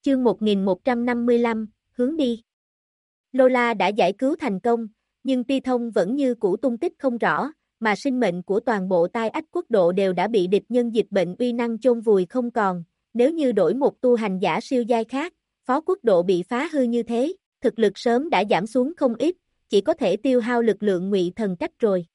Chương 1155, hướng đi. Lola đã giải cứu thành công, nhưng Pi Thông vẫn như cũ tung tích không rõ, mà sinh mệnh của toàn bộ Tai Ách quốc độ đều đã bị địch nhân dịch bệnh uy năng chôn vùi không còn. Nếu như đổi một tu hành giả siêu giai khác, phó quốc độ bị phá hư như thế, thực lực sớm đã giảm xuống không ít, chỉ có thể tiêu hao lực lượng ngụy thần cách rồi.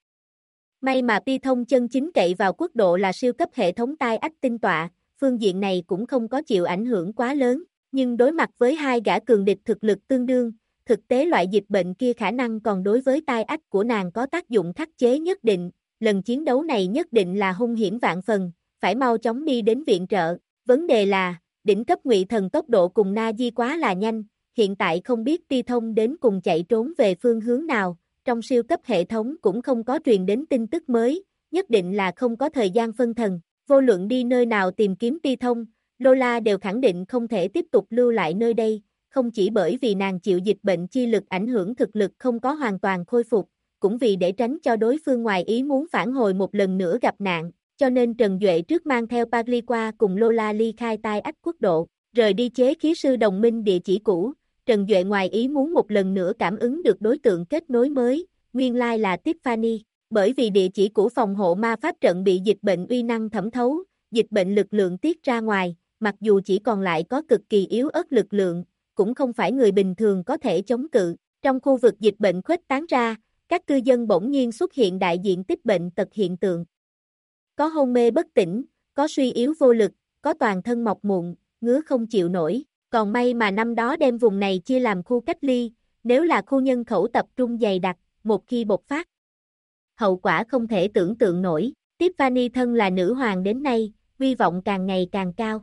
May mà Pi Thông chân chính cậy vào quốc độ là siêu cấp hệ thống Tai Ách tinh tọa, phương diện này cũng không có chịu ảnh hưởng quá lớn, nhưng đối mặt với hai gã cường địch thực lực tương đương, thực tế loại dịch bệnh kia khả năng còn đối với Tai Ách của nàng có tác dụng khắc chế nhất định, lần chiến đấu này nhất định là hung hiểm vạn phần, phải mau chóng đi đến viện trợ. Vấn đề là, đỉnh cấp ngụy thần tốc độ cùng Na Di quá là nhanh, hiện tại không biết Pi Thông đến cùng chạy trốn về phương hướng nào, trong siêu cấp hệ thống cũng không có truyền đến tin tức mới, nhất định là không có thời gian phân thần, vô luận đi nơi nào tìm kiếm Pi Thông, Lola đều khẳng định không thể tiếp tục lưu lại nơi đây, không chỉ bởi vì nàng chịu dịch bệnh chi lực ảnh hưởng thực lực không có hoàn toàn khôi phục, cũng vì để tránh cho đối phương ngoài ý muốn phản hồi một lần nữa gặp nạn, cho nên Trần Duệ trước mang theo Pagliqua cùng Lola ly khai Tai Ách quốc độ, rời đi chế khí sư đồng minh địa chỉ cũ. Trần Duệ ngoài ý muốn một lần nữa cảm ứng được đối tượng kết nối mới, nguyên lai là Tiffany, bởi vì địa chỉ cũ phòng hộ ma pháp trận bị dịch bệnh uy năng thẩm thấu, dịch bệnh lực lượng tiết ra ngoài, mặc dù chỉ còn lại có cực kỳ yếu ớt lực lượng, cũng không phải người bình thường có thể chống cự. Trong khu vực dịch bệnh khuếch tán ra, các cư dân bỗng nhiên xuất hiện đại diện tích bệnh tật hiện tượng. Có hôn mê bất tỉnh, có suy yếu vô lực, có toàn thân mọc mụn, ngứa không chịu nổi. Còn may mà năm đó đem vùng này chia làm khu cách ly, nếu là khu nhân khẩu tập trung dày đặc, một khi bộc phát, hậu quả không thể tưởng tượng nổi. Tiffany thân là nữ hoàng đến nay, hy vọng càng ngày càng cao.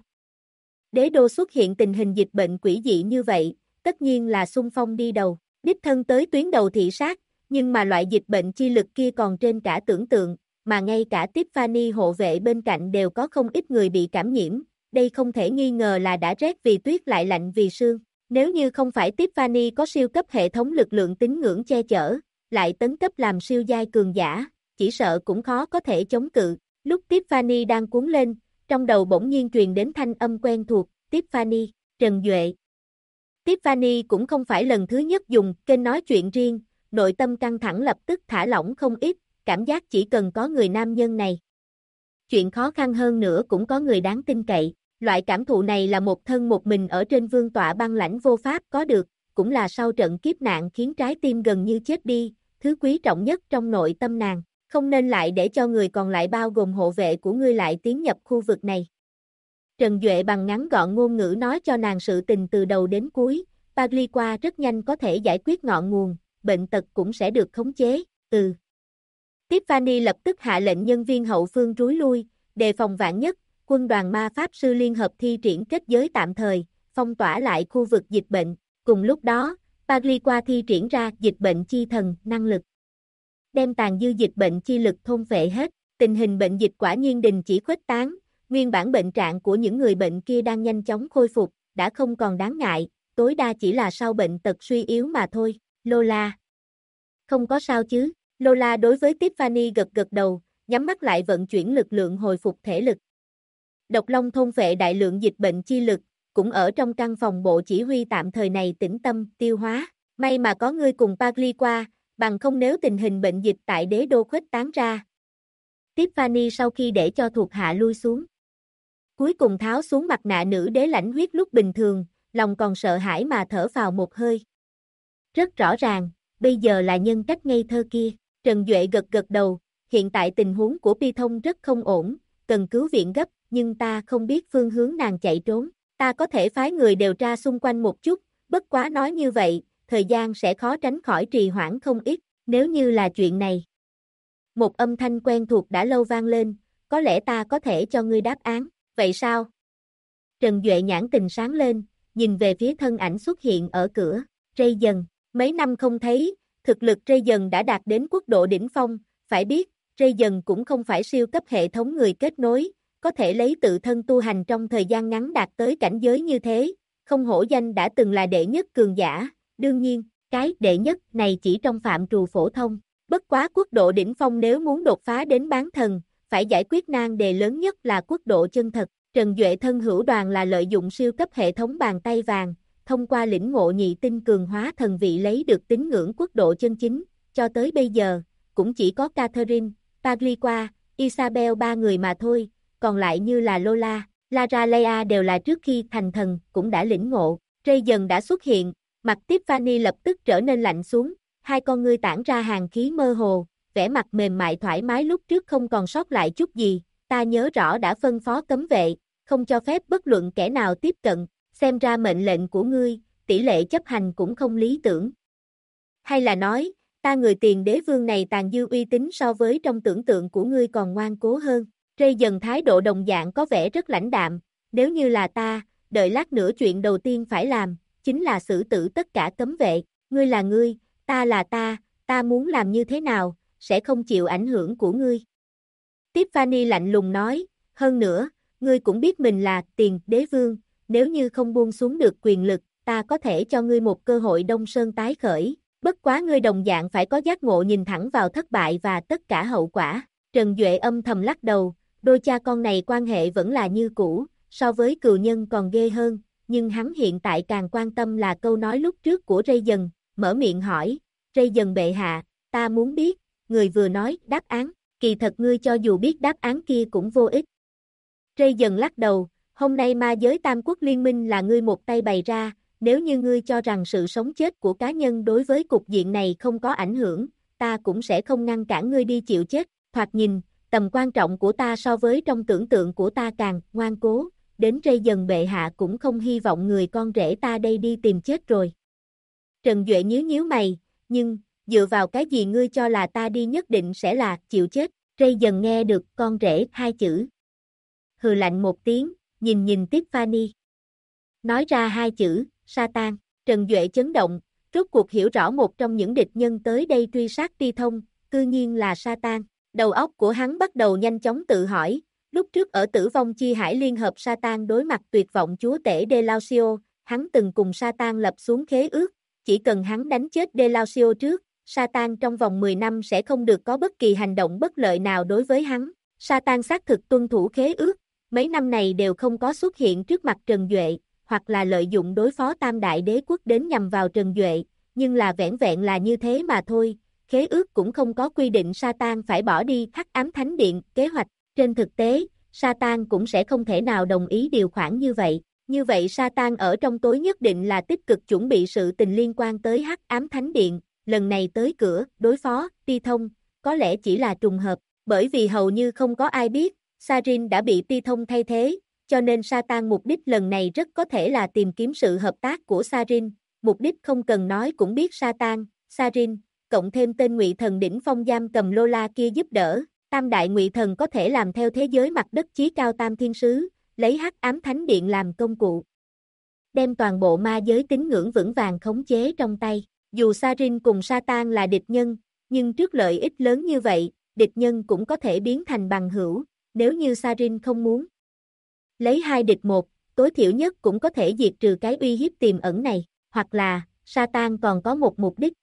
Đế đô xuất hiện tình hình dịch bệnh quỷ dị như vậy, tất nhiên là xung phong đi đầu, đích thân tới tuyến đầu thị sát, nhưng mà loại dịch bệnh chi lực kia còn trên cả tưởng tượng, mà ngay cả Tiffany hộ vệ bên cạnh đều có không ít người bị cảm nhiễm. Đây không thể nghi ngờ là đã rét vì tuyết lại lạnh vì sương. Nếu như không phải Tiffany có siêu cấp hệ thống lực lượng tín ngưỡng che chở, lại tấn cấp làm siêu giai cường giả, chỉ sợ cũng khó có thể chống cự. Lúc Tiffany đang cuốn lên, trong đầu bỗng nhiên truyền đến thanh âm quen thuộc, Tiffany, Trần Duệ. Tiffany cũng không phải lần thứ nhất dùng kênh nói chuyện riêng, nội tâm căng thẳng lập tức thả lỏng không ít, cảm giác chỉ cần có người nam nhân này. Chuyện khó khăn hơn nữa cũng có người đáng tin cậy. Loại cảm thụ này là một thân một mình ở trên vương tọa băng lãnh vô pháp có được, cũng là sau trận kiếp nạn khiến trái tim gần như chết đi, thứ quý trọng nhất trong nội tâm nàng, không nên lại để cho người còn lại bao gồm hộ vệ của ngươi lại tiến nhập khu vực này. Trần Duệ bằng ngắn gọn ngôn ngữ nói cho nàng sự tình từ đầu đến cuối, Pagliqua rất nhanh có thể giải quyết ngọn nguồn, bệnh tật cũng sẽ được khống chế, Tiffany lập tức hạ lệnh nhân viên hậu phương rúi lui, đề phòng vạn nhất. Quân đoàn ma pháp sư liên hợp thi triển kết giới tạm thời, phong tỏa lại khu vực dịch bệnh. Cùng lúc đó, Pagliqua thi triển ra dịch bệnh chi thần năng lực, đem tàn dư dịch bệnh chi lực thôn phệ hết. Tình hình bệnh dịch quả nhiên đình chỉ khuếch tán, nguyên bản bệnh trạng của những người bệnh kia đang nhanh chóng khôi phục, đã không còn đáng ngại, tối đa chỉ là sau bệnh tật suy yếu mà thôi. Lola, không có sao chứ? Lola đối với Tiffany gật gật đầu, nhắm mắt lại vận chuyển lực lượng hồi phục thể lực. Độc Long thôn phệ đại lượng dịch bệnh chi lực, cũng ở trong căn phòng bộ chỉ huy tạm thời này tĩnh tâm, tiêu hóa. May mà có ngươi cùng Pagliqua, bằng không nếu tình hình bệnh dịch tại đế đô khuếch tán ra. Tiffany sau khi để cho thuộc hạ lui xuống, cuối cùng tháo xuống mặt nạ nữ đế lãnh huyết lúc bình thường, lòng còn sợ hãi mà thở phào một hơi. Rất rõ ràng, bây giờ là nhân cách ngây thơ kia. Trần Duệ gật gật đầu, hiện tại tình huống của Pi Thông rất không ổn, cần cứu viện gấp, nhưng ta không biết phương hướng nàng chạy trốn. Ta có thể phái người điều tra xung quanh một chút, bất quá nói như vậy, thời gian sẽ khó tránh khỏi trì hoãn không ít, nếu như là chuyện này. Một âm thanh quen thuộc đã lâu vang lên, có lẽ ta có thể cho ngươi đáp án, vậy sao? Trần Duệ nhãn tình sáng lên, nhìn về phía thân ảnh xuất hiện ở cửa, Rây Dần, mấy năm không thấy, thực lực Rây Dần đã đạt đến quốc độ đỉnh phong, phải biết, Rây Dần cũng không phải siêu cấp hệ thống người kết nối, có thể lấy tự thân tu hành trong thời gian ngắn đạt tới cảnh giới như thế, không hổ danh đã từng là đệ nhất cường giả, đương nhiên, cái đệ nhất này chỉ trong phạm trù phổ thông, bất quá quốc độ đỉnh phong nếu muốn đột phá đến bán thần, phải giải quyết nan đề lớn nhất là quốc độ chân thật. Trần Duệ thân hữu đoàn là lợi dụng siêu cấp hệ thống bàn tay vàng, thông qua lĩnh ngộ nhị tinh cường hóa thần vị lấy được tín ngưỡng quốc độ chân chính, cho tới bây giờ, cũng chỉ có Catherine, Pagliqua, Isabel ba người mà thôi, còn lại như là Lola, Lara Leia đều là trước khi thành thần cũng đã lĩnh ngộ. Ray dần đã xuất hiện, mặt Tiffany lập tức trở nên lạnh xuống, hai con ngươi tản ra hàn khí mơ hồ, vẻ mặt mềm mại thoải mái lúc trước không còn sót lại chút gì, ta nhớ rõ đã phân phó cấm vệ, không cho phép bất luận kẻ nào tiếp cận, xem ra mệnh lệnh của ngươi, tỷ lệ chấp hành cũng không lý tưởng. Hay là nói, ta người tiền đế vương này tàn dư uy tín so với trong tưởng tượng của ngươi còn ngoan cố hơn. Ray dần thái độ đồng dạng có vẻ rất lãnh đạm, nếu như là ta, đợi lát nữa chuyện đầu tiên phải làm, chính là xử tử tất cả cấm vệ, ngươi là ngươi, ta là ta muốn làm như thế nào, sẽ không chịu ảnh hưởng của ngươi. Tiffany lạnh lùng nói, hơn nữa, ngươi cũng biết mình là tiền đế vương, nếu như không buông xuống được quyền lực, ta có thể cho ngươi một cơ hội Đông Sơn tái khởi, bất quá ngươi đồng dạng phải có giác ngộ nhìn thẳng vào thất bại và tất cả hậu quả. Trần Duệ âm thầm lắc đầu, đôi cha con này quan hệ vẫn là như cũ, so với cừu nhân còn ghê hơn, nhưng hắn hiện tại càng quan tâm là câu nói lúc trước của Ray dần, mở miệng hỏi, Ray dần bệ hạ, ta muốn biết, người vừa nói đáp án, kỳ thật ngươi cho dù biết đáp án kia cũng vô ích. Ray dần lắc đầu, hôm nay ma giới Tam Quốc Liên minh là ngươi một tay bày ra, nếu như ngươi cho rằng sự sống chết của cá nhân đối với cục diện này không có ảnh hưởng, ta cũng sẽ không ngăn cản ngươi đi chịu chết, thoạt nhìn, tầm quan trọng của ta so với trong tưởng tượng của ta càng ngoan cố, đến Ray dần bệ hạ cũng không hy vọng người con rể ta đây đi tìm chết rồi. Trần Duệ nhíu mày, nhưng, dựa vào cái gì ngươi cho là ta đi nhất định sẽ là chịu chết, Ray dần nghe được con rể hai chữ. Hừ lạnh một tiếng, nhìn Tiffany. Nói ra hai chữ, Satan, Trần Duệ chấn động, rốt cuộc hiểu rõ một trong những địch nhân tới đây truy sát Ti Thông, cư nhiên là Satan. Đầu óc của hắn bắt đầu nhanh chóng tự hỏi, lúc trước ở Tử Vong Chi Hải liên hợp Satan đối mặt tuyệt vọng chúa tể Delausio, hắn từng cùng Satan lập xuống khế ước, chỉ cần hắn đánh chết Delausio trước, Satan trong vòng 10 năm sẽ không được có bất kỳ hành động bất lợi nào đối với hắn. Satan xác thực tuân thủ khế ước, mấy năm này đều không có xuất hiện trước mặt Trần Duệ, hoặc là lợi dụng đối phó Tam Đại Đế Quốc đến nhằm vào Trần Duệ, nhưng là vẻn vẹn là như thế mà thôi. Khế ước cũng không có quy định Satan phải bỏ đi Hắc Ám Thánh Điện kế hoạch, trên thực tế, Satan cũng sẽ không thể nào đồng ý điều khoản như vậy. Như vậy Satan ở trong tối nhất định là tích cực chuẩn bị sự tình liên quan tới Hắc Ám Thánh Điện, lần này tới cửa, đối phó, Ti Thông, có lẽ chỉ là trùng hợp, bởi vì hầu như không có ai biết, Sarin đã bị Ti Thông thay thế, cho nên Satan mục đích lần này rất có thể là tìm kiếm sự hợp tác của Sarin, mục đích không cần nói cũng biết Satan, Sarin, cộng thêm tên Ngụy Thần đỉnh phong giam cầm Lola kia giúp đỡ, Tam Đại Ngụy Thần có thể làm theo thế giới mặt đất chí cao Tam Thiên Sứ, lấy Hắc Ám Thánh Điện làm công cụ, đem toàn bộ ma giới tín ngưỡng vững vàng khống chế trong tay. Dù Sarin cùng Satan là địch nhân, nhưng trước lợi ích lớn như vậy, địch nhân cũng có thể biến thành bằng hữu, nếu như Sarin không muốn. Lấy 2 địch 1, tối thiểu nhất cũng có thể diệt trừ cái uy hiếp tiềm ẩn này, hoặc là, Satan còn có một mục đích.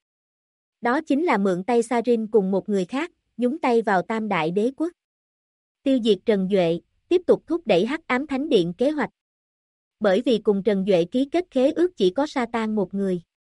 Đó chính là mượn tay Sarin cùng một người khác, nhúng tay vào Tam Đại Đế Quốc. Tiêu diệt Trần Duệ, tiếp tục thúc đẩy Hắc Ám Thánh Điện kế hoạch. Bởi vì cùng Trần Duệ ký kết khế ước chỉ có Satan một người.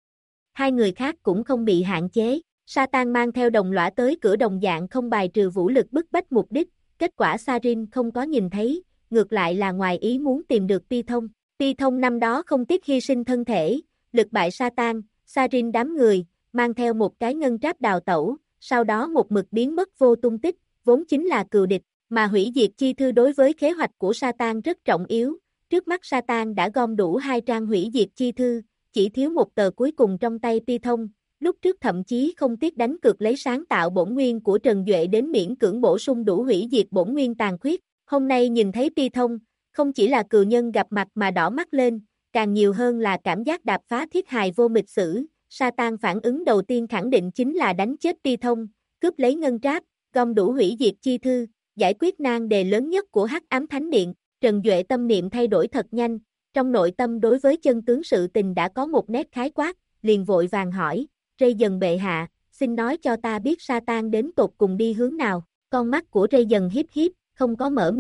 2 người khác cũng không bị hạn chế, Satan mang theo đồng lõa tới cửa đồng dạng không bài trừ vũ lực bức bách mục đích, kết quả Sarin không có nhìn thấy, ngược lại là ngoài ý muốn tìm được Ti Thông. Ti Thông năm đó không tiếc hy sinh thân thể, lực bại Satan, Sarin đám người, mang theo một cái ngân tráp đào tẩu, sau đó một mực biến mất vô tung tích, vốn chính là cừu địch, mà hủy diệt chi thư đối với kế hoạch của Satan rất trọng yếu, trước mắt Satan đã gom đủ 2 trang hủy diệt chi thư, chỉ thiếu một tờ cuối cùng trong tay Ti Thông, lúc trước thậm chí không tiếc đánh cược lấy sáng tạo bổn nguyên của Trần Duệ đến miễn cưỡng bổ sung đủ hủy diệt bổn nguyên tàn khuyết, hôm nay nhìn thấy Ti Thông, không chỉ là cừu nhân gặp mặt mà đỏ mắt lên, càng nhiều hơn là cảm giác đạp phá thiết hài vô mịch sử, Satan phản ứng đầu tiên khẳng định chính là đánh chết Ti Thông, cướp lấy ngân tráp, gom đủ hủy diệt chi thư, giải quyết nan đề lớn nhất của Hắc Ám Thánh Điện. Trần Duệ tâm niệm thay đổi thật nhanh, trong nội tâm đối với chân tướng sự tình đã có một nét khái quát, liền vội vàng hỏi, Ray dần bệ hạ, xin nói cho ta biết Satan đến tột cùng đi hướng nào, con mắt của Ray dần hiếp hiếp, không có mở miệng,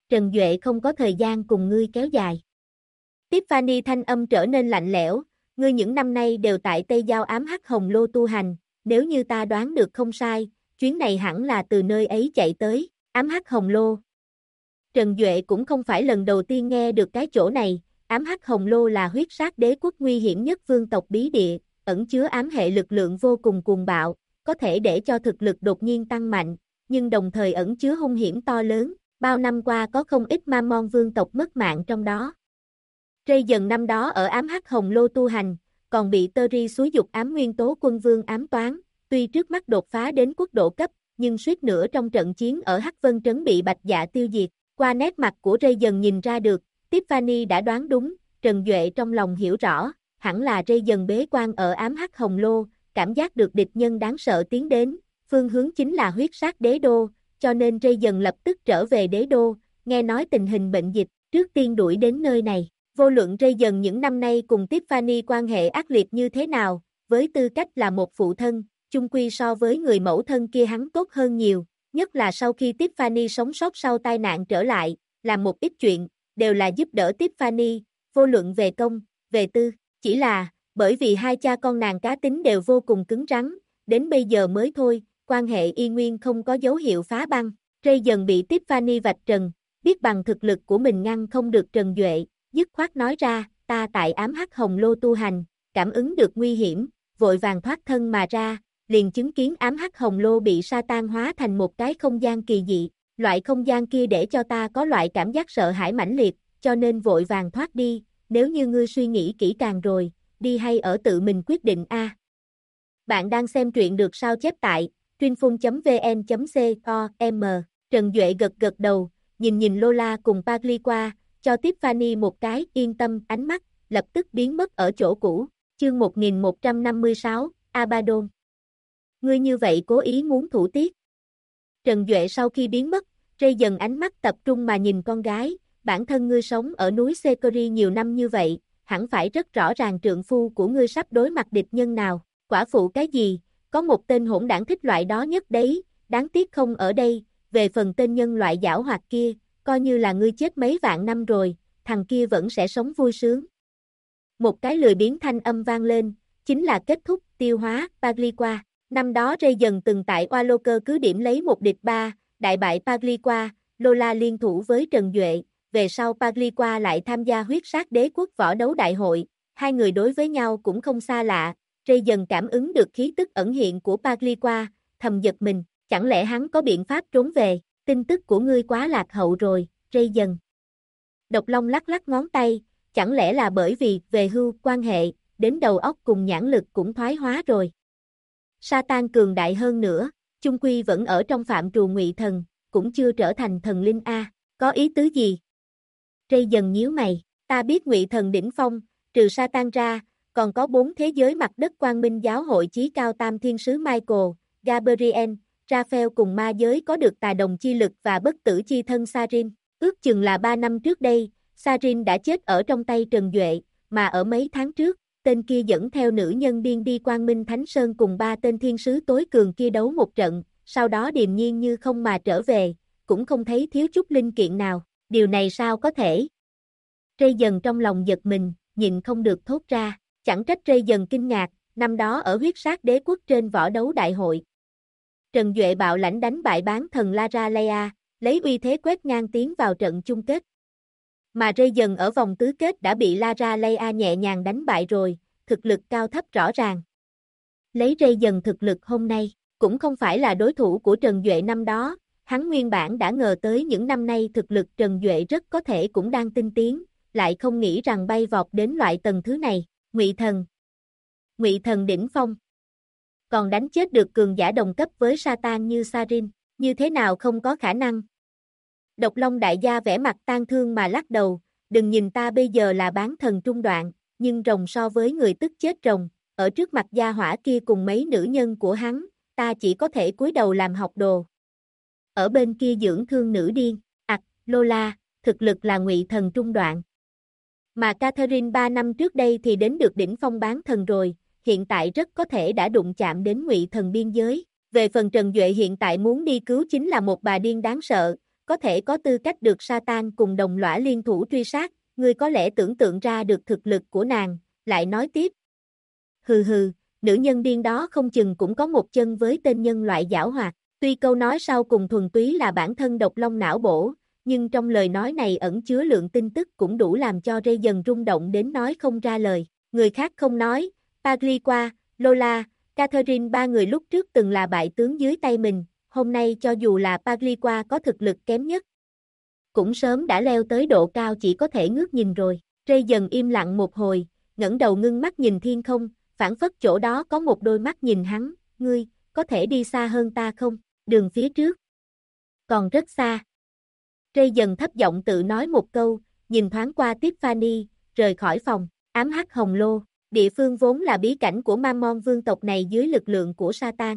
Trần Duệ không có thời gian cùng ngươi kéo dài. Tiffany thanh âm trở nên lạnh lẽo, ngươi những năm nay đều tại Tây Giao ám hắc hồng lô tu hành, nếu như ta đoán được không sai, chuyến này hẳn là từ nơi ấy chạy tới, ám hắc hồng lô. Trần Duệ cũng không phải lần đầu tiên nghe được cái chỗ này, ám hắc hồng lô là huyết sát đế quốc nguy hiểm nhất vương tộc bí địa, ẩn chứa ám hệ lực lượng vô cùng cuồng bạo, có thể để cho thực lực đột nhiên tăng mạnh, nhưng đồng thời ẩn chứa hung hiểm to lớn, bao năm qua có không ít ma mon vương tộc mất mạng trong đó. Rây dần năm đó ở ám hắc hồng lô tu hành, còn bị Teri xúi dục ám nguyên tố quân vương ám toán, tuy trước mắt đột phá đến quốc độ cấp, nhưng suýt nữa trong trận chiến ở Hắc Vân Trấn bị Bạch Dạ tiêu diệt. Qua nét mặt của Rây dần nhìn ra được, Tiffany đã đoán đúng, Trần Duệ trong lòng hiểu rõ, hẳn là Rây dần bế quan ở ám hắc hồng lô, cảm giác được địch nhân đáng sợ tiến đến, phương hướng chính là huyết sát đế đô, cho nên Rây dần lập tức trở về đế đô, nghe nói tình hình bệnh dịch, trước tiên đuổi đến nơi này. Vô luận Rây dần những năm nay cùng Tiffany quan hệ ác liệt như thế nào, với tư cách là một phụ thân, chung quy so với người mẫu thân kia hắn tốt hơn nhiều, nhất là sau khi Tiffany sống sót sau tai nạn trở lại, làm một ít chuyện, đều là giúp đỡ Tiffany, vô luận về công, về tư, chỉ là, bởi vì hai cha con nàng cá tính đều vô cùng cứng rắn, đến bây giờ mới thôi, quan hệ y nguyên không có dấu hiệu phá băng, Rây dần bị Tiffany vạch trần, biết bằng thực lực của mình ngăn không được Trần Duệ, dứt khoát nói ra, ta tại ám hắc hồng lô tu hành, cảm ứng được nguy hiểm, vội vàng thoát thân mà ra, liền chứng kiến ám hắc hồng lô bị Satan hóa thành một cái không gian kỳ dị, loại không gian kia để cho ta có loại cảm giác sợ hãi mãnh liệt, cho nên vội vàng thoát đi, nếu như ngươi suy nghĩ kỹ càng rồi, đi hay ở tự mình quyết định a. Bạn đang xem truyện được sao chép tại truyênphun.vn.com. Trần Duệ gật gật đầu, nhìn Lola cùng Pagliqua, cho Tiffany một cái yên tâm ánh mắt, lập tức biến mất ở chỗ cũ. Chương 1156, Abaddon. Ngươi như vậy cố ý muốn thủ tiết. Trần Duệ sau khi biến mất, Rây dần ánh mắt tập trung mà nhìn con gái, bản thân ngươi sống ở núi Sekori nhiều năm như vậy, hẳn phải rất rõ ràng trượng phu của ngươi sắp đối mặt địch nhân nào, quả phụ cái gì, có một tên hỗn đảng thích loại đó nhất đấy, đáng tiếc không ở đây, về phần tên nhân loại giảo hoạt kia, coi như là ngươi chết mấy vạn năm rồi, thằng kia vẫn sẽ sống vui sướng. Một cái lười biếng thanh âm vang lên, chính là kết thúc tiêu hóa Pagliqua. Năm đó Rây dần từng tại Oaloker cứ điểm lấy 1-3, đại bại Pagliqua, Lola liên thủ với Trần Duệ, về sau Pagliqua lại tham gia huyết sát đế quốc võ đấu đại hội, hai người đối với nhau cũng không xa lạ, Rây dần cảm ứng được khí tức ẩn hiện của Pagliqua, thầm giật mình, chẳng lẽ hắn có biện pháp trốn về, tin tức của ngươi quá lạc hậu rồi, Rây dần. Độc Long lắc lắc ngón tay, chẳng lẽ là bởi vì về hưu quan hệ, đến đầu óc cùng nhãn lực cũng thoái hóa rồi. Satan cường đại hơn nữa, chung quy vẫn ở trong phạm trù ngụy thần, cũng chưa trở thành thần linh A, có ý tứ gì? Rây dần nhíu mày, ta biết ngụy thần đỉnh phong, trừ Satan ra, còn có 4 thế giới mặt đất quang minh giáo hội chí cao tam thiên sứ Michael, Gabriel, Raphael cùng ma giới có được tà đồng chi lực và bất tử chi thân Sarin. Ước chừng là 3 năm trước đây, Sarin đã chết ở trong tay Trần Duệ, mà ở mấy tháng trước, tên kia dẫn theo nữ nhân điên đi Quang Minh Thánh Sơn cùng 3 tên thiên sứ tối cường kia đấu một trận, sau đó điềm nhiên như không mà trở về, cũng không thấy thiếu chút linh kiện nào, điều này sao có thể? Rây dần trong lòng giật mình, nhịn không được thốt ra, chẳng trách Rây dần kinh ngạc, năm đó ở huyết sát đế quốc trên võ đấu đại hội. Trần Duệ bạo lãnh đánh bại bán thần Lara Leia, lấy uy thế quét ngang tiến vào trận chung kết. Mà Rây dần ở vòng tứ kết đã bị Lara Leia nhẹ nhàng đánh bại rồi, thực lực cao thấp rõ ràng. Lấy Rây dần thực lực hôm nay, cũng không phải là đối thủ của Trần Duệ năm đó, hắn nguyên bản đã ngờ tới những năm nay thực lực Trần Duệ rất có thể cũng đang tinh tiến, lại không nghĩ rằng bay vọt đến loại tầng thứ này, Ngụy thần đỉnh phong. Còn đánh chết được cường giả đồng cấp với Satan như Sarin, như thế nào không có khả năng. Độc Long đại gia vẻ mặt tang thương mà lắc đầu, đừng nhìn ta bây giờ là bán thần trung đoạn, nhưng rồng so với người tức chết rồng, ở trước mặt gia hỏa kia cùng mấy nữ nhân của hắn, ta chỉ có thể cúi đầu làm học đồ. Ở bên kia dưỡng thương nữ điên, Lola, thực lực là ngụy thần trung đoạn. Mà Catherine 3 năm trước đây thì đến được đỉnh phong bán thần rồi, hiện tại rất có thể đã đụng chạm đến ngụy thần biên giới. Về phần Trần Duệ hiện tại muốn đi cứu chính là một bà điên đáng sợ, có thể có tư cách được Satan cùng đồng lõa liên thủ truy sát, ngươi có lẽ tưởng tượng ra được thực lực của nàng, lại nói tiếp. Hừ hừ, nữ nhân điên đó không chừng cũng có một chân với tên nhân loại giảo hoạt, tuy câu nói sau cùng thuần túy là bản thân độc long não bổ, nhưng trong lời nói này ẩn chứa lượng tin tức cũng đủ làm cho Ray dần rung động đến nói không ra lời. Người khác không nói, Pagliqua, Lola, Catherine ba người lúc trước từng là bại tướng dưới tay mình, hôm nay cho dù là Pagliqua có thực lực kém nhất, cũng sớm đã leo tới độ cao chỉ có thể ngước nhìn rồi. Ray dần im lặng một hồi, ngẩng đầu ngưng mắt nhìn thiên không, phảng phất chỗ đó có một đôi mắt nhìn hắn, ngươi, có thể đi xa hơn ta không? Đường phía trước còn rất xa. Ray dần thấp giọng tự nói một câu, nhìn thoáng qua Tiffany, rời khỏi phòng. Ám hắc hồng lô, địa phương vốn là bí cảnh của Ma-môn vương tộc này dưới lực lượng của Satan,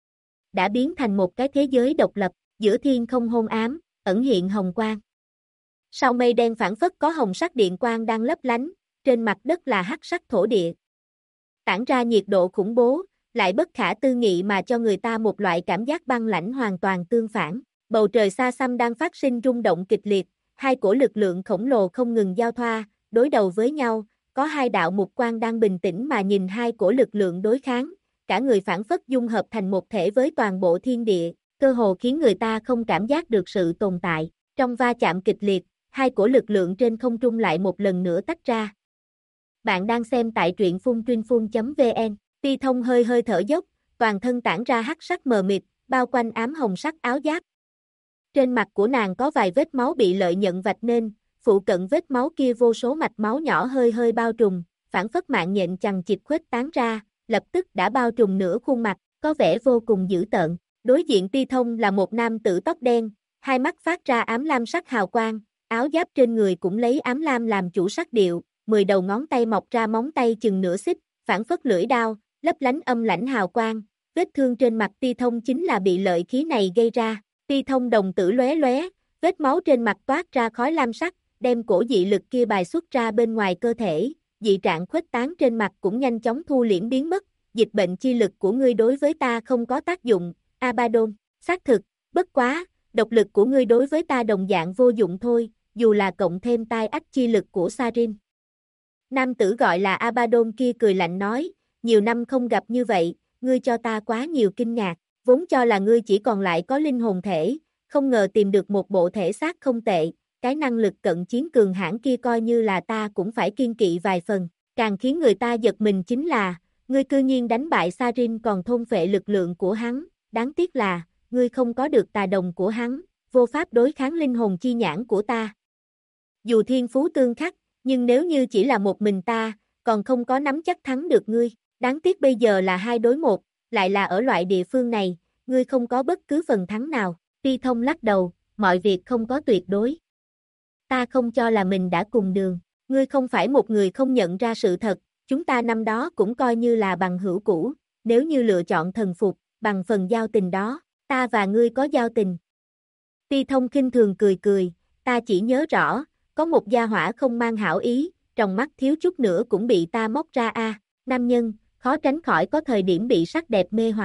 đã biến thành một cái thế giới độc lập, giữa thiên không hôn ám, ẩn hiện hồng quang. Sau mây đen phảng phất có hồng sắc điện quang đang lấp lánh, trên mặt đất là hắc sắc thổ địa. Tản ra nhiệt độ khủng bố, lại bất khả tư nghị mà cho người ta một loại cảm giác băng lãnh hoàn toàn tương phản. Bầu trời xa xăm đang phát sinh rung động kịch liệt, hai cổ lực lượng khổng lồ không ngừng giao thoa, đối đầu với nhau, có hai đạo mục quang đang bình tĩnh mà nhìn hai cổ lực lượng đối kháng, cả người phảng phất dung hợp thành một thể với toàn bộ thiên địa, cơ hồ khiến người ta không cảm giác được sự tồn tại. Trong va chạm kịch liệt, hai cổ lực lượng trên không trung lại một lần nữa tách ra. Bạn đang xem tại truyện phun.vn, Ti Thông hơi hơi thở dốc, toàn thân tản ra hắc sắc mờ mịt, bao quanh ám hồng sắc áo giáp. Trên mặt của nàng có vài vết máu bị lợi nhận vạch nên, phụ cận vết máu kia vô số mạch máu nhỏ hơi hơi bao trùm, phảng phất mạng nhện chằng chịt khuếch tán ra, lập tức đã bao trùm nửa khuôn mặt, có vẻ vô cùng dữ tợn. Đối diện Ti Thông là một nam tử tóc đen, hai mắt phát ra ám lam sắc hào quang, áo giáp trên người cũng lấy ám lam làm chủ sắc điệu, 10 đầu ngón tay mọc ra móng tay chừng nửa xích, phảng phất lưỡi đao, lấp lánh âm lãnh hào quang, vết thương trên mặt Ti Thông chính là bị lợi khí này gây ra. Ti Thông đồng tử lóe lóe, vết máu trên mặt toát ra khói lam sắc, đem cổ dị lực kia bài xuất ra bên ngoài cơ thể, dị trạng khuếch tán trên mặt cũng nhanh chóng thu liễm biến mất, dịch bệnh chi lực của ngươi đối với ta không có tác dụng, Abaddon, xác thực, bất quá, độc lực của ngươi đối với ta đồng dạng vô dụng thôi, dù là cộng thêm tai ách chi lực của Sarin. Nam tử gọi là Abaddon kia cười lạnh nói, nhiều năm không gặp như vậy, ngươi cho ta quá nhiều kinh ngạc, vốn cho là ngươi chỉ còn lại có linh hồn thể, không ngờ tìm được một bộ thể xác không tệ, cái năng lực cận chiến cường hãn kia coi như là ta cũng phải kiên kỵ vài phần, càng khiến người ta giật mình chính là, ngươi cư nhiên đánh bại Sarin còn thôn phệ lực lượng của hắn, đáng tiếc là, ngươi không có được tà đồng của hắn, vô pháp đối kháng linh hồn chi nhãn của ta. Dù thiên phú tương khắc, nhưng nếu như chỉ là một mình ta, còn không có nắm chắc thắng được ngươi, đáng tiếc bây giờ là 2 đối 1, lại là ở loại địa phương này, ngươi không có bất cứ phần thắng nào. Ti Thông lắc đầu, mọi việc không có tuyệt đối. Ta không cho là mình đã cùng đường, ngươi không phải một người không nhận ra sự thật, chúng ta năm đó cũng coi như là bằng hữu cũ, nếu như lựa chọn thần phục, bằng phần giao tình đó, ta và ngươi có giao tình. Ti Thông khinh thường cười cười, ta chỉ nhớ rõ, có một gia hỏa không mang hảo ý, trong mắt thiếu chút nữa cũng bị ta móc ra nam nhân, khó tránh khỏi có thời điểm bị sắc đẹp mê hoặc.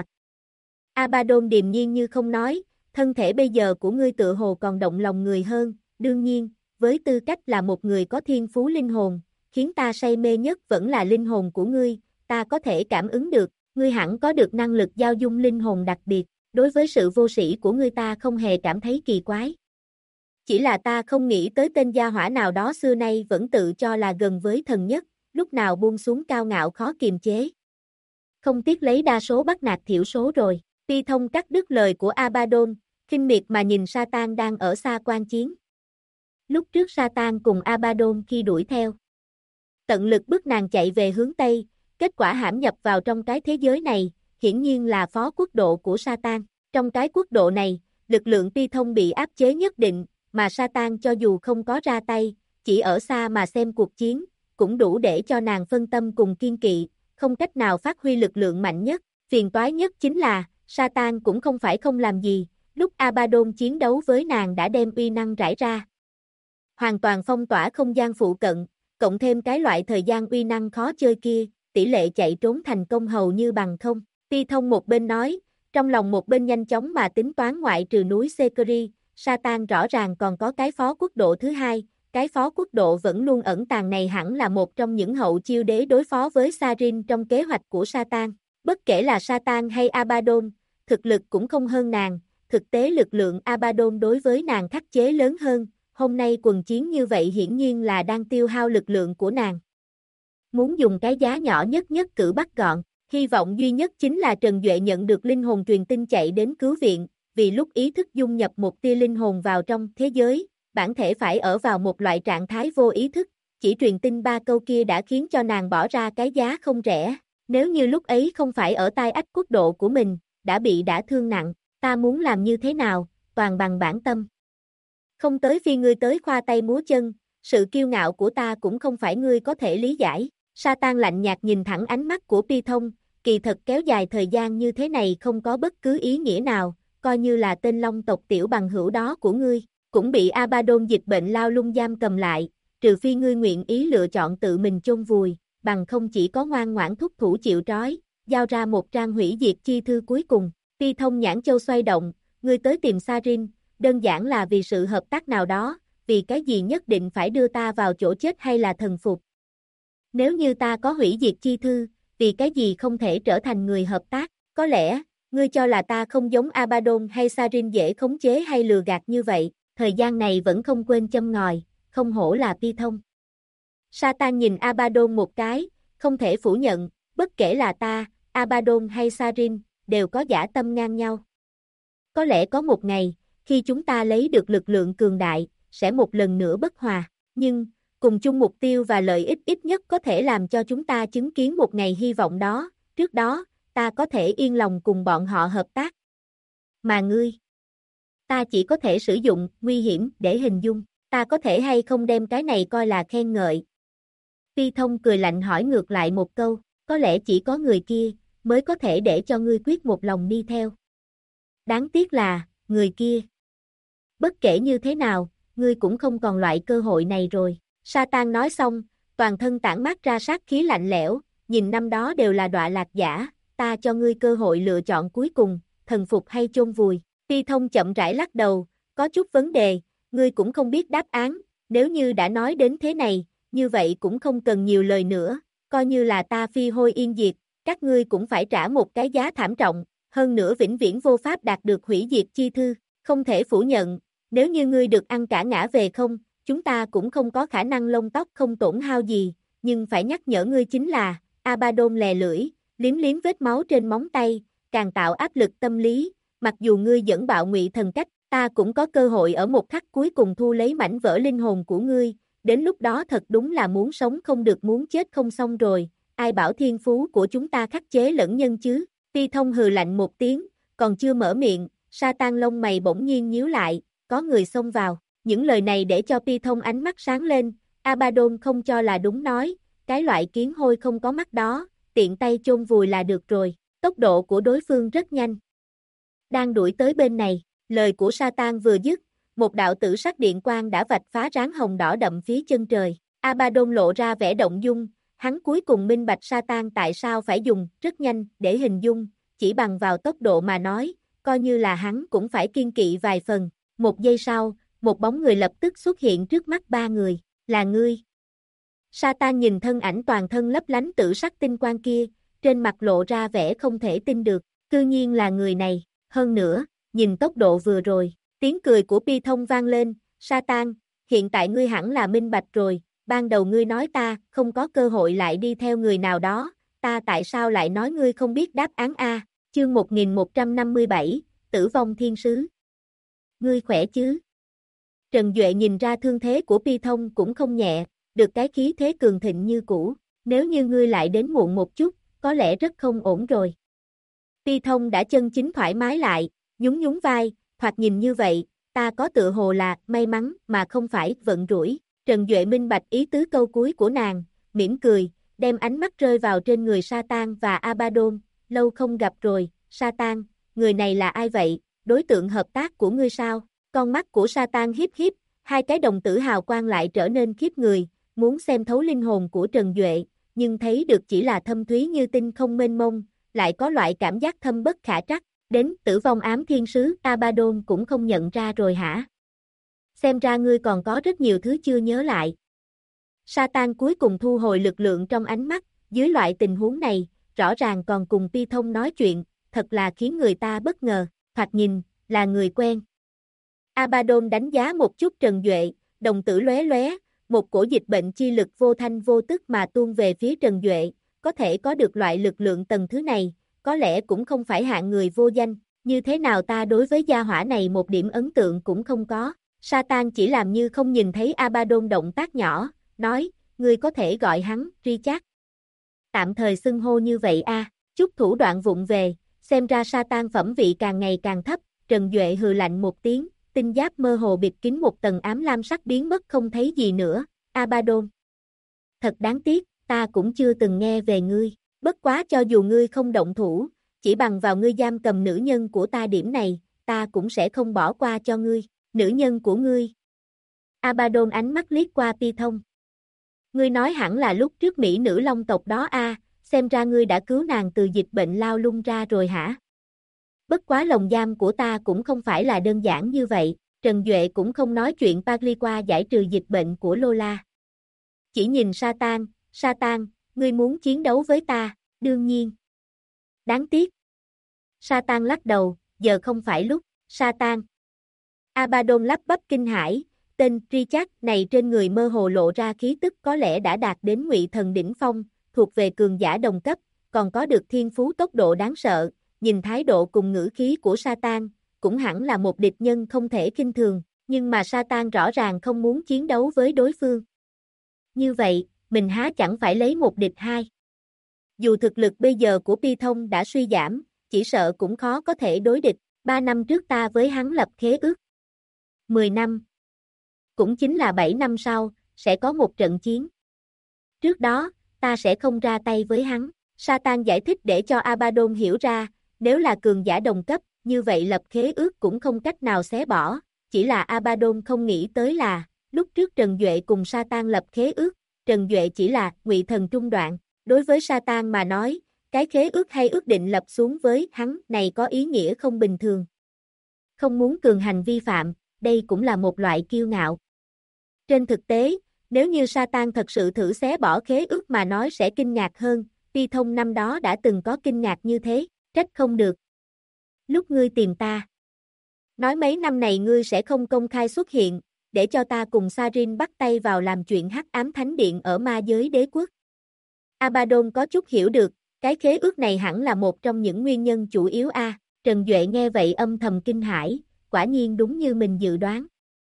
Abaddon điềm nhiên như không nói, thân thể bây giờ của ngươi tựa hồ còn động lòng người hơn, đương nhiên, với tư cách là một người có thiên phú linh hồn, khiến ta say mê nhất vẫn là linh hồn của ngươi, ta có thể cảm ứng được, ngươi hẳn có được năng lực giao dung linh hồn đặc biệt, đối với sự vô sĩ của ngươi ta không hề cảm thấy kỳ quái. Chỉ là ta không nghĩ tới tên gia hỏa nào đó xưa nay vẫn tự cho là gần với thần nhất, lúc nào buông xuống cao ngạo khó kiềm chế. Không tiếc lấy đa số bắt nạt thiểu số rồi. Ti Thông cắt đứt lời của Abaddon, khinh miệt mà nhìn Satan đang ở xa quan chiến. Lúc trước Satan cùng Abaddon khi đuổi theo, tận lực bức nàng chạy về hướng Tây, kết quả hãm nhập vào trong cái thế giới này, hiển nhiên là phó quốc độ của Satan. Trong cái quốc độ này, lực lượng Ti Thông bị áp chế nhất định, mà Satan cho dù không có ra tay, chỉ ở xa mà xem cuộc chiến, cũng đủ để cho nàng phân tâm cùng kiên kỵ, không cách nào phát huy lực lượng mạnh nhất. Phiền toái nhất chính là, Satan cũng không phải không làm gì, lúc Abaddon chiến đấu với nàng đã đem uy năng rải ra. Hoàn toàn phong tỏa không gian phụ cận, cộng thêm cái loại thời gian uy năng khó chơi kia, tỷ lệ chạy trốn thành công hầu như bằng không. Ti Thông một bên nói, trong lòng một bên nhanh chóng mà tính toán ngoại trừ núi Sekiri, Satan rõ ràng còn có cái phó quốc độ thứ hai, cái phó quốc độ vẫn luôn ẩn tàng này hẳn là một trong những hậu chiêu đế đối phó với Sarin trong kế hoạch của Satan. Bất kể là Satan hay Abaddon, thực lực cũng không hơn nàng, thực tế lực lượng Abaddon đối với nàng khắc chế lớn hơn, hôm nay quần chiến như vậy hiển nhiên là đang tiêu hao lực lượng của nàng. Muốn dùng cái giá nhỏ nhất nhất cử bắt gọn, hy vọng duy nhất chính là Trần Duệ nhận được linh hồn truyền tin chạy đến cứu viện, vì lúc ý thức dung nhập một tia linh hồn vào trong thế giới, bản thể phải ở vào một loại trạng thái vô ý thức, chỉ truyền tin 3 câu kia đã khiến cho nàng bỏ ra cái giá không rẻ, nếu như lúc ấy không phải ở tai ách quốc độ của mình, đã bị đả thương nặng, ta muốn làm như thế nào, toàn bằng bản tâm. Không tới phi ngươi tới khoa tay múa chân, sự kiêu ngạo của ta cũng không phải ngươi có thể lý giải. Satan lạnh nhạt nhìn thẳng ánh mắt của Pi Thông, kỳ thật kéo dài thời gian như thế này không có bất cứ ý nghĩa nào, coi như là tên Long tộc tiểu bằng hữu đó của ngươi, cũng bị Abaddon dịch bệnh lao lung giam cầm lại, trừ phi ngươi nguyện ý lựa chọn tự mình chôn vùi, bằng không chỉ có ngoan ngoãn thúc thủ chịu trói, giao ra một trang hủy diệt chi thư cuối cùng. Pi Thông nhãn châu xoay động, ngươi tới tìm Sarin, đơn giản là vì sự hợp tác nào đó, vì cái gì nhất định phải đưa ta vào chỗ chết hay là thần phục. Nếu như ta có hủy diệt chi thư, vì cái gì không thể trở thành người hợp tác, có lẽ, ngươi cho là ta không giống Abaddon hay Sarin dễ khống chế hay lừa gạt như vậy, thời gian này vẫn không quên châm ngòi, không hổ là Pi Thông. Satan nhìn Abaddon một cái, không thể phủ nhận, bất kể là ta, Abaddon hay Sarin, đều có dã tâm ngang nhau. Có lẽ có một ngày, khi chúng ta lấy được lực lượng cường đại, sẽ một lần nữa bất hòa, nhưng, cùng chung mục tiêu và lợi ích ít nhất có thể làm cho chúng ta chứng kiến một ngày hy vọng đó, trước đó, ta có thể yên lòng cùng bọn họ hợp tác. Mà ngươi, ta chỉ có thể sử dụng nguy hiểm để hình dung, ta có thể hay không đem cái này coi là khen ngợi. Pi Thông cười lạnh hỏi ngược lại một câu, có lẽ chỉ có người kia, mới có thể để cho ngươi quyết một lòng đi theo. Đáng tiếc là, người kia. Bất kể như thế nào, ngươi cũng không còn loại cơ hội này rồi. Satan nói xong, toàn thân tản mát ra sát khí lạnh lẽo, nhìn năm đó đều là đọa lạc giả, ta cho ngươi cơ hội lựa chọn cuối cùng, thần phục hay chôn vùi. Pi Thông chậm rãi lắc đầu, có chút vấn đề, ngươi cũng không biết đáp án, nếu như đã nói đến thế này, như vậy cũng không cần nhiều lời nữa, coi như là ta phi hôi yên diệt, các ngươi cũng phải trả một cái giá thảm trọng, hơn nữa vĩnh viễn vô pháp đạt được hủy diệt chi thư, không thể phủ nhận, nếu như ngươi được ăn cả ngã về không, chúng ta cũng không có khả năng lông tóc không tổn hao gì, nhưng phải nhắc nhở ngươi chính là, Abaddon lè lưỡi, liếm liếm vết máu trên móng tay, càng tạo áp lực tâm lý, mặc dù ngươi dẫn bạo ngụy thần cách, ta cũng có cơ hội ở một khắc cuối cùng thu lấy mảnh vỡ linh hồn của ngươi, đến lúc đó thật đúng là muốn sống không được muốn chết không xong rồi, ai bảo thiên phú của chúng ta khắc chế lẫn nhân chứ. Pi Thông hừ lạnh một tiếng, còn chưa mở miệng, Satan lông mày bỗng nhiên nhíu lại, có người xông vào, những lời này để cho Pi Thông ánh mắt sáng lên, Abaddon không cho là đúng nói, cái loại kiến hôi không có mắt đó, tiện tay chôn vùi là được rồi, tốc độ của đối phương rất nhanh. Đang đuổi tới bên này, lời của Satan vừa dứt, một đạo tử sắc điện quang đã vạch phá ráng hồng đỏ đậm phía chân trời, Abaddon lộ ra vẻ động dung, hắn cuối cùng minh bạch Satan tại sao phải dùng rất nhanh để hình dung, chỉ bằng vào tốc độ mà nói, coi như là hắn cũng phải kiên kỵ vài phần. Một giây sau, một bóng người lập tức xuất hiện trước mắt ba người, là ngươi. Satan nhìn thân ảnh toàn thân lấp lánh tử sắc tinh quang kia, trên mặt lộ ra vẻ không thể tin được, cư nhiên là người này, hơn nữa, nhìn tốc độ vừa rồi, tiếng cười của Pi Thông vang lên, Satan, hiện tại ngươi hẳn là minh bạch rồi, ban đầu ngươi nói ta không có cơ hội lại đi theo người nào đó, ta tại sao lại nói ngươi không biết đáp án A, chương 1157, Tử vong thiên sứ. Ngươi khỏe chứ? Trần Duệ nhìn ra thương thế của Pi Thông cũng không nhẹ, được cái khí thế cường thịnh như cũ, nếu như ngươi lại đến muộn một chút, có lẽ rất không ổn rồi. Pi Thông đã chân chính thoải mái lại, nhún nhún vai, thoạt nhìn như vậy, ta có tựa hồ là may mắn mà không phải vận rủi. Trần Duệ minh bạch ý tứ câu cuối của nàng, mỉm cười, đem ánh mắt rơi vào trên người Satan và Abaddon, lâu không gặp rồi, Satan, người này là ai vậy, đối tượng hợp tác của ngươi sao? Con mắt của Satan híp híp, hai cái đồng tử hào quang lại trở nên khiếp người, muốn xem thấu linh hồn của Trần Duệ, nhưng thấy được chỉ là thâm thúy như tinh không mênh mông, lại có loại cảm giác thâm bất khả trắc, Đến tử vong ám thiên sứ Abaddon cũng không nhận ra rồi hả? Xem ra ngươi còn có rất nhiều thứ chưa nhớ lại. Satan cuối cùng thu hồi lực lượng trong ánh mắt, dưới loại tình huống này, rõ ràng còn cùng Pi Thông nói chuyện, thật là khiến người ta bất ngờ, thoạt nhìn, là người quen. Abaddon đánh giá một chút Trần Duệ, đồng tử lóe lóe, một cổ dịch bệnh chi lực vô thanh vô tức mà tuôn về phía Trần Duệ, có thể có được loại lực lượng tầng thứ này, có lẽ cũng không phải hạng người vô danh, như thế nào ta đối với gia hỏa này một điểm ấn tượng cũng không có. Satan chỉ làm như không nhìn thấy Abaddon động tác nhỏ, nói, ngươi có thể gọi hắn, Richard. Tạm thời xưng hô như vậy a. Chút thủ đoạn vụng về, xem ra Satan phẩm vị càng ngày càng thấp, Trần Duệ hừ lạnh một tiếng, tinh giáp mơ hồ bịt kín một tầng ám lam sắc biến mất không thấy gì nữa, Abaddon. Thật đáng tiếc, ta cũng chưa từng nghe về ngươi, bất quá cho dù ngươi không động thủ, chỉ bằng vào ngươi giam cầm nữ nhân của ta điểm này, ta cũng sẽ không bỏ qua cho ngươi, nữ nhân của ngươi. Abaddon ánh mắt liếc qua Pi Thông. Ngươi nói hẳn là lúc trước Mỹ nữ long tộc đó a, xem ra ngươi đã cứu nàng từ dịch bệnh lao lung ra rồi hả? Bất quá lồng giam của ta cũng không phải là đơn giản như vậy, Trần Duệ cũng không nói chuyện Pagliqua giải trừ dịch bệnh của Lola. Chỉ nhìn Satan, Satan, ngươi muốn chiến đấu với ta, đương nhiên. Đáng tiếc. Satan lắc đầu, giờ không phải lúc, Satan. Abaddon lắp bắp kinh hãi, tên Richard này trên người mơ hồ lộ ra khí tức có lẽ đã đạt đến ngụy thần đỉnh phong, thuộc về cường giả đồng cấp, còn có được thiên phú tốc độ đáng sợ, nhìn thái độ cùng ngữ khí của Satan, cũng hẳn là một địch nhân không thể khinh thường, nhưng mà Satan rõ ràng không muốn chiến đấu với đối phương. Như vậy, mình há chẳng phải lấy một địch hai. Dù thực lực bây giờ của Pi Thông đã suy giảm, chỉ sợ cũng khó có thể đối địch, 3 năm trước ta với hắn lập khế ước. 10 năm. Cũng chính là 7 năm sau, sẽ có một trận chiến. Trước đó, ta sẽ không ra tay với hắn. Satan giải thích để cho Abaddon hiểu ra, nếu là cường giả đồng cấp, như vậy lập khế ước cũng không cách nào xé bỏ. Chỉ là Abaddon không nghĩ tới là, lúc trước Trần Duệ cùng Satan lập khế ước, Trần Duệ chỉ là ngụy thần trung đoạn. Đối với Satan mà nói, cái khế ước hay ước định lập xuống với hắn này có ý nghĩa không bình thường. Không muốn cường hành vi phạm, đây cũng là một loại kiêu ngạo. Trên thực tế, nếu như Satan thật sự thử xé bỏ khế ước mà nói sẽ kinh ngạc hơn, Pi Thông năm đó đã từng có kinh ngạc như thế, trách không được. Lúc ngươi tìm ta, nói mấy năm này ngươi sẽ không công khai xuất hiện, để cho ta cùng Sarin bắt tay vào làm chuyện hắc ám thánh điện ở ma giới đế quốc. Abaddon có chút hiểu được, cái khế ước này hẳn là một trong những nguyên nhân chủ yếu a. Trần Duệ nghe vậy âm thầm kinh hãi, quả nhiên đúng như mình dự đoán.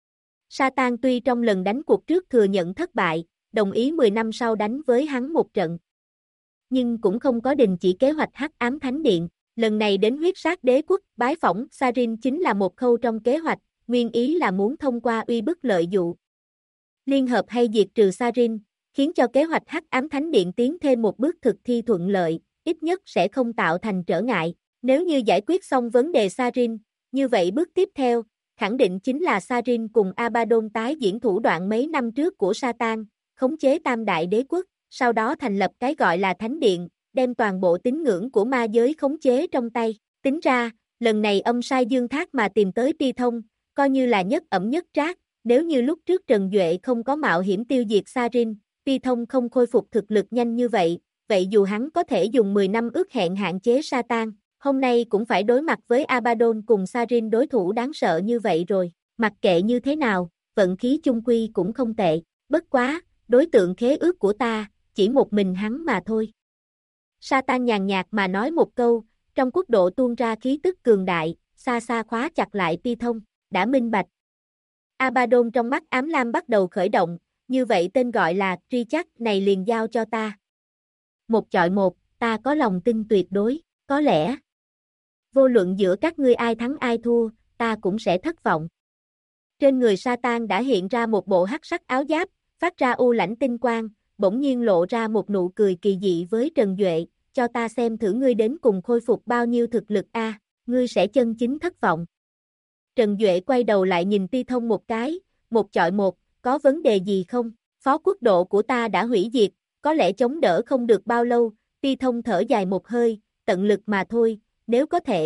Satan tuy trong lần đánh cuộc trước thừa nhận thất bại, đồng ý 10 năm sau đánh với hắn một trận. Nhưng cũng không có đình chỉ kế hoạch hắc ám thánh điện, lần này đến huyết sát đế quốc bái phỏng Sarin chính là một khâu trong kế hoạch, nguyên ý là muốn thông qua uy bức lợi dụ. Liên hợp hay diệt trừ Sarin, khiến cho kế hoạch hắc ám thánh điện tiến thêm một bước thực thi thuận lợi, ít nhất sẽ không tạo thành trở ngại. Nếu như giải quyết xong vấn đề Sarin, như vậy bước tiếp theo, khẳng định chính là Sarin cùng Abaddon tái diễn thủ đoạn mấy năm trước của Satan, khống chế tam đại đế quốc, sau đó thành lập cái gọi là thánh điện, đem toàn bộ tín ngưỡng của ma giới khống chế trong tay. Tính ra, lần này âm sai dương thác mà tìm tới Pi Thông, coi như là nhất ẩm nhất trác, nếu như lúc trước Trần Duệ không có mạo hiểm tiêu diệt Sarin, Pi Thông không khôi phục thực lực nhanh như vậy, vậy dù hắn có thể dùng 10 năm ước hẹn hạn chế Satan, hôm nay cũng phải đối mặt với Abaddon cùng Sarin đối thủ đáng sợ như vậy rồi. Mặc kệ như thế nào, vận khí chung quy cũng không tệ, bất quá, đối tượng khế ước của ta, chỉ một mình hắn mà thôi. Satan nhàn nhạt mà nói một câu, trong quốc độ tuôn ra khí tức cường đại, xa xa khóa chặt lại Pi Thông, đã minh bạch. Abaddon trong mắt ám lam bắt đầu khởi động, như vậy tên gọi là Richard này liền giao cho ta. Một chọi một, ta có lòng tin tuyệt đối, có lẽ. Vô luận giữa các ngươi ai thắng ai thua, ta cũng sẽ thất vọng. Trên người Satan đã hiện ra một bộ hắc sắc áo giáp, phát ra u lãnh tinh quang, bỗng nhiên lộ ra một nụ cười kỳ dị với Trần Duệ, cho ta xem thử ngươi đến cùng khôi phục bao nhiêu thực lực a, ngươi sẽ chân chính thất vọng. Trần Duệ quay đầu lại nhìn Pi Thông một cái, một chọi một, có vấn đề gì không? Phó quốc độ của ta đã hủy diệt, có lẽ chống đỡ không được bao lâu, Pi Thông thở dài một hơi, tận lực mà thôi, nếu có thể,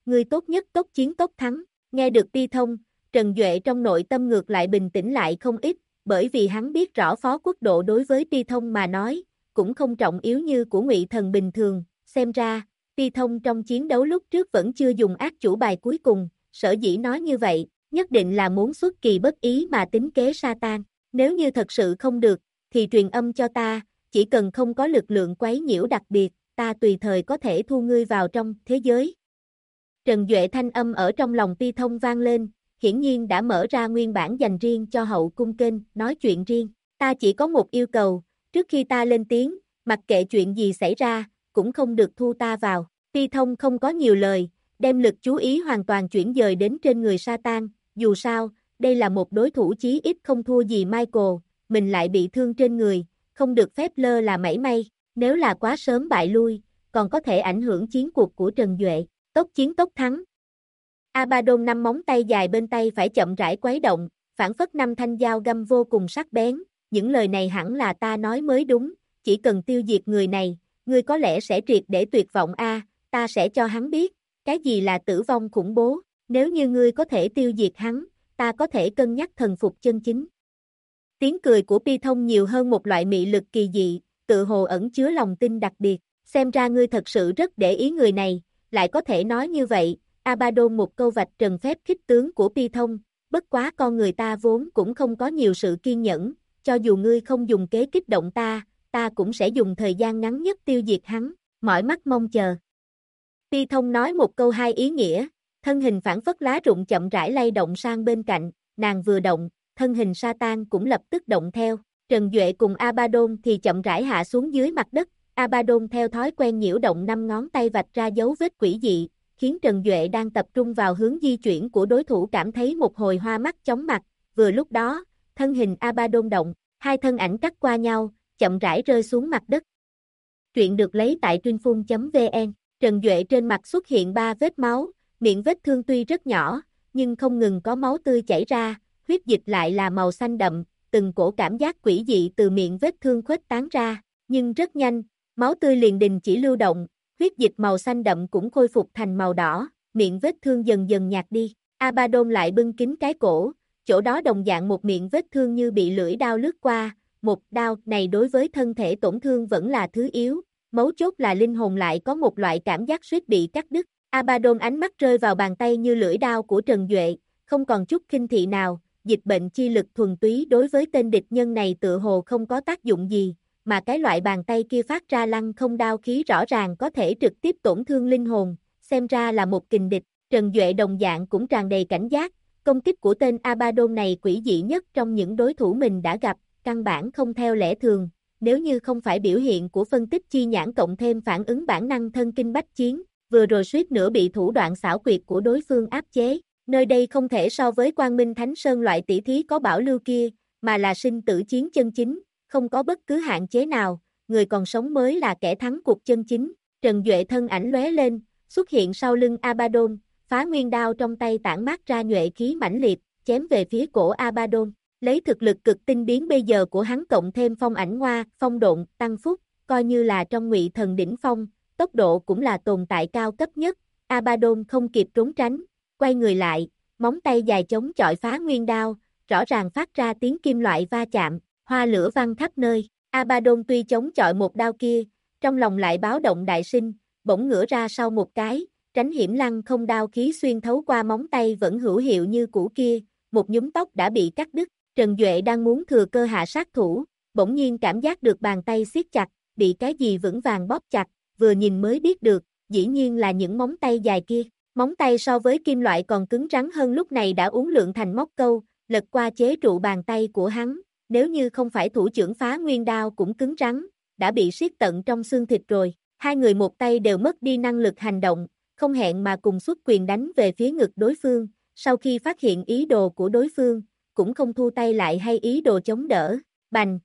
ngươi tốt nhất tốc chiến tốc thắng. Nghe được Ti Thông, Trần Duệ trong nội tâm ngược lại bình tĩnh lại không ít, bởi vì hắn biết rõ Phó Quốc Độ đối với Ti Thông mà nói, cũng không trọng yếu như của Ngụy Thần bình thường, xem ra, Ti Thông trong chiến đấu lúc trước vẫn chưa dùng ác chủ bài cuối cùng, sở dĩ nói như vậy, nhất định là muốn xuất kỳ bất ý mà tính kế Satan, nếu như thật sự không được, thì truyền âm cho ta, chỉ cần không có lực lượng quấy nhiễu đặc biệt, ta tùy thời có thể thu ngươi vào trong thế giới. Trần Duệ thanh âm ở trong lòng Ti Thông vang lên, hiển nhiên đã mở ra nguyên bản dành riêng cho hậu cung kênh, nói chuyện riêng, ta chỉ có một yêu cầu, trước khi ta lên tiếng, mặc kệ chuyện gì xảy ra, cũng không được thu ta vào. Ti Thông không có nhiều lời, đem lực chú ý hoàn toàn chuyển dời đến trên người Satan, dù sao, đây là một đối thủ chí ít không thua gì Michael, mình lại bị thương trên người, không được phép lơ là mảy may, nếu là quá sớm bại lui, còn có thể ảnh hưởng chiến cuộc của Trần Duệ, tốc chiến tốc thắng. Abaddon năm móng tay dài bên tay phải chậm rãi quấy động, phản phất năm thanh dao găm vô cùng sắc bén, những lời này hẳn là ta nói mới đúng, chỉ cần tiêu diệt người này, ngươi có lẽ sẽ triệt để tuyệt vọng ta sẽ cho hắn biết, cái gì là tử vong khủng bố, nếu như ngươi có thể tiêu diệt hắn, ta có thể cân nhắc thần phục chân chính. Tiếng cười của Pi Thông nhiều hơn một loại mị lực kỳ dị, tự hồ ẩn chứa lòng tin đặc biệt, xem ra ngươi thật sự rất để ý người này, lại có thể nói như vậy, Abaddon một câu vạch trần phép khích tướng của Pi Thông, bất quá con người ta vốn cũng không có nhiều sự kiên nhẫn, cho dù ngươi không dùng kế kích động ta cũng sẽ dùng thời gian ngắn nhất tiêu diệt hắn, mỏi mắt mong chờ. Pi Thông nói một câu hai ý nghĩa, thân hình phản phất lá rụng chậm rãi lay động sang bên cạnh, nàng vừa động, thân hình Satan cũng lập tức động theo, Trần Duệ cùng Abaddon thì chậm rãi hạ xuống dưới mặt đất, Abaddon theo thói quen nhiễu động 5 ngón tay vạch ra dấu vết quỷ dị, khiến Trần Duệ đang tập trung vào hướng di chuyển của đối thủ cảm thấy một hồi hoa mắt chóng mặt, vừa lúc đó, thân hình Abaddon động, hai thân ảnh cắt qua nhau, chậm rãi rơi xuống mặt đất. Truyện được lấy tại Truyinphun.vn, Trần Duệ trên mặt xuất hiện 3 vết máu, miệng vết thương tuy rất nhỏ, nhưng không ngừng có máu tươi chảy ra, huyết dịch lại là màu xanh đậm, từng cổ cảm giác quỷ dị từ miệng vết thương khuếch tán ra, nhưng rất nhanh, máu tươi liền đình chỉ lưu động, huyết dịch màu xanh đậm cũng khôi phục thành màu đỏ, miệng vết thương dần dần nhạt đi, Abaddon lại bưng kín cái cổ, chỗ đó đồng dạng một miệng vết thương như bị lưỡi đao lướt qua, một đao này đối với thân thể tổn thương vẫn là thứ yếu, mấu chốt là linh hồn lại có một loại cảm giác suýt bị cắt đứt, Abaddon ánh mắt rơi vào bàn tay như lưỡi đao của Trần Duệ, không còn chút khinh thị nào, dịch bệnh chi lực thuần túy đối với tên địch nhân này tựa hồ không có tác dụng gì, mà cái loại bàn tay kia phát ra lăng không đao khí rõ ràng có thể trực tiếp tổn thương linh hồn, xem ra là một kình địch, Trần Duệ đồng dạng cũng tràn đầy cảnh giác, công kích của tên Abaddon này quỷ dị nhất trong những đối thủ mình đã gặp, căn bản không theo lẽ thường, nếu như không phải biểu hiện của phân tích chi nhãn cộng thêm phản ứng bản năng thân kinh bách chiến, vừa rồi suýt nữa bị thủ đoạn xảo quyệt của đối phương áp chế. Nơi đây không thể so với Quang Minh Thánh Sơn loại tỷ thí có bảo lưu kia, mà là sinh tử chiến chân chính, không có bất cứ hạn chế nào, người còn sống mới là kẻ thắng cuộc chân chính. Trần Duệ thân ảnh lóe lên, xuất hiện sau lưng Abaddon, phá nguyên đao trong tay tản mát ra nhuệ khí mãnh liệt, chém về phía cổ Abaddon. Lấy thực lực cực tinh biến bây giờ của hắn cộng thêm phong ảnh ngoa, phong độn, tăng phúc, coi như là trong Ngụy Thần đỉnh phong, tốc độ cũng là tồn tại cao cấp nhất. Abaddon không kịp trốn tránh, quay người lại, móng tay dài chống chọi phá nguyên đao, rõ ràng phát ra tiếng kim loại va chạm, hoa lửa văng khắp nơi. Abaddon tuy chống chọi một đao kia, trong lòng lại báo động đại sinh, bỗng ngửa ra sau một cái, tránh hiểm lăng không đao khí xuyên thấu qua móng tay vẫn hữu hiệu như cũ kia, một nhúm tóc đã bị cắt đứt. Trần Duệ đang muốn thừa cơ hạ sát thủ, bỗng nhiên cảm giác được bàn tay siết chặt, bị cái gì vững vàng bóp chặt, vừa nhìn mới biết được, dĩ nhiên là những móng tay dài kia. Móng tay so với kim loại còn cứng rắn hơn lúc này đã uốn lượn thành móc câu, lật qua chế trụ bàn tay của hắn, nếu như không phải thủ trưởng phá nguyên đao cũng cứng rắn, đã bị siết tận trong xương thịt rồi. Hai người một tay đều mất đi năng lực hành động, không hẹn mà cùng xuất quyền đánh về phía ngực đối phương, sau khi phát hiện ý đồ của đối phương, cũng không thu tay lại hay ý đồ chống đỡ, bành.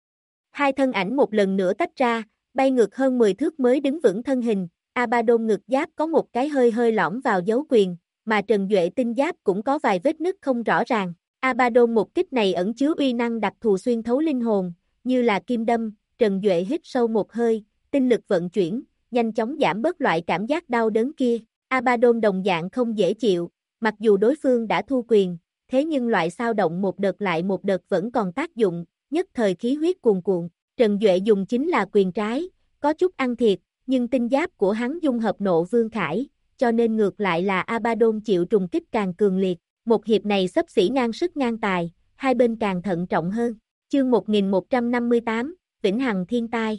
Hai thân ảnh một lần nữa tách ra, bay ngược hơn 10 thước mới đứng vững thân hình, Abaddon ngực giáp có một cái hơi hơi lõm vào dấu quyền, mà Trần Duệ tinh giáp cũng có vài vết nứt không rõ ràng. Abaddon một kích này ẩn chứa uy năng đặc thù xuyên thấu linh hồn, như là kim đâm, Trần Duệ hít sâu một hơi, tinh lực vận chuyển, nhanh chóng giảm bớt loại cảm giác đau đớn kia. Abaddon đồng dạng không dễ chịu, mặc dù đối phương đã thu quyền, thế nhưng loại sao động một đợt lại một đợt vẫn còn tác dụng, nhất thời khí huyết cuồn cuộn. Trần Duệ dùng chính là quyền trái, có chút ăn thiệt, nhưng tinh giáp của hắn dung hợp nộ vương khải, cho nên ngược lại là Abaddon chịu trùng kích càng cường liệt. Một hiệp này xấp xỉ ngang sức ngang tài, hai bên càng thận trọng hơn. Chương 1158, Vĩnh Hằng Thiên Tai.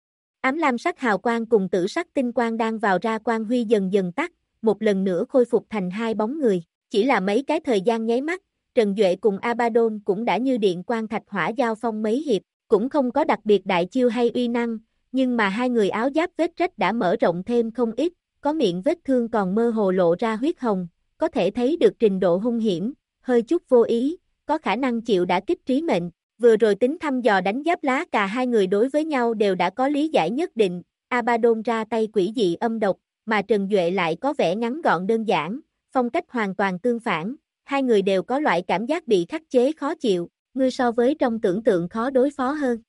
Ám lam sắc hào quang cùng tử sắc tinh quang đang vào ra quang huy dần dần tắt, một lần nữa khôi phục thành hai bóng người. Chỉ là mấy cái thời gian nháy mắt, Trần Duệ cùng Abaddon cũng đã như điện quang thạch hỏa giao phong mấy hiệp, cũng không có đặc biệt đại chiêu hay uy năng, nhưng mà hai người áo giáp vết rách đã mở rộng thêm không ít, có miệng vết thương còn mơ hồ lộ ra huyết hồng, có thể thấy được trình độ hung hiểm, hơi chút vô ý, có khả năng chịu đả kích trí mệnh. Vừa rồi tính thăm dò đánh giáp lá cả hai người đối với nhau đều đã có lý giải nhất định, Abaddon ra tay quỷ dị âm độc, mà Trần Duệ lại có vẻ ngắn gọn đơn giản, phong cách hoàn toàn tương phản, hai người đều có loại cảm giác bị khắc chế khó chịu, ngươi so với trong tưởng tượng khó đối phó hơn.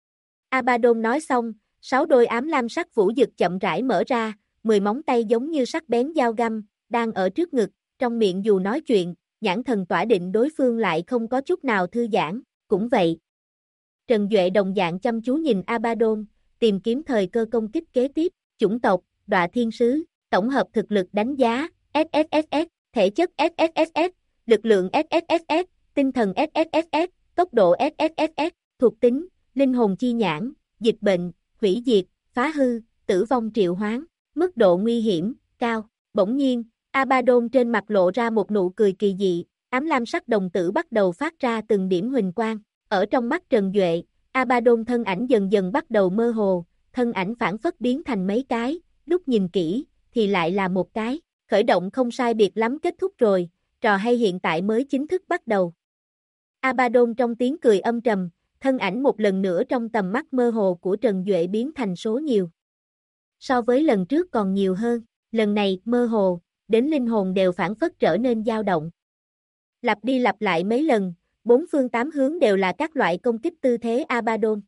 Abaddon nói xong, 6 đôi ám lam sắc vũ dực chậm rãi mở ra, 10 móng tay giống như sắc bén dao găm, đang ở trước ngực, trong miệng dù nói chuyện, nhãn thần tỏa định đối phương lại không có chút nào thư giãn, cũng vậy. Trần Duệ đồng dạng chăm chú nhìn Abaddon, tìm kiếm thời cơ công kích kế tiếp, chủng tộc, Đọa Thiên Sứ, tổng hợp thực lực đánh giá, SSSS, thể chất SSSS, lực lượng SSSS, tinh thần SSSS, tốc độ SSSS, thuộc tính, linh hồn chi nhãn, dịch bệnh, hủy diệt, phá hư, tử vong triệu hoán, mức độ nguy hiểm, cao. Bỗng nhiên, Abaddon trên mặt lộ ra một nụ cười kỳ dị, ám lam sắc đồng tử bắt đầu phát ra từng điểm huỳnh quang. Ở trong mắt Trần Duệ, Abaddon thân ảnh dần dần bắt đầu mơ hồ, thân ảnh phản phất biến thành mấy cái, lúc nhìn kỹ, thì lại là một cái. Khởi động không sai biệt lắm kết thúc rồi, trò hay hiện tại mới chính thức bắt đầu. Abaddon trong tiếng cười âm trầm, thân ảnh một lần nữa trong tầm mắt mơ hồ của Trần Duệ biến thành số nhiều. So với lần trước còn nhiều hơn, lần này mơ hồ, đến linh hồn đều phản phất trở nên dao động. Lặp đi lặp lại mấy lần, bốn phương tám hướng đều là các loại công kích tư thế Abaddon.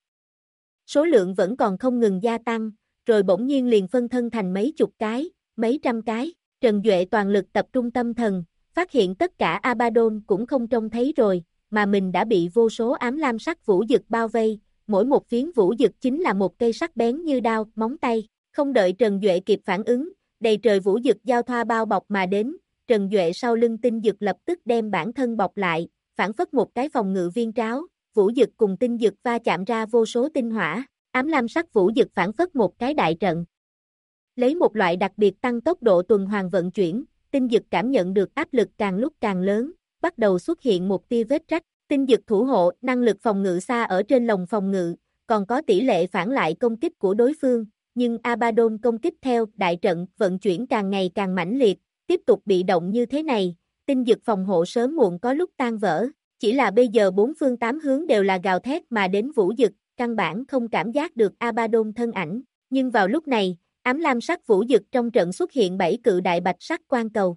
Số lượng vẫn còn không ngừng gia tăng, rồi bỗng nhiên liền phân thân thành mấy chục cái, mấy trăm cái. Trần Duệ toàn lực tập trung tâm thần, phát hiện tất cả Abaddon cũng không trông thấy rồi, mà mình đã bị vô số ám lam sắc vũ dực bao vây, mỗi một phiến vũ dực chính là một cây sắc bén như đao, móng tay. Không đợi Trần Duệ kịp phản ứng, đầy trời vũ dực giao thoa bao bọc mà đến, Trần Duệ sau lưng tinh dực lập tức đem bản thân bọc lại, phản phất một cái phòng ngự viên tráo, vũ dực cùng tinh dực va chạm ra vô số tinh hỏa, ám lam sắc vũ dực phản phất một cái đại trận. Lấy một loại đặc biệt tăng tốc độ tuần hoàn vận chuyển, tinh dực cảm nhận được áp lực càng lúc càng lớn, bắt đầu xuất hiện một tia vết rách, tinh dực thủ hộ, năng lực phòng ngự xa ở trên lồng phòng ngự, còn có tỷ lệ phản lại công kích của đối phương, nhưng Abaddon công kích theo đại trận vận chuyển càng ngày càng mãnh liệt, tiếp tục bị động như thế này, tinh dực phòng hộ sớm muộn có lúc tan vỡ, chỉ là bây giờ bốn phương tám hướng đều là gào thét mà đến vũ dực, căn bản không cảm giác được Abaddon thân ảnh, nhưng vào lúc này, ám lam sắc vũ dực trong trận xuất hiện 7 cự đại bạch sắc quang cầu.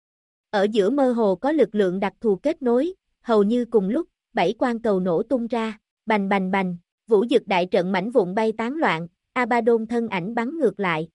Ở giữa mơ hồ có lực lượng đặc thù kết nối, hầu như cùng lúc, 7 quang cầu nổ tung ra, bành bành bành, vũ dực đại trận mảnh vụn bay tán loạn, Abaddon thân ảnh bắn ngược lại.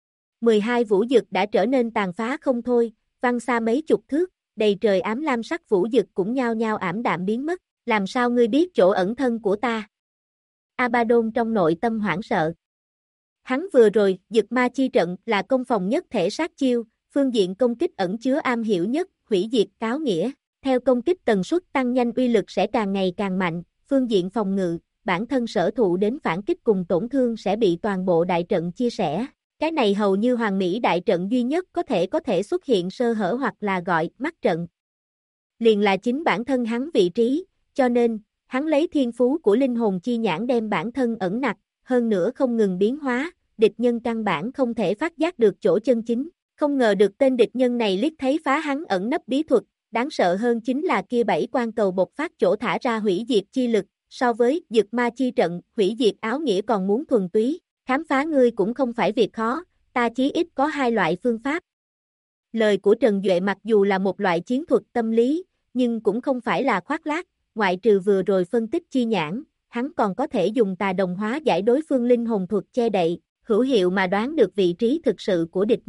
12 vũ dực đã trở nên tàn phá không thôi, văng xa mấy chục thước, đầy trời ám lam sắc vũ dực cũng nhao nhao ảm đạm biến mất, làm sao ngươi biết chỗ ẩn thân của ta? Abaddon trong nội tâm hoảng sợ. Hắn vừa rồi, dực ma chi trận là công phòng nhất thể sát chiêu, phương diện công kích ẩn chứa am hiểu nhất, hủy diệt cáo nghĩa. Theo công kích tần suất tăng nhanh uy lực sẽ càng ngày càng mạnh, phương diện phòng ngự, bản thân sở thụ đến phản kích cùng tổn thương sẽ bị toàn bộ đại trận chia sẻ. Cái này hầu như hoàn mỹ đại trận duy nhất có thể xuất hiện sơ hở hoặc là gọi mắc trận. Liền là chính bản thân hắn vị trí, cho nên, hắn lấy thiên phú của linh hồn chi nhãn đem bản thân ẩn nặc, hơn nữa không ngừng biến hóa, địch nhân căn bản không thể phát giác được chỗ chân chính. Không ngờ được tên địch nhân này liếc thấy phá hắn ẩn nấp bí thuật, đáng sợ hơn chính là kia 7 quan cầu bộc phát chỗ thả ra hủy diệt chi lực, so với dực ma chi trận, hủy diệt áo nghĩa còn muốn thuần túy, khám phá ngươi cũng không phải việc khó, ta chí ít có 2 loại phương pháp. Lời của Trần Duệ mặc dù là một loại chiến thuật tâm lý, nhưng cũng không phải là khoác lác, ngoại trừ vừa rồi phân tích chi nhãn, hắn còn có thể dùng tà đồng hóa giải đối phương linh hồn thuật che đậy, hữu hiệu mà đoán được vị trí thực sự của địch nhân.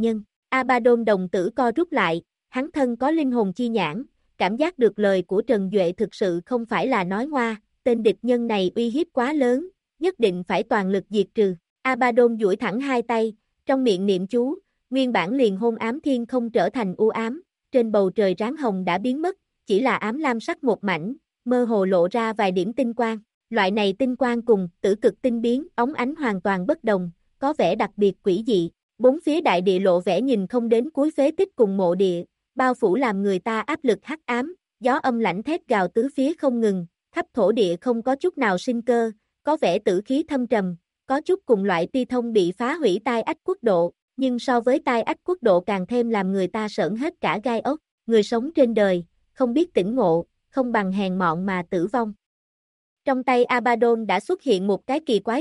Abaddon đồng tử co rút lại, hắn thân có linh hồn chi nhãn, cảm giác được lời của Trần Duệ thực sự không phải là nói ngoa, tên địch nhân này uy hiếp quá lớn, nhất định phải toàn lực diệt trừ. Abaddon duỗi thẳng hai tay, trong miệng niệm chú, nguyên bản liền hôn ám thiên không trở thành u ám, trên bầu trời ráng hồng đã biến mất, chỉ là ám lam sắc một mảnh, mơ hồ lộ ra vài điểm tinh quang. Loại này tinh quang cùng tử cực tinh biến, óng ánh hoàn toàn bất đồng, có vẻ đặc biệt quỷ dị. Bốn phía đại địa lộ vẻ nhìn không đến cuối phế tích cùng mộ địa, bao phủ làm người ta áp lực hắc ám, gió âm lãnh thét gào tứ phía không ngừng, khắp thổ địa không có chút nào sinh cơ, có vẻ tử khí thâm trầm, có chút cùng loại Ti Thông bị phá hủy Tai Ách Quốc độ, nhưng so với Tai Ách Quốc độ càng thêm làm người ta sởn hết cả gai ốc, người sống trên đời, không biết tỉnh ngộ, không bằng hèn mọn mà tử vong. Trong tay Abaddon đã xuất hiện một cái kỳ quái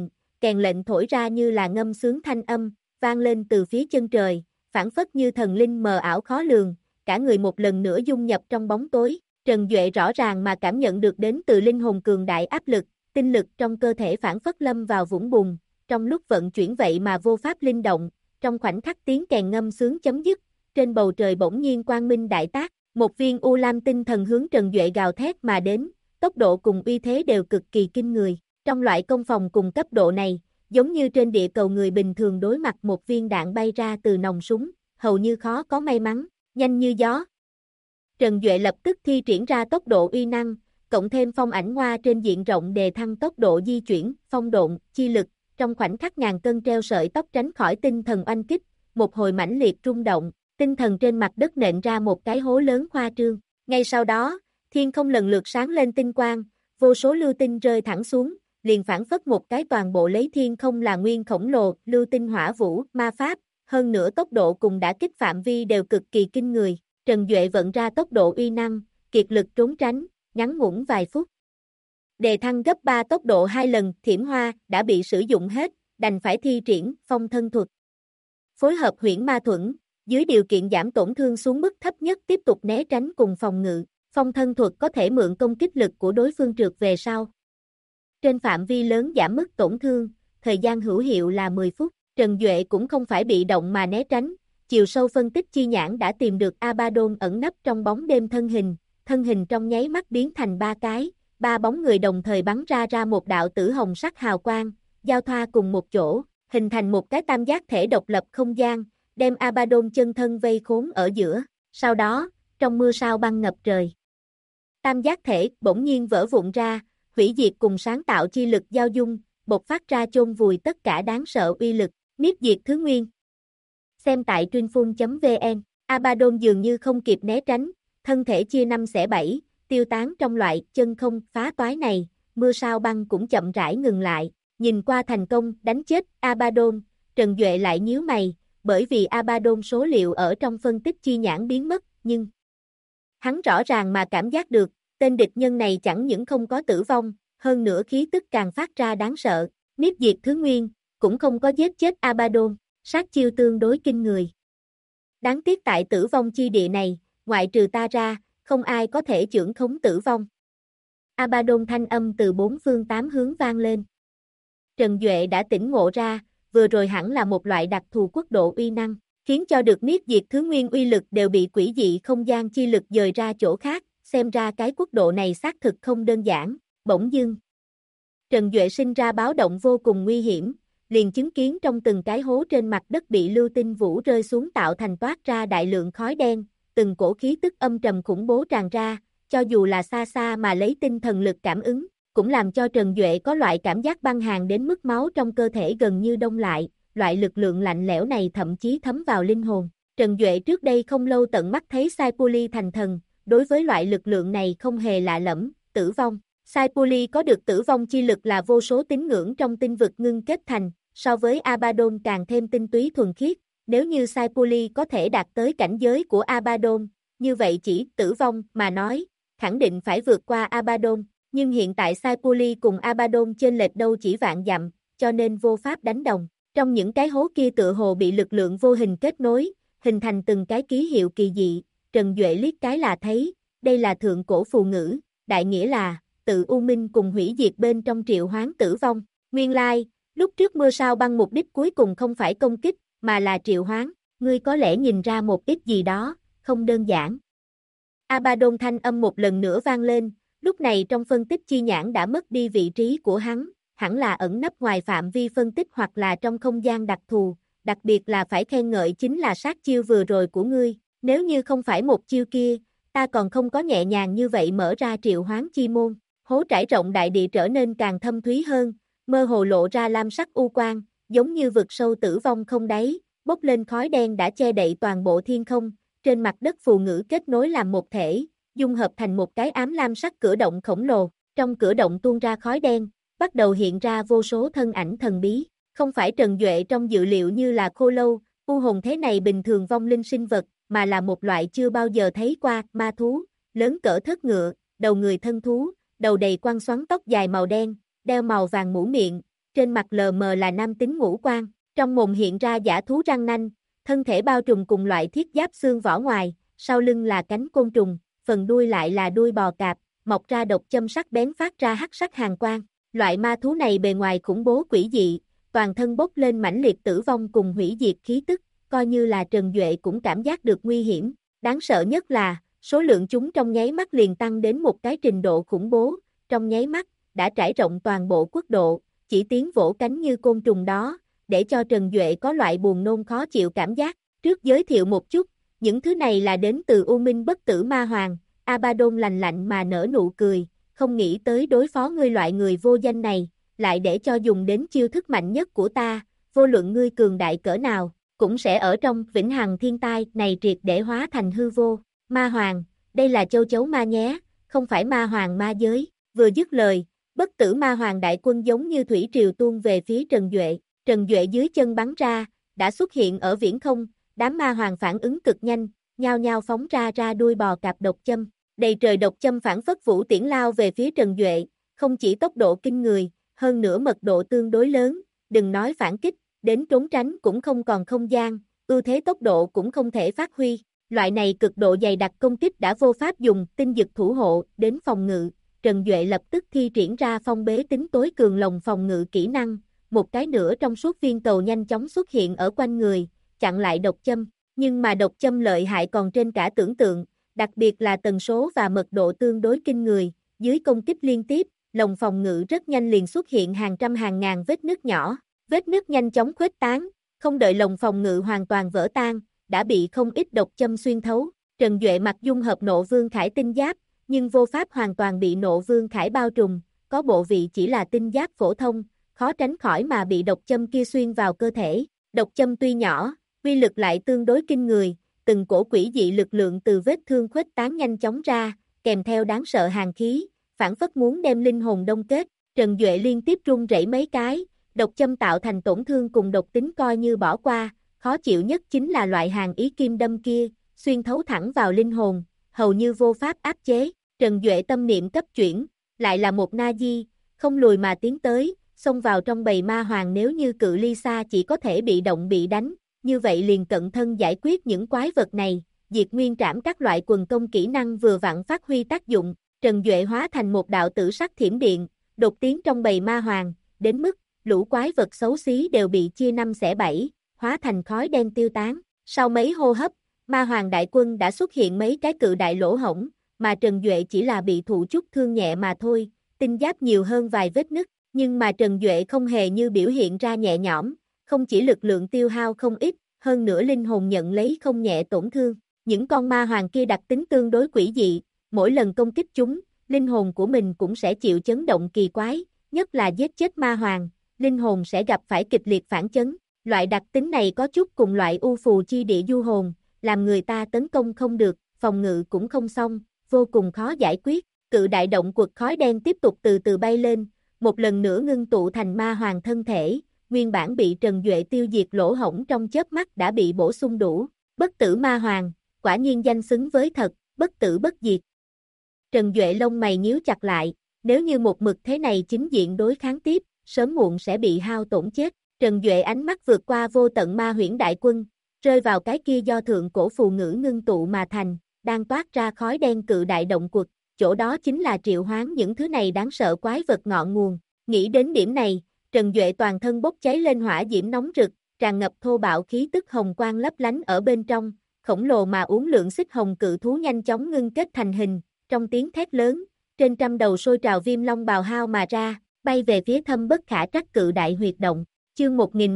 kèn lệnh thổi ra như là ngâm sướng thanh âm, vang lên từ phía chân trời, phảng phất như thần linh mờ ảo khó lường, cả người một lần nữa dung nhập trong bóng tối. Trần Duệ rõ ràng mà cảm nhận được đến từ linh hồn cường đại áp lực, tinh lực trong cơ thể phảng phất lâm vào vũng bùn, trong lúc vận chuyển vậy mà vô pháp linh động, trong khoảnh khắc tiếng kèn ngâm sướng chấm dứt, trên bầu trời bỗng nhiên quang minh đại tác, một viên u lam tinh thần hướng Trần Duệ gào thét mà đến, tốc độ cùng uy thế đều cực kỳ kinh người. Trong loại công phòng cùng cấp độ này, giống như trên địa cầu người bình thường đối mặt một viên đạn bay ra từ nòng súng, hầu như khó có may mắn, nhanh như gió. Trần Duệ lập tức thi triển ra tốc độ uy năng, cộng thêm phong ảnh hoa trên diện rộng đề thăng tốc độ di chuyển, phong độn, chi lực, trong khoảnh khắc ngàn cân treo sợi tóc tránh khỏi tinh thần oanh kích, một hồi mãnh liệt rung động, tinh thần trên mặt đất nện ra một cái hố lớn khoa trương. Ngay sau đó, thiên không lần lượt sáng lên tinh quang, vô số lưu tinh rơi thẳng xuống, liền phản phất một cái toàn bộ lấy thiên không là nguyên khổng lồ, lưu tinh hỏa vũ, ma pháp, hơn nữa tốc độ cùng đã kích phạm vi đều cực kỳ kinh người. Trần Duệ vận ra tốc độ uy năng, kiệt lực trốn tránh, ngắn ngủn vài phút. Đề thăng gấp 3 tốc độ 2 lần, thiểm hoa đã bị sử dụng hết, đành phải thi triển phong thân thuật. Phối hợp huyễn ma thuẫn, dưới điều kiện giảm tổn thương xuống mức thấp nhất tiếp tục né tránh cùng phòng ngự. Phong thân thuật có thể mượn công kích lực của đối phương trượt về sau. Trên phạm vi lớn giảm mức tổn thương, thời gian hữu hiệu là 10 phút. Trần Duệ cũng không phải bị động mà né tránh, chiều sâu phân tích chi nhãn đã tìm được Abaddon ẩn nấp trong bóng đêm thân hình trong nháy mắt biến thành ba bóng người đồng thời bắn ra một đạo tử hồng sắc hào quang, giao thoa cùng một chỗ, hình thành một cái tam giác thể độc lập không gian, đem Abaddon chân thân vây khốn ở giữa. Sau đó, trong mưa sao băng ngập trời, tam giác thể bỗng nhiên vỡ vụn ra, hủy diệt cùng sáng tạo chi lực giao dung, bộc phát ra chôn vùi tất cả đáng sợ uy lực, niết diệt thứ nguyên. Xem tại Truyinphun.vn, Abaddon dường như không kịp né tránh, thân thể chia 5 xẻ 7, tiêu tán trong loại chân không phá toái này, mưa sao băng cũng chậm rãi ngừng lại, nhìn qua thành công đánh chết Abaddon, Trần Duệ lại nhíu mày, bởi vì Abaddon số liệu ở trong phân tích chi nhãn biến mất, nhưng hắn rõ ràng mà cảm giác được, tên địch nhân này chẳng những không có tử vong, hơn nữa khí tức càng phát ra đáng sợ, niết diệt thứ nguyên, cũng không có giết chết Abaddon, sát chiêu tương đối kinh người. Đáng tiếc tại tử vong chi địa này, ngoại trừ ta ra, không ai có thể chưởng khống tử vong. Abaddon thanh âm từ bốn phương tám hướng vang lên. Trần Duệ đã tỉnh ngộ ra, vừa rồi hẳn là một loại đặc thù quốc độ uy năng, khiến cho được niết diệt thứ nguyên uy lực đều bị quỷ dị không gian chi lực dời ra chỗ khác, xem ra cái quốc độ này xác thực không đơn giản, bỗng dưng. Trần Duệ sinh ra báo động vô cùng nguy hiểm, liền chứng kiến trong từng cái hố trên mặt đất bị lưu tinh vũ rơi xuống tạo thành toát ra đại lượng khói đen, từng cổ khí tức âm trầm khủng bố tràn ra, cho dù là xa xa mà lấy tinh thần lực cảm ứng, cũng làm cho Trần Duệ có loại cảm giác băng hàn đến mức máu trong cơ thể gần như đông lại, loại lực lượng lạnh lẽo này thậm chí thấm vào linh hồn. Trần Duệ trước đây không lâu tận mắt thấy Sai Puli thành thần, đối với loại lực lượng này không hề lạ lẫm, tử vong. Sai Puli có được tử vong chi lực là vô số tín ngưỡng trong tinh vực ngưng kết thành, so với Abaddon càng thêm tinh túy thuần khiết. Nếu như Sai Puli có thể đạt tới cảnh giới của Abaddon, như vậy chỉ tử vong mà nói, khẳng định phải vượt qua Abaddon. Nhưng hiện tại Sai Puli cùng Abaddon chênh lệch đâu chỉ vạn dặm, cho nên vô pháp đánh đồng. Trong những cái hố kia tựa hồ bị lực lượng vô hình kết nối, hình thành từng cái ký hiệu kỳ dị, Trần Duệ liếc cái là thấy, đây là thượng cổ phù ngữ, đại nghĩa là, tự u minh cùng hủy diệt bên trong triệu hoán tử vong. Nguyên lai, lúc trước mưa sao băng mục đích cuối cùng không phải công kích, mà là triệu hoán. ngươi có lẽ nhìn ra một ít gì đó, không đơn giản. Abaddon thanh âm một lần nữa vang lên, lúc này trong phân tích chi nhãn đã mất đi vị trí của hắn, hẳn là ẩn nấp ngoài phạm vi phân tích hoặc là trong không gian đặc thù, đặc biệt là phải khen ngợi chính là sát chiêu vừa rồi của ngươi, nếu như không phải một chiêu kia, ta còn không có nhẹ nhàng như vậy mở ra triệu hoán chi môn. Hố trải rộng đại địa trở nên càng thâm thúy hơn, mơ hồ lộ ra lam sắc u quang, giống như vực sâu tử vong không đáy, bốc lên khói đen đã che đậy toàn bộ thiên không, trên mặt đất phù ngữ kết nối làm một thể, dung hợp thành một cái ám lam sắc cửa động khổng lồ, trong cửa động tuôn ra khói đen, bắt đầu hiện ra vô số thân ảnh thần bí, không phải Trần Duệ trong dự liệu như là khô lâu, u hồn thế này bình thường vong linh sinh vật, mà là một loại chưa bao giờ thấy qua, ma thú, lớn cỡ thớt ngựa, đầu người thân thú, đầu đầy quăn xoắn tóc dài màu đen, đeo màu vàng mũ miệng, trên mặt lờ mờ là nam tính ngũ quan, trong mồm hiện ra dã thú răng nanh, thân thể bao trùm cùng loại thiết giáp xương vỏ ngoài, sau lưng là cánh côn trùng, phần đuôi lại là đuôi bò cạp, mọc ra độc châm sắc bén phát ra hắc sắc hàn quang. Loại ma thú này bề ngoài khủng bố quỷ dị, toàn thân bốc lên mãnh liệt tử vong cùng hủy diệt khí tức, coi như là Trần Duệ cũng cảm giác được nguy hiểm. Đáng sợ nhất là, số lượng chúng trong nháy mắt liền tăng đến một cái trình độ khủng bố, trong nháy mắt, đã trải rộng toàn bộ quốc độ, chỉ tiếng vỗ cánh như côn trùng đó, để cho Trần Duệ có loại buồn nôn khó chịu cảm giác. Trước giới thiệu một chút, những thứ này là đến từ U Minh Bất Tử Ma Hoàng, Abaddon lành lạnh mà nở nụ cười, không nghĩ tới đối phó ngươi loại người vô danh này, lại để cho dùng đến chiêu thức mạnh nhất của ta, vô luận ngươi cường đại cỡ nào, cũng sẽ ở trong vĩnh hằng thiên tai này triệt để hóa thành hư vô. Ma Hoàng, đây là châu chấu ma nhé, không phải Ma Hoàng ma giới. Vừa dứt lời, Bất Tử Ma Hoàng đại quân giống như thủy triều tuôn về phía Trần Duệ. Trần Duệ dưới chân bắn ra, đã xuất hiện ở viễn không, đám ma hoàng phản ứng cực nhanh, nhao nhao phóng ra đuôi bò cạp độc châm. Đầy trời độc châm phản phất vũ tiễn lao về phía Trần Duệ, không chỉ tốc độ kinh người, hơn nữa mật độ tương đối lớn, đừng nói phản kích, đến trốn tránh cũng không còn không gian, ưu thế tốc độ cũng không thể phát huy. Loại này cực độ dày đặc công kích đã vô pháp dùng tinh dực thủ hộ đến phòng ngự, Trần Duệ lập tức thi triển ra phong bế tính tối cường lồng phòng ngự kỹ năng, một cái nữa trong suốt viên cầu nhanh chóng xuất hiện ở quanh người, chặn lại độc châm, nhưng mà độc châm lợi hại còn trên cả tưởng tượng, đặc biệt là tần số và mật độ tương đối kinh người, dưới công kích liên tiếp, lồng phòng ngự rất nhanh liền xuất hiện hàng trăm hàng ngàn vết nứt nhỏ, vết nứt nhanh chóng khuếch tán, không đợi lồng phòng ngự hoàn toàn vỡ tan, đã bị không ít độc châm xuyên thấu. Trần Duệ mặc dung hợp nộ vương khải tinh giáp, nhưng vô pháp hoàn toàn bị nộ vương khải bao trùm, có bộ vị chỉ là tinh giáp phổ thông, khó tránh khỏi mà bị độc châm kia xuyên vào cơ thể. Độc châm tuy nhỏ, uy lực lại tương đối kinh người, từng cổ quỷ dị lực lượng từ vết thương khuếch tán nhanh chóng ra, kèm theo đáng sợ hàn khí, phản phất muốn đem linh hồn đông kết. Trần Duệ liên tiếp run rẩy mấy cái, độc châm tạo thành tổn thương cùng độc tính coi như bỏ qua, khó chịu nhất chính là loại hàn ý kim đâm kia, xuyên thấu thẳng vào linh hồn, hầu như vô pháp áp chế. Trần Duệ tâm niệm cấp chuyển, lại là một na di, không lùi mà tiến tới, xông vào trong bầy ma hoàng. Nếu như cự ly xa chỉ có thể bị động bị đánh, như vậy liền cận thân giải quyết những quái vật này, diệt nguyên trảm các loại quần công kỹ năng vừa vặn phát huy tác dụng. Trần Duệ hóa thành một đạo tử sắc thiểm điện, đột tiến trong bầy ma hoàng, đến mức lũ quái vật xấu xí đều bị chia năm xẻ bảy, hóa thành khói đen tiêu tán. Sau mấy hô hấp, ma hoàng đại quân đã xuất hiện mấy cái cự đại lỗ hổng, mà Trần Duệ chỉ là bị thụ chút thương nhẹ mà thôi, tinh giáp nhiều hơn vài vết nứt, nhưng mà Trần Duệ không hề như biểu hiện ra nhẹ nhõm, không chỉ lực lượng tiêu hao không ít, hơn nữa linh hồn nhận lấy không nhẹ tổn thương. Những con ma hoàng kia đặc tính tương đối quỷ dị, mỗi lần công kích chúng, linh hồn của mình cũng sẽ chịu chấn động kỳ quái, nhất là giết chết ma hoàng, linh hồn sẽ gặp phải kịch liệt phản chấn. Loại đặc tính này có chút cùng loại u phù chi địa du hồn, làm người ta tấn công không được, phòng ngự cũng không xong, vô cùng khó giải quyết. Cự đại động quật khói đen tiếp tục từ từ bay lên, một lần nữa ngưng tụ thành ma hoàng thân thể, nguyên bản bị Trần Duệ tiêu diệt lỗ hổng trong chớp mắt đã bị bổ sung đủ. Bất tử ma hoàng, quả nhiên danh xứng với thật, bất tử bất diệt. Trần Duệ lông mày nhíu chặt lại, nếu như một mực thế này chính diện đối kháng tiếp, sớm muộn sẽ bị hao tổn chết. Trần Duệ ánh mắt vượt qua vô tận ma huyễn đại quân, rơi vào cái kia do thượng cổ phù ngữ ngưng tụ mà thành, đang toát ra khói đen cự đại động quật, chỗ đó chính là triệu hoán những thứ này đáng sợ quái vật ngọn nguồn. Nghĩ đến điểm này, Trần Duệ toàn thân bốc cháy lên hỏa diễm nóng rực, tràn ngập thô bạo khí tức hồng quang lấp lánh ở bên trong, khổng lồ mà uốn lượn xích hồng cự thú nhanh chóng ngưng kết thành hình, trong tiếng thét lớn, trên trăm đầu sôi trào viêm long bào hao mà ra, bay về phía thâm bất khả trắc cự đại huyệt động. Chương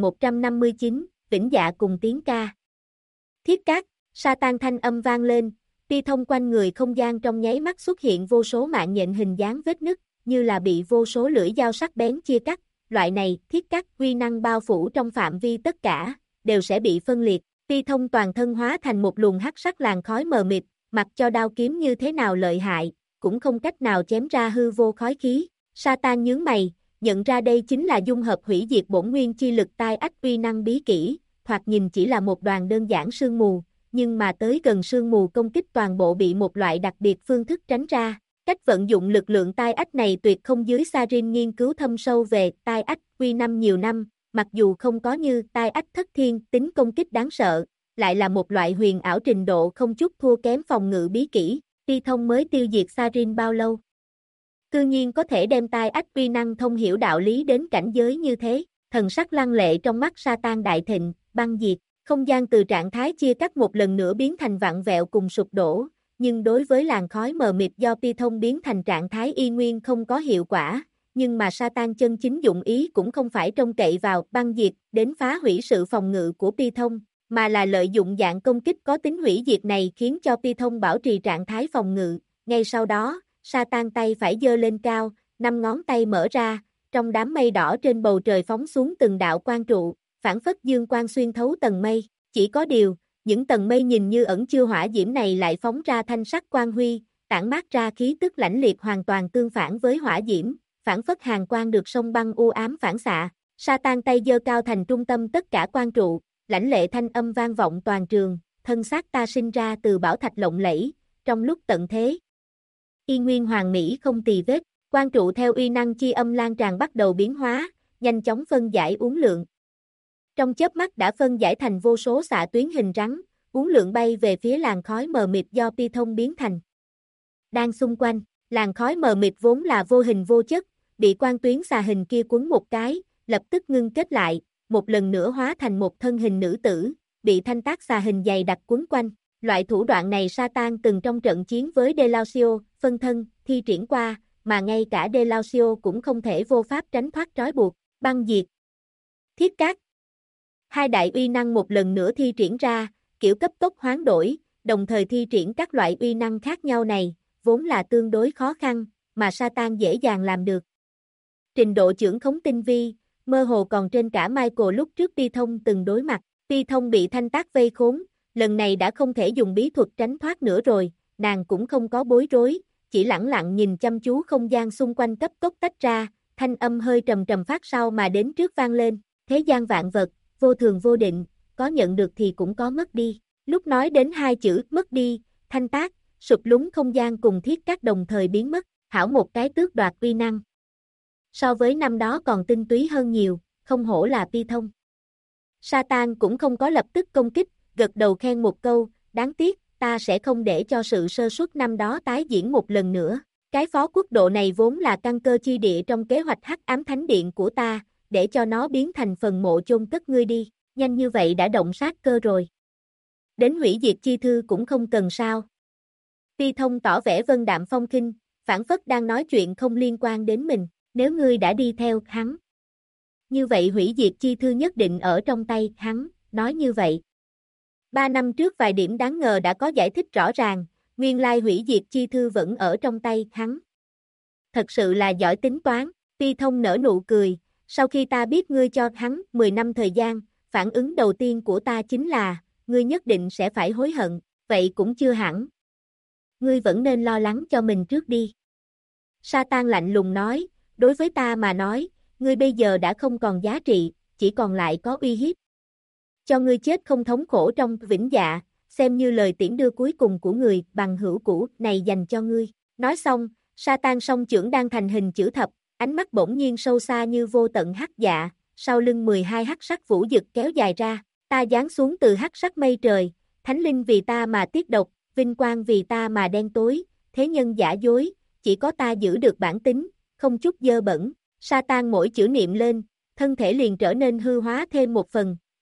1159, Vĩnh Dạ cùng tiếng ca. Thiết cát, sa tan thanh âm vang lên, ti thông quanh người không gian trong nháy mắt xuất hiện vô số mạng nhện hình dáng vết nứt, như là bị vô số lưỡi dao sắc bén chia cắt. Loại này, thiết cát uy năng bao phủ trong phạm vi tất cả, đều sẽ bị phân liệt. Ti thông toàn thân hóa thành một luồng hắc sắc làn khói mờ mịt, mặc cho đao kiếm như thế nào lợi hại, cũng không cách nào chém ra hư vô khói khí. Sa tan nhướng mày, nhận ra đây chính là dung hợp hủy diệt bổn nguyên chi lực tai ách uy năng bí kỹ, thoạt nhìn chỉ là một đoàn đơn giản sương mù, nhưng mà tới gần sương mù công kích toàn bộ bị một loại đặc biệt phương thức tránh ra. Cách vận dụng lực lượng tai ách này tuyệt không dưới Sarin nghiên cứu thâm sâu về tai ách uy năm nhiều năm, mặc dù không có như tai ách thất thiên tính công kích đáng sợ, lại là một loại huyền ảo trình độ không chút thua kém phòng ngự bí kỹ. Ti thông mới tiêu diệt Sarin bao lâu? Cư nhiên có thể đem tai ách uy năng thông hiểu đạo lý đến cảnh giới như thế, thần sắc lăng lệ trong mắt sa tan đại thịnh, băng diệt, không gian từ trạng thái chia cắt một lần nữa biến thành vặn vẹo cùng sụp đổ, nhưng đối với làn khói mờ mịt do Ti thông biến thành trạng thái y nguyên không có hiệu quả, nhưng mà sa tan chân chính dụng ý cũng không phải trông cậy vào băng diệt đến phá hủy sự phòng ngự của Ti thông, mà là lợi dụng dạng công kích có tính hủy diệt này khiến cho Ti thông bảo trì trạng thái phòng ngự. Ngay sau đó, sa tan tay phải giơ lên cao, 5 ngón tay mở ra, trong đám mây đỏ trên bầu trời phóng xuống từng đạo quang trụ, phản phất dương quang xuyên thấu tầng mây. Chỉ có điều, những tầng mây nhìn như ẩn chứa hỏa diễm này lại phóng ra thanh sắc quang huy, tản mát ra khí tức lãnh liệt hoàn toàn tương phản với hỏa diễm, phản phất hàn quang được sông băng u ám phản xạ. Sa tan tay giơ cao thành trung tâm tất cả quang trụ, lãnh lệ thanh âm vang vọng toàn trường, thân xác ta sinh ra từ bảo thạch lộng lẫy, trong lúc tận thế. Y nguyên hoàng mỹ không tì vết, quang trụ theo uy năng chi âm lan tràn bắt đầu biến hóa, nhanh chóng phân giải uốn lượn. Trong chớp mắt đã phân giải thành vô số xạ tuyến hình rắn, uốn lượn bay về phía làn khói mờ mịt do Ti thông biến thành. Đang xung quanh, làn khói mờ mịt vốn là vô hình vô chất, bị quang tuyến xà hình kia quấn một cái, lập tức ngưng kết lại, một lần nữa hóa thành một thân hình nữ tử, bị thanh tác xà hình dày đặc quấn quanh. Loại thủ đoạn này sa tan từng trong trận chiến với Delausio, phân thân, thi triển qua, mà ngay cả Delausio cũng không thể vô pháp tránh thoát trói buộc. Băng diệt, thiết cát. Hai đại uy năng một lần nữa thi triển ra, kiểu cấp tốc hoán đổi, đồng thời thi triển các loại uy năng khác nhau này, vốn là tương đối khó khăn, mà sa tan dễ dàng làm được. Trình độ chưởng khống tinh vi, mơ hồ còn trên cả Michael lúc trước Ti thông từng đối mặt. Ti thông bị thanh tác vây khốn, lần này đã không thể dùng bí thuật tránh thoát nữa rồi, nàng cũng không có bối rối, chỉ lẳng lặng nhìn chăm chú không gian xung quanh cấp tốc tách ra, thanh âm hơi trầm trầm phát sau mà đến trước vang lên, thế gian vạn vật, vô thường vô định, có nhận được thì cũng có mất đi. Lúc nói đến hai chữ mất đi, thanh tác, sụp lún không gian cùng thiết cát đồng thời biến mất, hảo một cái tước đoạt uy năng. So với năm đó còn tinh túy hơn nhiều, không hổ là Ti thông. Sa tan cũng không có lập tức công kích, gật đầu khen một câu, đáng tiếc, ta sẽ không để cho sự sơ suất năm đó tái diễn một lần nữa. Cái phó quốc độ này vốn là căn cơ chi địa trong kế hoạch hắc ám thánh điện của ta, để cho nó biến thành phần mộ chôn cất ngươi đi, nhanh như vậy đã động sát cơ rồi. Đến hủy diệt chi thư cũng không cần sao. Ti thông tỏ vẻ vân đạm phong khinh, phảng phất đang nói chuyện không liên quan đến mình, nếu ngươi đã đi theo hắn. Như vậy hủy diệt chi thư nhất định ở trong tay hắn, nói như vậy. 3 năm trước vài điểm đáng ngờ đã có giải thích rõ ràng, nguyên lai hủy diệt chi thư vẫn ở trong tay hắn. Thật sự là giỏi tính toán. Ti thông nở nụ cười, sau khi ta biết ngươi cho hắn 10 năm thời gian, phản ứng đầu tiên của ta chính là, ngươi nhất định sẽ phải hối hận, vậy cũng chưa hẳn. Ngươi vẫn nên lo lắng cho mình trước đi. Sa tan lạnh lùng nói, đối với ta mà nói, ngươi bây giờ đã không còn giá trị, chỉ còn lại có uy hiếp. Cho ngươi chết không thống khổ trong vĩnh dạ, xem như lời tiễn đưa cuối cùng của người bằng hữu cũ này dành cho ngươi. Nói xong, sa tan song chưởng đang thành hình chữ thập, ánh mắt bỗng nhiên sâu xa như vô tận hắc dạ, sau lưng 12 hắc sắc vũ dực kéo dài ra, ta giáng xuống từ hắc sắc mây trời, thánh linh vì ta mà tiết độc, vinh quang vì ta mà đen tối, thế nhân giả dối, chỉ có ta giữ được bản tính, không chút dơ bẩn. Sa tan mỗi chữ niệm lên, thân thể liền trở nên hư hóa thêm một phần,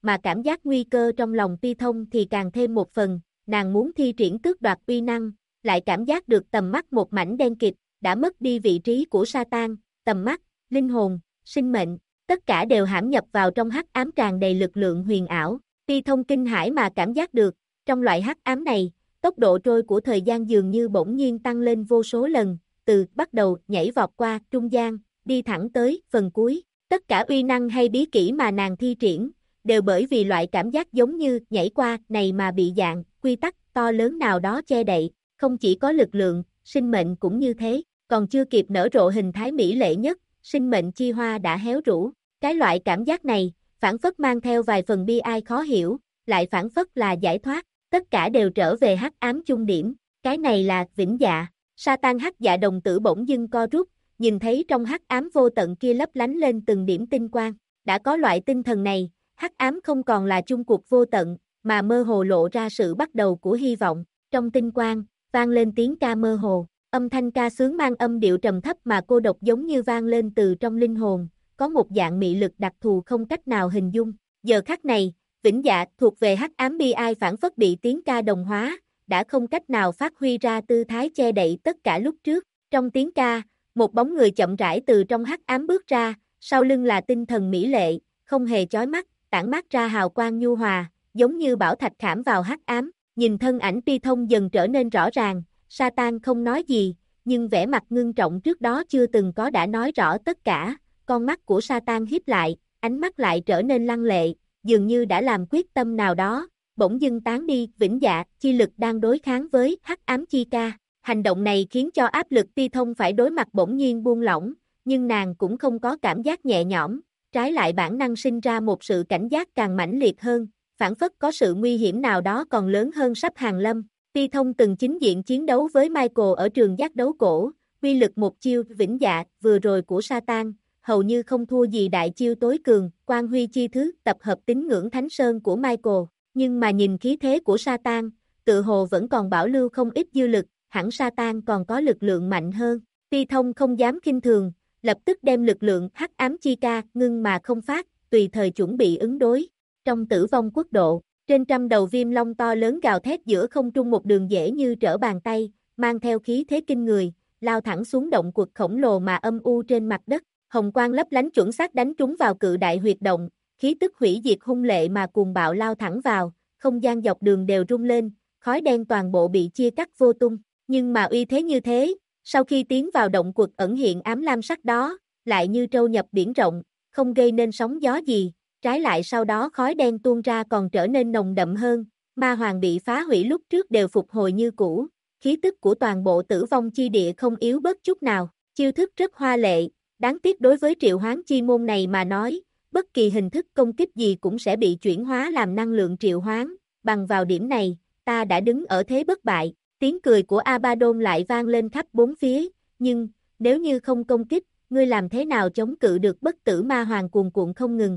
mà cảm giác nguy cơ trong lòng Ti Thông thì càng thêm một phần, nàng muốn thi triển tước đoạt uy năng, lại cảm giác được tầm mắt một mảnh đen kịt, đã mất đi vị trí của Satan, tầm mắt, linh hồn, sinh mệnh, tất cả đều hãm nhập vào trong hắc ám tràn đầy lực lượng huyền ảo. Ti Thông kinh hãi mà cảm giác được, trong loại hắc ám này, tốc độ trôi của thời gian dường như bỗng nhiên tăng lên vô số lần, từ bắt đầu nhảy vọt qua trung gian, đi thẳng tới phần cuối. Tất cả uy năng hay bí kỹ mà nàng thi triển, đều bởi vì loại cảm giác giống như nhảy qua này mà bị dạng, quy tắc to lớn nào đó che đậy, không chỉ có lực lượng, sinh mệnh cũng như thế, còn chưa kịp nở rộ hình thái mỹ lệ nhất, sinh mệnh chi hoa đã héo rũ. Cái loại cảm giác này, phảng phất mang theo vài phần bi ai khó hiểu, lại phảng phất là giải thoát, tất cả đều trở về hắc ám chung điểm, cái này là vĩnh dạ. Satan hắc dạ đồng tử bỗng dưng co rút, nhìn thấy trong hắc ám vô tận kia lấp lánh lên từng điểm tinh quang, đã có loại tinh thần này, hắc ám không còn là chung cuộc vô tận, mà mơ hồ lộ ra sự bắt đầu của hy vọng. Trong tinh quang, vang lên tiếng ca mơ hồ, âm thanh ca sướng mang âm điệu trầm thấp mà cô độc giống như vang lên từ trong linh hồn, có một dạng mị lực đặc thù không cách nào hình dung. Giờ khắc này, vĩnh dạ thuộc về hắc ám bi ai phản phất bị tiếng ca đồng hóa, đã không cách nào phát huy ra tư thái che đậy tất cả lúc trước. Trong tiếng ca, một bóng người chậm rãi từ trong hắc ám bước ra, sau lưng là tinh thần mỹ lệ, không hề chói mắt, tản mát ra hào quang nhu hòa, giống như bảo thạch khảm vào hắc ám. Nhìn thân ảnh Ti Thông dần trở nên rõ ràng, Satan không nói gì, nhưng vẻ mặt ngưng trọng trước đó chưa từng có đã nói rõ tất cả. Con mắt của Satan híp lại, ánh mắt lại trở nên lăng lệ, dường như đã làm quyết tâm nào đó, bỗng dưng tán đi. Vĩnh dạ chi lực đang đối kháng với hắc ám chi ca. Hành động này khiến cho áp lực Ti Thông phải đối mặt bỗng nhiên buông lỏng, nhưng nàng cũng không có cảm giác nhẹ nhõm, trái lại bản năng sinh ra một sự cảnh giác càng mãnh liệt hơn, phảng phất có sự nguy hiểm nào đó còn lớn hơn sắp hàng lâm. Ti Thông từng chính diện chiến đấu với Michael ở trường giác đấu cổ, uy lực một chiêu vĩnh dạ vừa rồi của Satan, hầu như không thua gì đại chiêu tối cường, Quan Huy chi thứ tập hợp tín ngưỡng Thánh Sơn của Michael, nhưng mà nhìn khí thế của Satan, tự hồ vẫn còn bảo lưu không ít dư lực, hẳn Satan còn có lực lượng mạnh hơn. Ti Thông không dám khinh thường, lập tức đem lực lượng hắc ám chi ca ngưng mà không phát, tùy thời chuẩn bị ứng đối. Trong Tử Vong Quốc độ, trên trăm đầu viêm long to lớn gào thét giữa không trung một đường dễ như trở bàn tay, mang theo khí thế kinh người, lao thẳng xuống động quật khổng lồ mà âm u trên mặt đất. Hồng quang lấp lánh chuẩn xác đánh trúng vào cự đại huyệt động, khí tức hủy diệt hung lệ mà cuồng bạo lao thẳng vào, không gian dọc đường đều rung lên, khói đen toàn bộ bị chia cắt vô tung. Nhưng mà uy thế như thế, sau khi tiến vào động quật ẩn hiện ám lam sắc đó, lại như trâu nhập biển rộng, không gây nên sóng gió gì, trái lại sau đó khói đen tuôn ra còn trở nên nồng đậm hơn, ma hoàng bị phá hủy lúc trước đều phục hồi như cũ, khí tức của toàn bộ tử vong chi địa không yếu bớt chút nào, chiêu thức rất hoa lệ, đáng tiếc đối với triệu hoán chi môn này mà nói, bất kỳ hình thức công kích gì cũng sẽ bị chuyển hóa làm năng lượng triệu hoán, bằng vào điểm này, ta đã đứng ở thế bất bại. Tiếng cười của Abaddon lại vang lên khắp bốn phía, nhưng, nếu như không công kích, ngươi làm thế nào chống cự được bất tử ma hoàng cuồn cuộn không ngừng?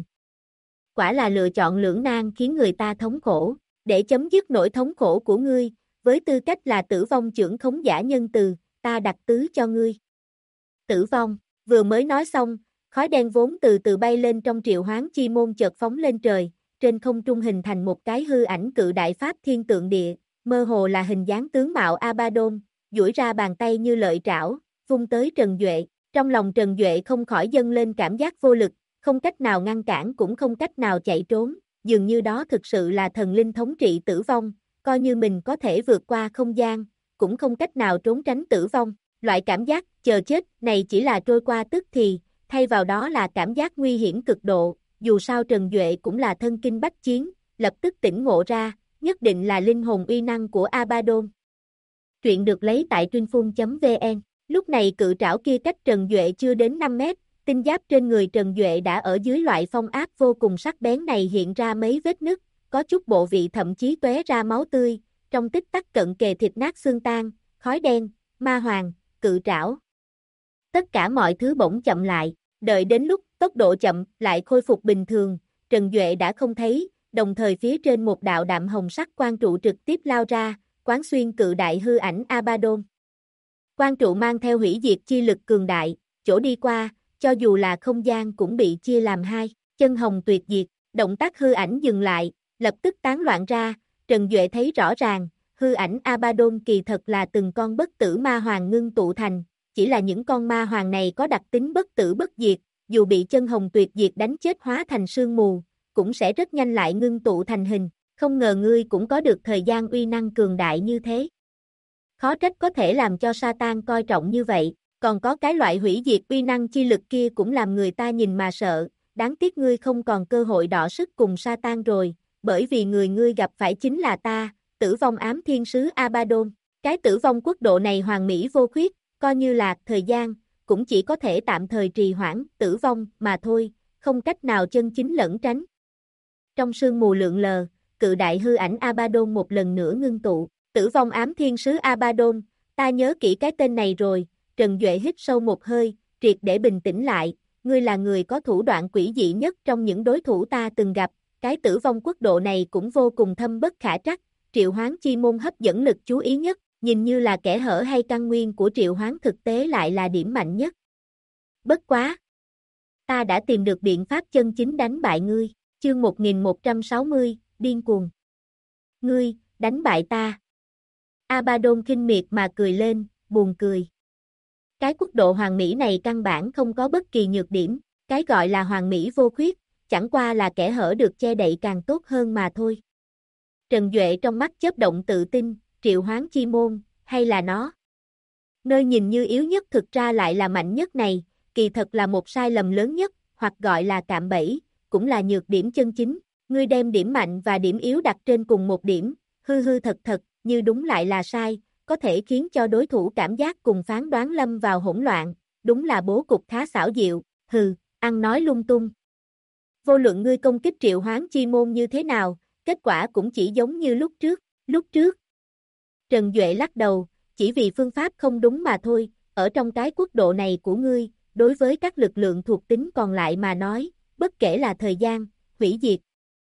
Quả là lựa chọn lưỡng nan khiến người ta thống khổ, để chấm dứt nỗi thống khổ của ngươi, với tư cách là tử vong trưởng khống giả nhân từ, ta đặt tứ cho ngươi. Tử vong, vừa mới nói xong, khói đen vốn từ từ bay lên trong triệu hoán chi môn chợt phóng lên trời, trên không trung hình thành một cái hư ảnh cự đại pháp thiên tượng địa. Mơ hồ là hình dáng tướng mạo Abaddon, duỗi ra bàn tay như lợi trảo, vung tới Trần Duệ. Trong lòng Trần Duệ không khỏi dâng lên cảm giác vô lực, không cách nào ngăn cản cũng không cách nào chạy trốn, dường như đó thực sự là thần linh thống trị tử vong, coi như mình có thể vượt qua không gian, cũng không cách nào trốn tránh tử vong. Loại cảm giác chờ chết này chỉ là trôi qua tức thì, thay vào đó là cảm giác nguy hiểm cực độ, dù sao Trần Duệ cũng là thân kinh bách chiến, lập tức tỉnh ngộ ra, nhất định là linh hồn uy năng của Abaddon. Truyện được lấy tại truyệnphun.vn. Lúc này cự trảo kia cách Trần Duệ chưa đến 5 mét, tinh giáp trên người Trần Duệ đã ở dưới loại phong áp vô cùng sắc bén này hiện ra mấy vết nứt, có chút bộ vị thậm chí tóe ra máu tươi, trong tích tắc cận kề thịt nát xương tan, khói đen, ma hoàng, cự trảo. Tất cả mọi thứ bỗng chậm lại, đợi đến lúc tốc độ chậm lại khôi phục bình thường, Trần Duệ đã không thấy, đồng thời phía trên một đạo đạm hồng sắc quang trụ trực tiếp lao ra, quán xuyên cự đại hư ảnh Abaddon. Quang trụ mang theo hủy diệt chi lực cường đại, chỗ đi qua, cho dù là không gian cũng bị chia làm hai, chân hồng tuyệt diệt, Động tác hư ảnh dừng lại, lập tức tán loạn ra, Trần Duệ thấy rõ ràng, hư ảnh Abaddon kỳ thật là từng con bất tử ma hoàng ngưng tụ thành, chỉ là những con ma hoàng này có đặc tính bất tử bất diệt, dù bị chân hồng tuyệt diệt đánh chết hóa thành sương mù, cũng sẽ rất nhanh lại ngưng tụ thành hình, không ngờ ngươi cũng có được thời gian uy năng cường đại như thế. Khó trách có thể làm cho Satan coi trọng như vậy, còn có cái loại hủy diệt uy năng chi lực kia cũng làm người ta nhìn mà sợ, đáng tiếc ngươi không còn cơ hội đọ sức cùng Satan rồi, bởi vì người ngươi gặp phải chính là ta, Tử Vong Ám Thiên Sứ Abaddon. Cái Tử Vong quốc độ này hoàn mỹ vô khuyết, coi như là thời gian, cũng chỉ có thể tạm thời trì hoãn tử vong mà thôi, không cách nào chân chính lẩn tránh. Trong sương mù lượn lờ, cự đại hư ảnh Abaddon một lần nữa ngưng tụ, Tử Vong Ám Thiên Sứ Abaddon, ta nhớ kỹ cái tên này rồi. Trần Duệ hít sâu một hơi, triệt để bình tĩnh lại, ngươi là người có thủ đoạn quỷ dị nhất trong những đối thủ ta từng gặp, cái Tử Vong quốc độ này cũng vô cùng thâm bất khả trắc, triệu hoán chi môn hấp dẫn lực chú ý nhất, nhìn như là kẽ hở hay căn nguyên của triệu hoán thực tế lại là điểm mạnh nhất. Bất quá! Ta đã tìm được biện pháp chân chính đánh bại ngươi, chương 1160, điên cuồng. Ngươi, đánh bại ta. Abaddon khinh miệt mà cười lên, buồn cười. Cái quốc độ hoàn mỹ này căn bản không có bất kỳ nhược điểm, cái gọi là hoàn mỹ vô khuyết, chẳng qua là kẽ hở được che đậy càng tốt hơn mà thôi. Trần Duệ trong mắt chớp động tự tin, triệu hoán chi môn, hay là nó? Nơi nhìn như yếu nhất thực ra lại là mạnh nhất này, kỳ thật là một sai lầm lớn nhất, hoặc gọi là cạm bẫy, cũng là nhược điểm chân chính. Ngươi đem điểm mạnh và điểm yếu đặt trên cùng một điểm, hư hư thật thật, như đúng lại là sai, có thể khiến cho đối thủ cảm giác cùng phán đoán lâm vào hỗn loạn, đúng là bố cục khá xảo diệu, hừ, ăn nói lung tung. Vô luận ngươi công kích triệu hoán chi môn như thế nào, kết quả cũng chỉ giống như lúc trước. Trần Duệ lắc đầu, chỉ vì phương pháp không đúng mà thôi, ở trong cái quốc độ này của ngươi, đối với các lực lượng thuộc tính còn lại mà nói, bất kể là thời gian, hủy diệt.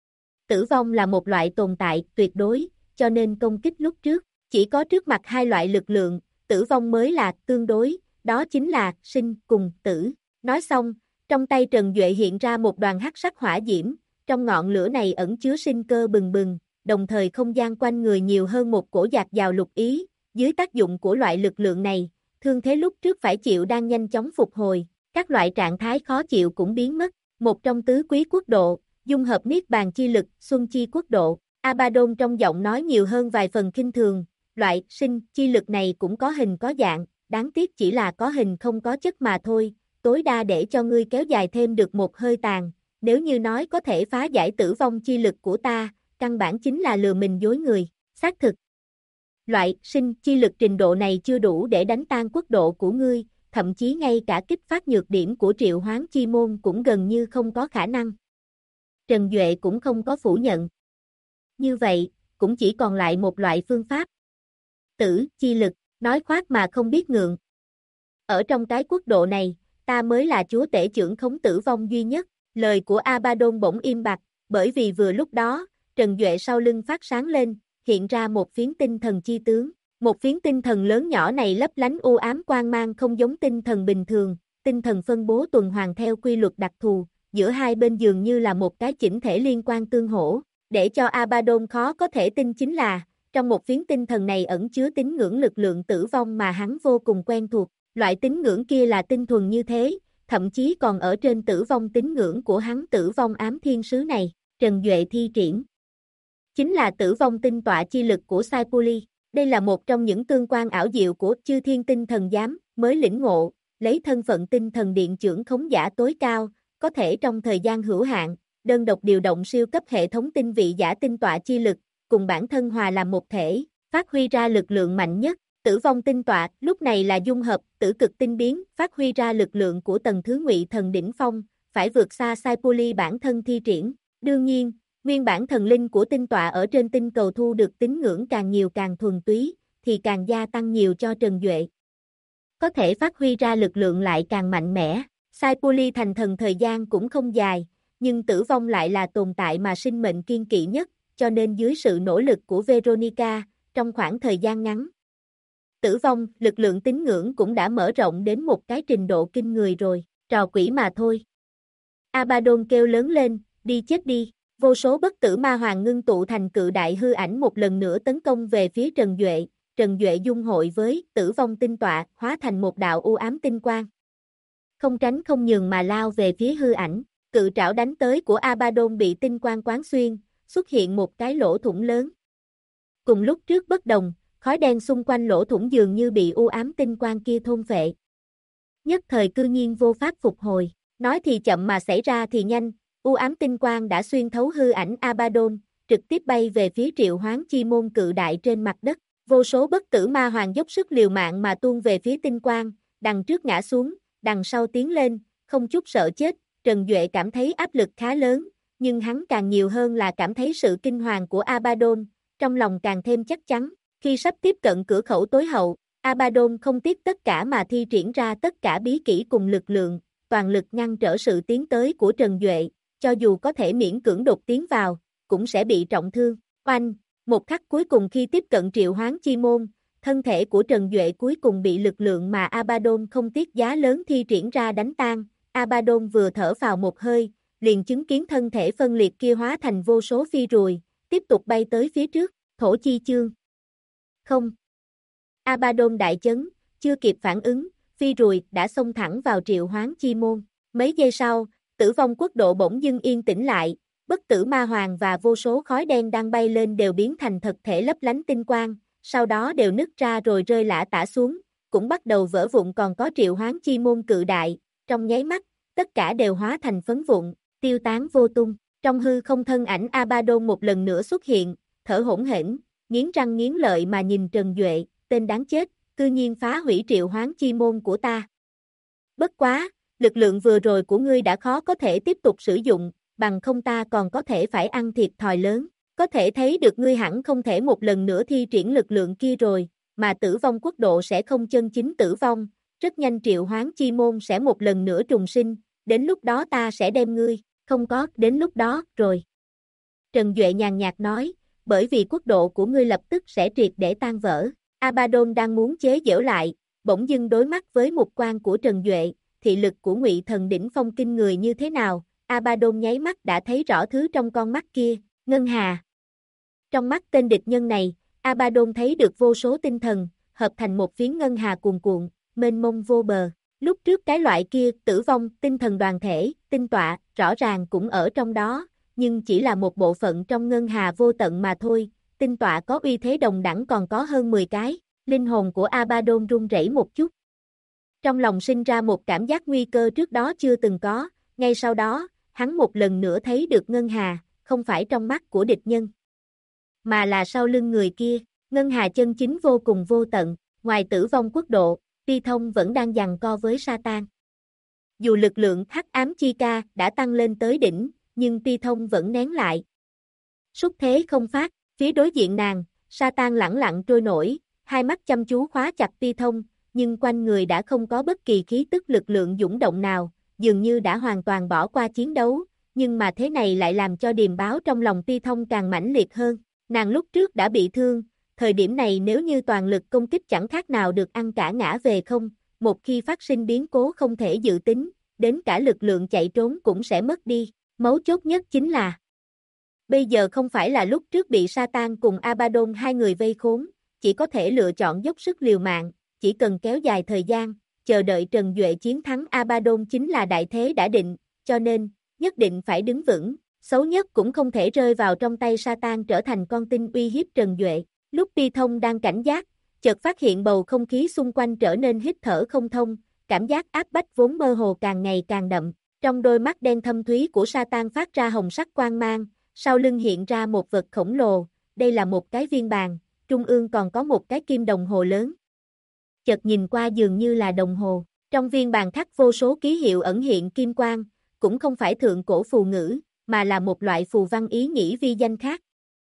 Tử vong là một loại tồn tại tuyệt đối, cho nên công kích lúc trước, chỉ có trước mặt hai loại lực lượng, tử vong mới là tương đối, đó chính là sinh cùng tử. Nói xong, trong tay Trần Duệ hiện ra một đoàn hắc sắc hỏa diễm, trong ngọn lửa này ẩn chứa sinh cơ bừng bừng, đồng thời không gian quanh người nhiều hơn một cổ dạt dào lục ý, dưới tác dụng của loại lực lượng này, thương thế lúc trước phải chịu đang nhanh chóng phục hồi, các loại trạng thái khó chịu cũng biến mất, một trong tứ quý quốc độ, dung hợp niết bàn chi lực, xuân chi quốc độ, Abaddon trong giọng nói nhiều hơn vài phần khinh thường, loại sinh chi lực này cũng có hình có dạng, đáng tiếc chỉ là có hình không có chất mà thôi, tối đa để cho ngươi kéo dài thêm được một hơi tàn, nếu như nói có thể phá giải tử vong chi lực của ta, căn bản chính là lừa mình dối người, xác thực. Loại sinh chi lực trình độ này chưa đủ để đánh tan quốc độ của ngươi, thậm chí ngay cả kích phát nhược điểm của triệu hoán chi môn cũng gần như không có khả năng. Trần Duệ cũng không có phủ nhận. Như vậy, cũng chỉ còn lại một loại phương pháp. Tử chi lực, nói khoác mà không biết ngượng. Ở trong cái quốc độ này, ta mới là chúa tể trưởng khống tử vong duy nhất, lời của Abaddon bỗng im bặt, bởi vì vừa lúc đó, Trần Duệ sau lưng phát sáng lên, hiện ra một phiến tinh thần chi tướng. Một phiến tinh thần lớn nhỏ này lấp lánh u ám quang mang không giống tinh thần bình thường, tinh thần phân bố tuần hoàn theo quy luật đặc thù, giữa hai bên dường như là một cái chỉnh thể liên quan tương hỗ. Để cho Abaddon khó có thể tin chính là, trong một phiến tinh thần này ẩn chứa tín ngưỡng lực lượng tử vong mà hắn vô cùng quen thuộc, loại tín ngưỡng kia là tinh thuần như thế, thậm chí còn ở trên tử vong tín ngưỡng của hắn tử vong ám thiên sứ này, Trần Duệ thi triển. Chính là tử vong tinh tọa chi lực của Saipuli. Đây là một trong những tương quan ảo diệu của chư thiên tinh thần giám, mới lĩnh ngộ, lấy thân phận tinh thần điện trưởng khống giả tối cao, có thể trong thời gian hữu hạn, đơn độc điều động siêu cấp hệ thống tinh vị giả tinh tọa chi lực, cùng bản thân hòa làm một thể, phát huy ra lực lượng mạnh nhất. Tử vong tinh tọa, lúc này là dung hợp, tử cực tinh biến, phát huy ra lực lượng của tầng thứ ngụy thần đỉnh phong, phải vượt xa Saipuli bản thân thi triển. Đương nhiên, nguyên bản thần linh của tinh tọa ở trên tinh cầu thu được tín ngưỡng càng nhiều càng thuần túy, thì càng gia tăng nhiều cho Trần Duệ. Có thể phát huy ra lực lượng lại càng mạnh mẽ, Saipuli thành thần thời gian cũng không dài, nhưng tử vong lại là tồn tại mà sinh mệnh kiên kỵ nhất, cho nên dưới sự nỗ lực của Veronica, trong khoảng thời gian ngắn, tử vong, lực lượng tín ngưỡng cũng đã mở rộng đến một cái trình độ kinh người rồi, trò quỷ mà thôi. Abaddon kêu lớn lên, đi chết đi. Vô số bất tử ma hoàng ngưng tụ thành cự đại hư ảnh một lần nữa tấn công về phía Trần Duệ. Trần Duệ dung hội với tử vong tinh tọa, hóa thành một đạo u ám tinh quang. Không tránh không nhường mà lao về phía hư ảnh, cự trảo đánh tới của Abaddon bị tinh quang quán xuyên, xuất hiện một cái lỗ thủng lớn. Cùng lúc trước bất đồng, khói đen xung quanh lỗ thủng dường như bị u ám tinh quang kia thôn phệ. Nhất thời cư nhiên vô pháp phục hồi, nói thì chậm mà xảy ra thì nhanh, u ám tinh quang đã xuyên thấu hư ảnh Abaddon, trực tiếp bay về phía triệu hoán chi môn cự đại trên mặt đất. Vô số bất tử ma hoàng dốc sức liều mạng mà tuôn về phía tinh quang, đằng trước ngã xuống, đằng sau tiến lên, không chút sợ chết. Trần Duệ cảm thấy áp lực khá lớn, nhưng hắn càng nhiều hơn là cảm thấy sự kinh hoàng của Abaddon, trong lòng càng thêm chắc chắn. Khi sắp tiếp cận cửa khẩu tối hậu, Abaddon không tiếc tất cả mà thi triển ra tất cả bí kỹ cùng lực lượng, toàn lực ngăn trở sự tiến tới của Trần Duệ, cho dù có thể miễn cưỡng đột tiến vào, cũng sẽ bị trọng thương. Oanh! Một khắc cuối cùng khi tiếp cận triệu hoán chi môn, thân thể của Trần Duệ cuối cùng bị lực lượng mà Abaddon không tiếc giá lớn thi triển ra đánh tan. Abaddon vừa thở vào một hơi, liền chứng kiến thân thể phân liệt kia hóa thành vô số phi rùi, tiếp tục bay tới phía trước, thổ chi chương. Không! Abaddon đại chấn, chưa kịp phản ứng, phi rùi đã xông thẳng vào triệu hoán chi môn. Mấy giây sau, tử vong quốc độ bỗng dưng yên tĩnh lại, bất tử ma hoàng và vô số khói đen đang bay lên đều biến thành thực thể lấp lánh tinh quang, sau đó đều nứt ra rồi rơi lả tả xuống, cũng bắt đầu vỡ vụn còn có triệu hoán chi môn cự đại, trong nháy mắt, tất cả đều hóa thành phấn vụn, tiêu tán vô tung. Trong hư không thân ảnh Abaddon một lần nữa xuất hiện, thở hổn hển, nghiến răng nghiến lợi mà nhìn Trần Duệ, tên đáng chết, cư nhiên phá hủy triệu hoán chi môn của ta. Bất quá, lực lượng vừa rồi của ngươi đã khó có thể tiếp tục sử dụng, bằng không ta còn có thể phải ăn thiệt thòi lớn, có thể thấy được ngươi hẳn không thể một lần nữa thi triển lực lượng kia rồi, mà tử vong quốc độ sẽ không chân chính tử vong, rất nhanh triệu hoán chi môn sẽ một lần nữa trùng sinh, đến lúc đó ta sẽ đem ngươi, không có, đến lúc đó, rồi. Trần Duệ nhàn nhạt nói, bởi vì quốc độ của ngươi lập tức sẽ triệt để tan vỡ. Abaddon đang muốn chế giễu lại, bỗng dưng đối mắt với mục quang của Trần Duệ, thị lực của Ngụy Thần đỉnh phong kinh người như thế nào, Abaddon nháy mắt đã thấy rõ thứ trong con mắt kia, ngân hà. Trong mắt tên địch nhân này, Abaddon thấy được vô số tinh thần, hợp thành một phiến ngân hà cuồn cuộn, mênh mông vô bờ. Lúc trước cái loại kia, tử vong, tinh thần đoàn thể, tinh tọa, rõ ràng cũng ở trong đó, nhưng chỉ là một bộ phận trong ngân hà vô tận mà thôi. Tinh tọa có uy thế đồng đẳng còn có hơn 10 cái, linh hồn của Abaddon run rẩy một chút. Trong lòng sinh ra một cảm giác nguy cơ trước đó chưa từng có, ngay sau đó, hắn một lần nữa thấy được ngân hà, không phải trong mắt của địch nhân, mà là sau lưng người kia, ngân hà chân chính vô cùng vô tận, ngoài tử vong quốc độ, Ti Thông vẫn đang giằng co với Satan. Dù lực lượng hắc ám chi ca đã tăng lên tới đỉnh, nhưng Ti Thông vẫn nén lại. Xúc thế không phát. Phía đối diện nàng, Satan lẳng lặng trôi nổi, hai mắt chăm chú khóa chặt Ti Thông, nhưng quanh người đã không có bất kỳ khí tức lực lượng dũng động nào, dường như đã hoàn toàn bỏ qua chiến đấu, nhưng mà thế này lại làm cho điềm báo trong lòng Ti Thông càng mãnh liệt hơn. Nàng lúc trước đã bị thương, thời điểm này nếu như toàn lực công kích chẳng khác nào được ăn cả ngã về không, một khi phát sinh biến cố không thể dự tính, đến cả lực lượng chạy trốn cũng sẽ mất đi, mấu chốt nhất chính là bây giờ không phải là lúc trước bị Satan cùng Abaddon hai người vây khốn, chỉ có thể lựa chọn dốc sức liều mạng, chỉ cần kéo dài thời gian, chờ đợi Trần Duệ chiến thắng Abaddon chính là đại thế đã định, cho nên, nhất định phải đứng vững, xấu nhất cũng không thể rơi vào trong tay Satan trở thành con tin uy hiếp Trần Duệ. Lúc Ti Thông đang cảnh giác, chợt phát hiện bầu không khí xung quanh trở nên hít thở không thông, cảm giác áp bách vốn mơ hồ càng ngày càng đậm, trong đôi mắt đen thâm thúy của Satan phát ra hồng sắc quang mang. Sau lưng hiện ra một vật khổng lồ, đây là một cái viên bàn, trung ương còn có một cái kim đồng hồ lớn. Chợt nhìn qua dường như là đồng hồ, trong viên bàn khắc vô số ký hiệu ẩn hiện kim quang, cũng không phải thượng cổ phù ngữ, mà là một loại phù văn ý nghĩa vi danh khác.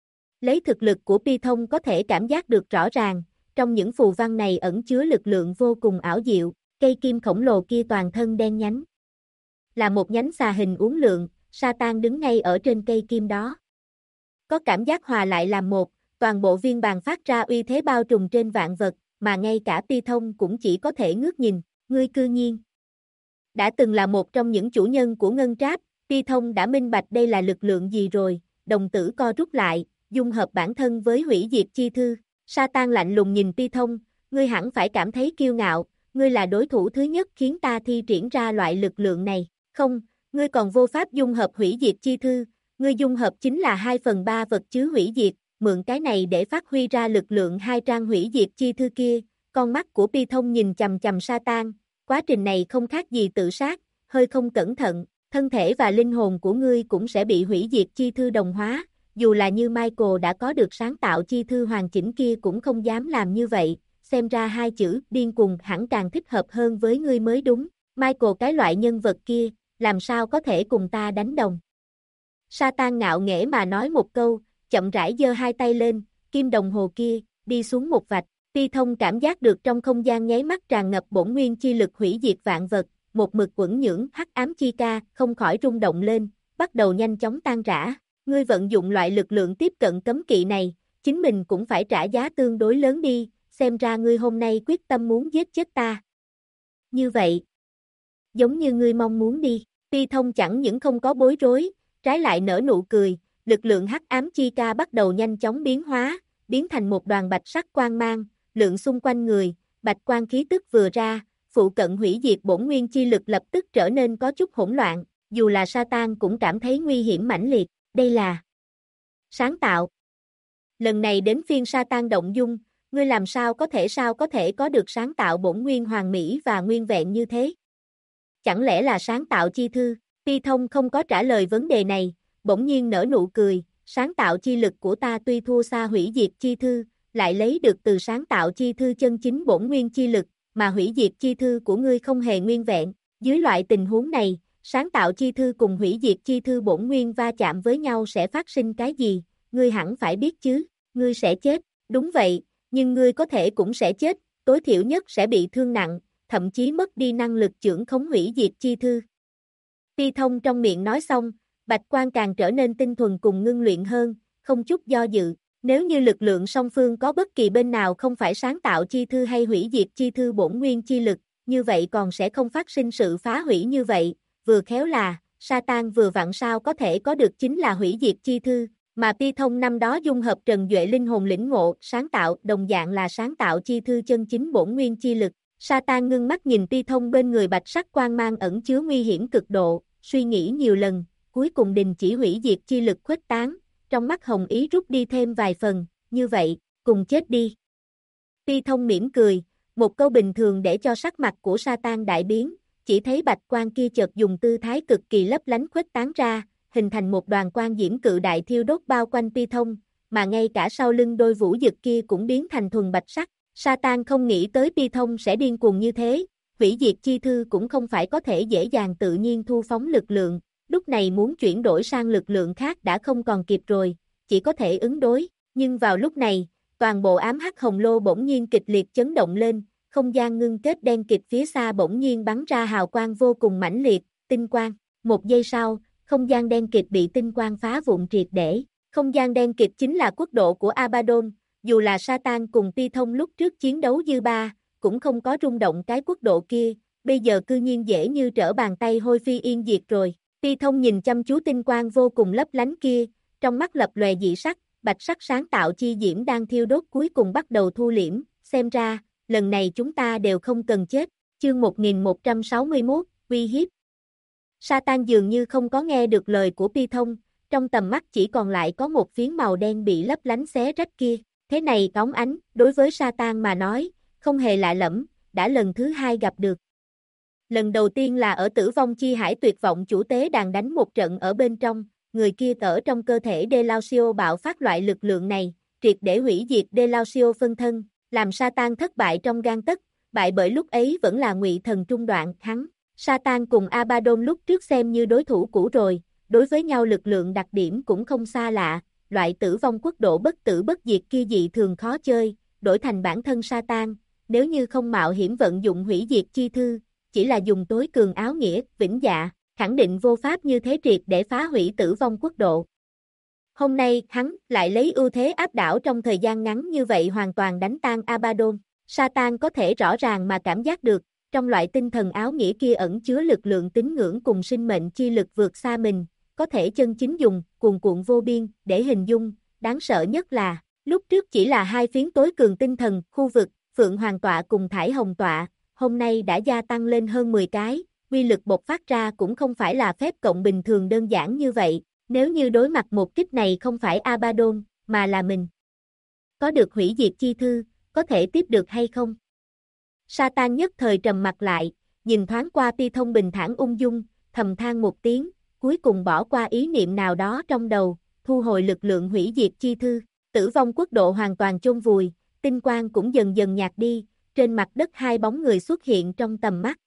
Lấy thực lực của Pi Thông có thể cảm giác được rõ ràng, trong những phù văn này ẩn chứa lực lượng vô cùng ảo diệu, cây kim khổng lồ kia toàn thân đen nhánh. Là một nhánh xà hình uốn lượn, Satan đứng ngay ở trên cây kim đó. Có cảm giác hòa lại làm một, toàn bộ viên bàn phát ra uy thế bao trùm trên vạn vật, mà ngay cả Ti Thông cũng chỉ có thể ngước nhìn, ngươi cư nhiên. Đã từng là một trong những chủ nhân của Ngân Tráp, Ti Thông đã minh bạch đây là lực lượng gì rồi, đồng tử co rút lại, dung hợp bản thân với hủy diệt chi thư. Satan lạnh lùng nhìn Pi Thông, ngươi hẳn phải cảm thấy kiêu ngạo, ngươi là đối thủ thứ nhất khiến ta thi triển ra loại lực lượng này. Không, ngươi còn vô pháp dung hợp hủy diệt chi thư, ngươi dung hợp chính là 2/3 vật chứa hủy diệt, mượn cái này để phát huy ra lực lượng hai trang hủy diệt chi thư kia. Con mắt của Pi Thông nhìn chằm chằm Satan, quá trình này không khác gì tự sát, hơi không cẩn thận, thân thể và linh hồn của ngươi cũng sẽ bị hủy diệt chi thư đồng hóa, dù là như Michael đã có được sáng tạo chi thư hoàn chỉnh kia cũng không dám làm như vậy, xem ra hai chữ điên cuồng hẳn càng thích hợp hơn với ngươi mới đúng. Michael cái loại nhân vật kia, làm sao có thể cùng ta đánh đồng. Satan ngạo nghễ mà nói một câu, chậm rãi giơ hai tay lên, kim đồng hồ kia, đi xuống một vạch. Pi Thông cảm giác được trong không gian nháy mắt tràn ngập bổn nguyên chi lực hủy diệt vạn vật, một mực quẩn nhưỡng hắc ám chi ca không khỏi rung động lên, bắt đầu nhanh chóng tan rã. Ngươi vận dụng loại lực lượng tiếp cận cấm kỵ này, chính mình cũng phải trả giá tương đối lớn đi, xem ra ngươi hôm nay quyết tâm muốn giết chết ta. Như vậy, giống như ngươi mong muốn đi. Pi Thông chẳng những không có bối rối, trái lại nở nụ cười, lực lượng hắc ám chi ca bắt đầu nhanh chóng biến hóa, biến thành một đoàn bạch sắc quang mang, lượng xung quanh người, bạch quang khí tức vừa ra, phụ cận hủy diệt bổn nguyên chi lực lập tức trở nên có chút hỗn loạn, dù là Satan cũng cảm thấy nguy hiểm mãnh liệt, đây là sáng tạo. Lần này đến phiên Satan động dung, ngươi làm sao có thể có được sáng tạo bổn nguyên hoàn mỹ và nguyên vẹn như thế? Chẳng lẽ là sáng tạo chi thư? Pi Thông không có trả lời vấn đề này, bỗng nhiên nở nụ cười, sáng tạo chi lực của ta tuy thua xa hủy diệt chi thư, lại lấy được từ sáng tạo chi thư chân chính bổn nguyên chi lực, mà hủy diệt chi thư của ngươi không hề nguyên vẹn. Dưới loại tình huống này, sáng tạo chi thư cùng hủy diệt chi thư bổn nguyên va chạm với nhau sẽ phát sinh cái gì? Ngươi hẳn phải biết chứ, ngươi sẽ chết. Đúng vậy, nhưng ngươi có thể cũng sẽ chết, tối thiểu nhất sẽ bị thương nặng, thậm chí mất đi năng lực chưởng khống hủy diệt chi thư. Pi Thông trong miệng nói xong, bạch quang càng trở nên tinh thuần cùng ngưng luyện hơn, không chút do dự. Nếu như lực lượng song phương có bất kỳ bên nào không phải sáng tạo chi thư hay hủy diệt chi thư bổn nguyên chi lực, như vậy còn sẽ không phát sinh sự phá hủy như vậy, vừa khéo là, Satan vừa vặn sao có thể có được chính là hủy diệt chi thư, mà Pi Thông năm đó dung hợp Trần Duệ linh hồn lĩnh ngộ, sáng tạo đồng dạng là sáng tạo chi thư chân chính bổn nguyên chi lực. Satan ngưng mắt nhìn Pi Thông bên người bạch sắc quang mang ẩn chứa nguy hiểm cực độ, suy nghĩ nhiều lần, cuối cùng đình chỉ hủy diệt chi lực khuếch tán, trong mắt hồng ý rút đi thêm vài phần, như vậy, cùng chết đi. Pi Thông mỉm cười, một câu bình thường để cho sắc mặt của Satan đại biến, chỉ thấy bạch quang kia chợt dùng tư thái cực kỳ lấp lánh khuếch tán ra, hình thành một đoàn quang diễm cự đại thiêu đốt bao quanh Pi Thông, mà ngay cả sau lưng đôi vũ dực kia cũng biến thành thuần bạch sắc. Satan không nghĩ tới Pi Thông sẽ điên cuồng như thế, hủy diệt chi thư cũng không phải có thể dễ dàng tự nhiên thu phóng lực lượng, lúc này muốn chuyển đổi sang lực lượng khác đã không còn kịp rồi, chỉ có thể ứng đối, nhưng vào lúc này, toàn bộ ám hắc hồng lô bỗng nhiên kịch liệt chấn động lên, không gian ngưng kết đen kịt phía xa bỗng nhiên bắn ra hào quang vô cùng mãnh liệt, tinh quang, một giây sau, không gian đen kịt bị tinh quang phá vụn triệt để, không gian đen kịt chính là quốc độ của Abaddon, dù là Satan cùng Pi Thông lúc trước chiến đấu dư ba, cũng không có rung động cái quốc độ kia, bây giờ cư nhiên dễ như trở bàn tay hôi phi yên diệt rồi. Pi Thông nhìn chăm chú tinh quang vô cùng lấp lánh kia, trong mắt lập lòe dị sắc, bạch sắc sáng tạo chi diễm đang thiêu đốt cuối cùng bắt đầu thu liễm, xem ra, lần này chúng ta đều không cần chết. Chương 1161, uy hiếp. Satan dường như không có nghe được lời của Pi Thông, trong tầm mắt chỉ còn lại có một phiến màu đen bị lấp lánh xé rách kia, thế này óng ánh, đối với Satan mà nói, không hề lạ lẫm, đã lần thứ hai gặp được. Lần đầu tiên là ở Tử Vong Chi Hải tuyệt vọng chủ tế đàn đánh một trận ở bên trong, người kia ở trong cơ thể Delausio bạo phát loại lực lượng này, triệt để hủy diệt Delausio phân thân, làm Satan thất bại trong gang tấc, bại bởi lúc ấy vẫn là Ngụy Thần trung đoạn, hắn. Satan cùng Abaddon lúc trước xem như đối thủ cũ rồi, đối với nhau lực lượng đặc điểm cũng không xa lạ, loại tử vong quốc độ bất tử bất diệt kia dị thường khó chơi, đổi thành bản thân Satan, nếu như không mạo hiểm vận dụng hủy diệt chi thư, chỉ là dùng tối cường áo nghĩa, vĩnh dạ, khẳng định vô pháp như thế triệt để phá hủy tử vong quốc độ. Hôm nay, hắn lại lấy ưu thế áp đảo trong thời gian ngắn như vậy hoàn toàn đánh tan Abaddon. Satan có thể rõ ràng mà cảm giác được, trong loại tinh thần áo nghĩa kia ẩn chứa lực lượng tín ngưỡng cùng sinh mệnh chi lực vượt xa mình, có thể chân chính dùng, cuồn cuộn vô biên, để hình dung, đáng sợ nhất là, lúc trước chỉ là hai phiến tối cường tinh thần, khu vực, Phượng Hoàng tọa cùng Thải Hồng tọa, hôm nay đã gia tăng lên hơn 10 cái, uy lực bộc phát ra cũng không phải là phép cộng bình thường đơn giản như vậy, nếu như đối mặt một kích này không phải Abaddon, mà là mình. Có được hủy diệt chi thư, có thể tiếp được hay không? Satan nhất thời trầm mặt lại, nhìn thoáng qua Pi Thông bình thản ung dung, thầm than một tiếng, cuối cùng bỏ qua ý niệm nào đó trong đầu, thu hồi lực lượng hủy diệt chi thư, tử vong quốc độ hoàn toàn chôn vùi, tinh quang cũng dần dần nhạt đi, trên mặt đất hai bóng người xuất hiện trong tầm mắt.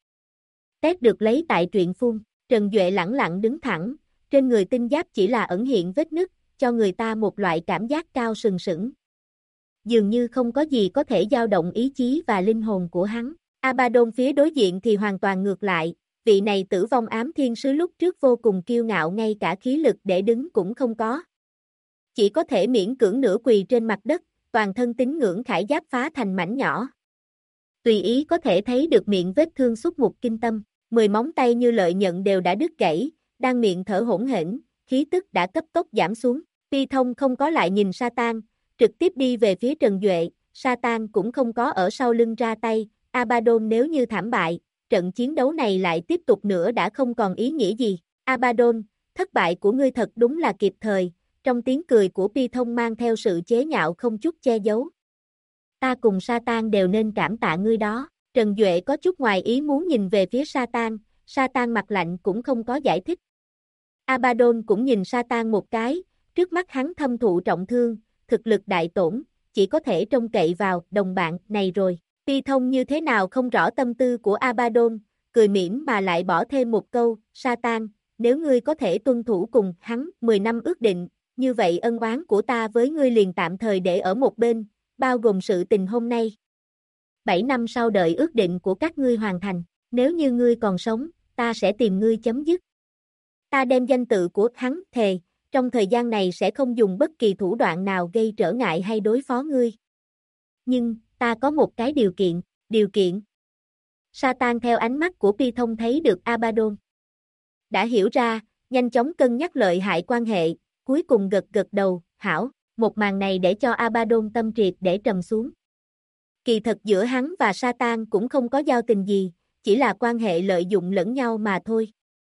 Tét được lấy tại truyện phun, Trần Duệ lẳng lặng đứng thẳng, trên người tinh giáp chỉ là ẩn hiện vết nứt, cho người ta một loại cảm giác cao sừng sững. Dường như không có gì có thể dao động ý chí và linh hồn của hắn. Abaddon phía đối diện thì hoàn toàn ngược lại, vị này tử vong ám thiên sứ lúc trước vô cùng kiêu ngạo ngay cả khí lực để đứng cũng không có. Chỉ có thể miễn cưỡng nửa quỳ trên mặt đất, toàn thân tín ngưỡng khải giáp phá thành mảnh nhỏ. Tùy ý có thể thấy được miệng vết thương xúc mục kinh tâm, 10 móng tay như lợi nhận đều đã đứt gãy, đang miệng thở hỗn hển, khí tức đã cấp tốc giảm xuống. Pi Thông không có lại nhìn Satan, trực tiếp đi về phía Trần Duệ, Satan cũng không có ở sau lưng ra tay, Abaddon nếu như thảm bại, trận chiến đấu này lại tiếp tục nữa đã không còn ý nghĩa gì. Abaddon, thất bại của ngươi thật đúng là kịp thời, trong tiếng cười của Pi Thông mang theo sự chế nhạo không chút che giấu. Ta cùng Satan đều nên cảm tạ ngươi đó. Trần Duệ có chút ngoài ý muốn nhìn về phía Satan, Satan mặt lạnh cũng không có giải thích. Abaddon cũng nhìn Satan một cái, trước mắt hắn thâm thụ trọng thương, thực lực đại tổn, chỉ có thể trông cậy vào đồng bạn này rồi. Pi Thông như thế nào không rõ tâm tư của Abaddon, cười mỉm mà lại bỏ thêm một câu, Satan, nếu ngươi có thể tuân thủ cùng hắn 10 năm ước định, như vậy ân oán của ta với ngươi liền tạm thời để ở một bên, bao gồm sự tình hôm nay. 7 năm sau đợi ước định của các ngươi hoàn thành, nếu như ngươi còn sống, ta sẽ tìm ngươi chấm dứt. Ta đem danh tự của hắn thề, trong thời gian này sẽ không dùng bất kỳ thủ đoạn nào gây trở ngại hay đối phó ngươi. Nhưng, ta có một cái điều kiện. Satan theo ánh mắt của Pi Thông thấy được Abaddon. Đã hiểu ra, nhanh chóng cân nhắc lợi hại quan hệ, cuối cùng gật gật đầu, hảo, một màn này để cho Abaddon tâm triệt để trầm xuống. Kỳ thật giữa hắn và Satan cũng không có giao tình gì, chỉ là quan hệ lợi dụng lẫn nhau mà thôi.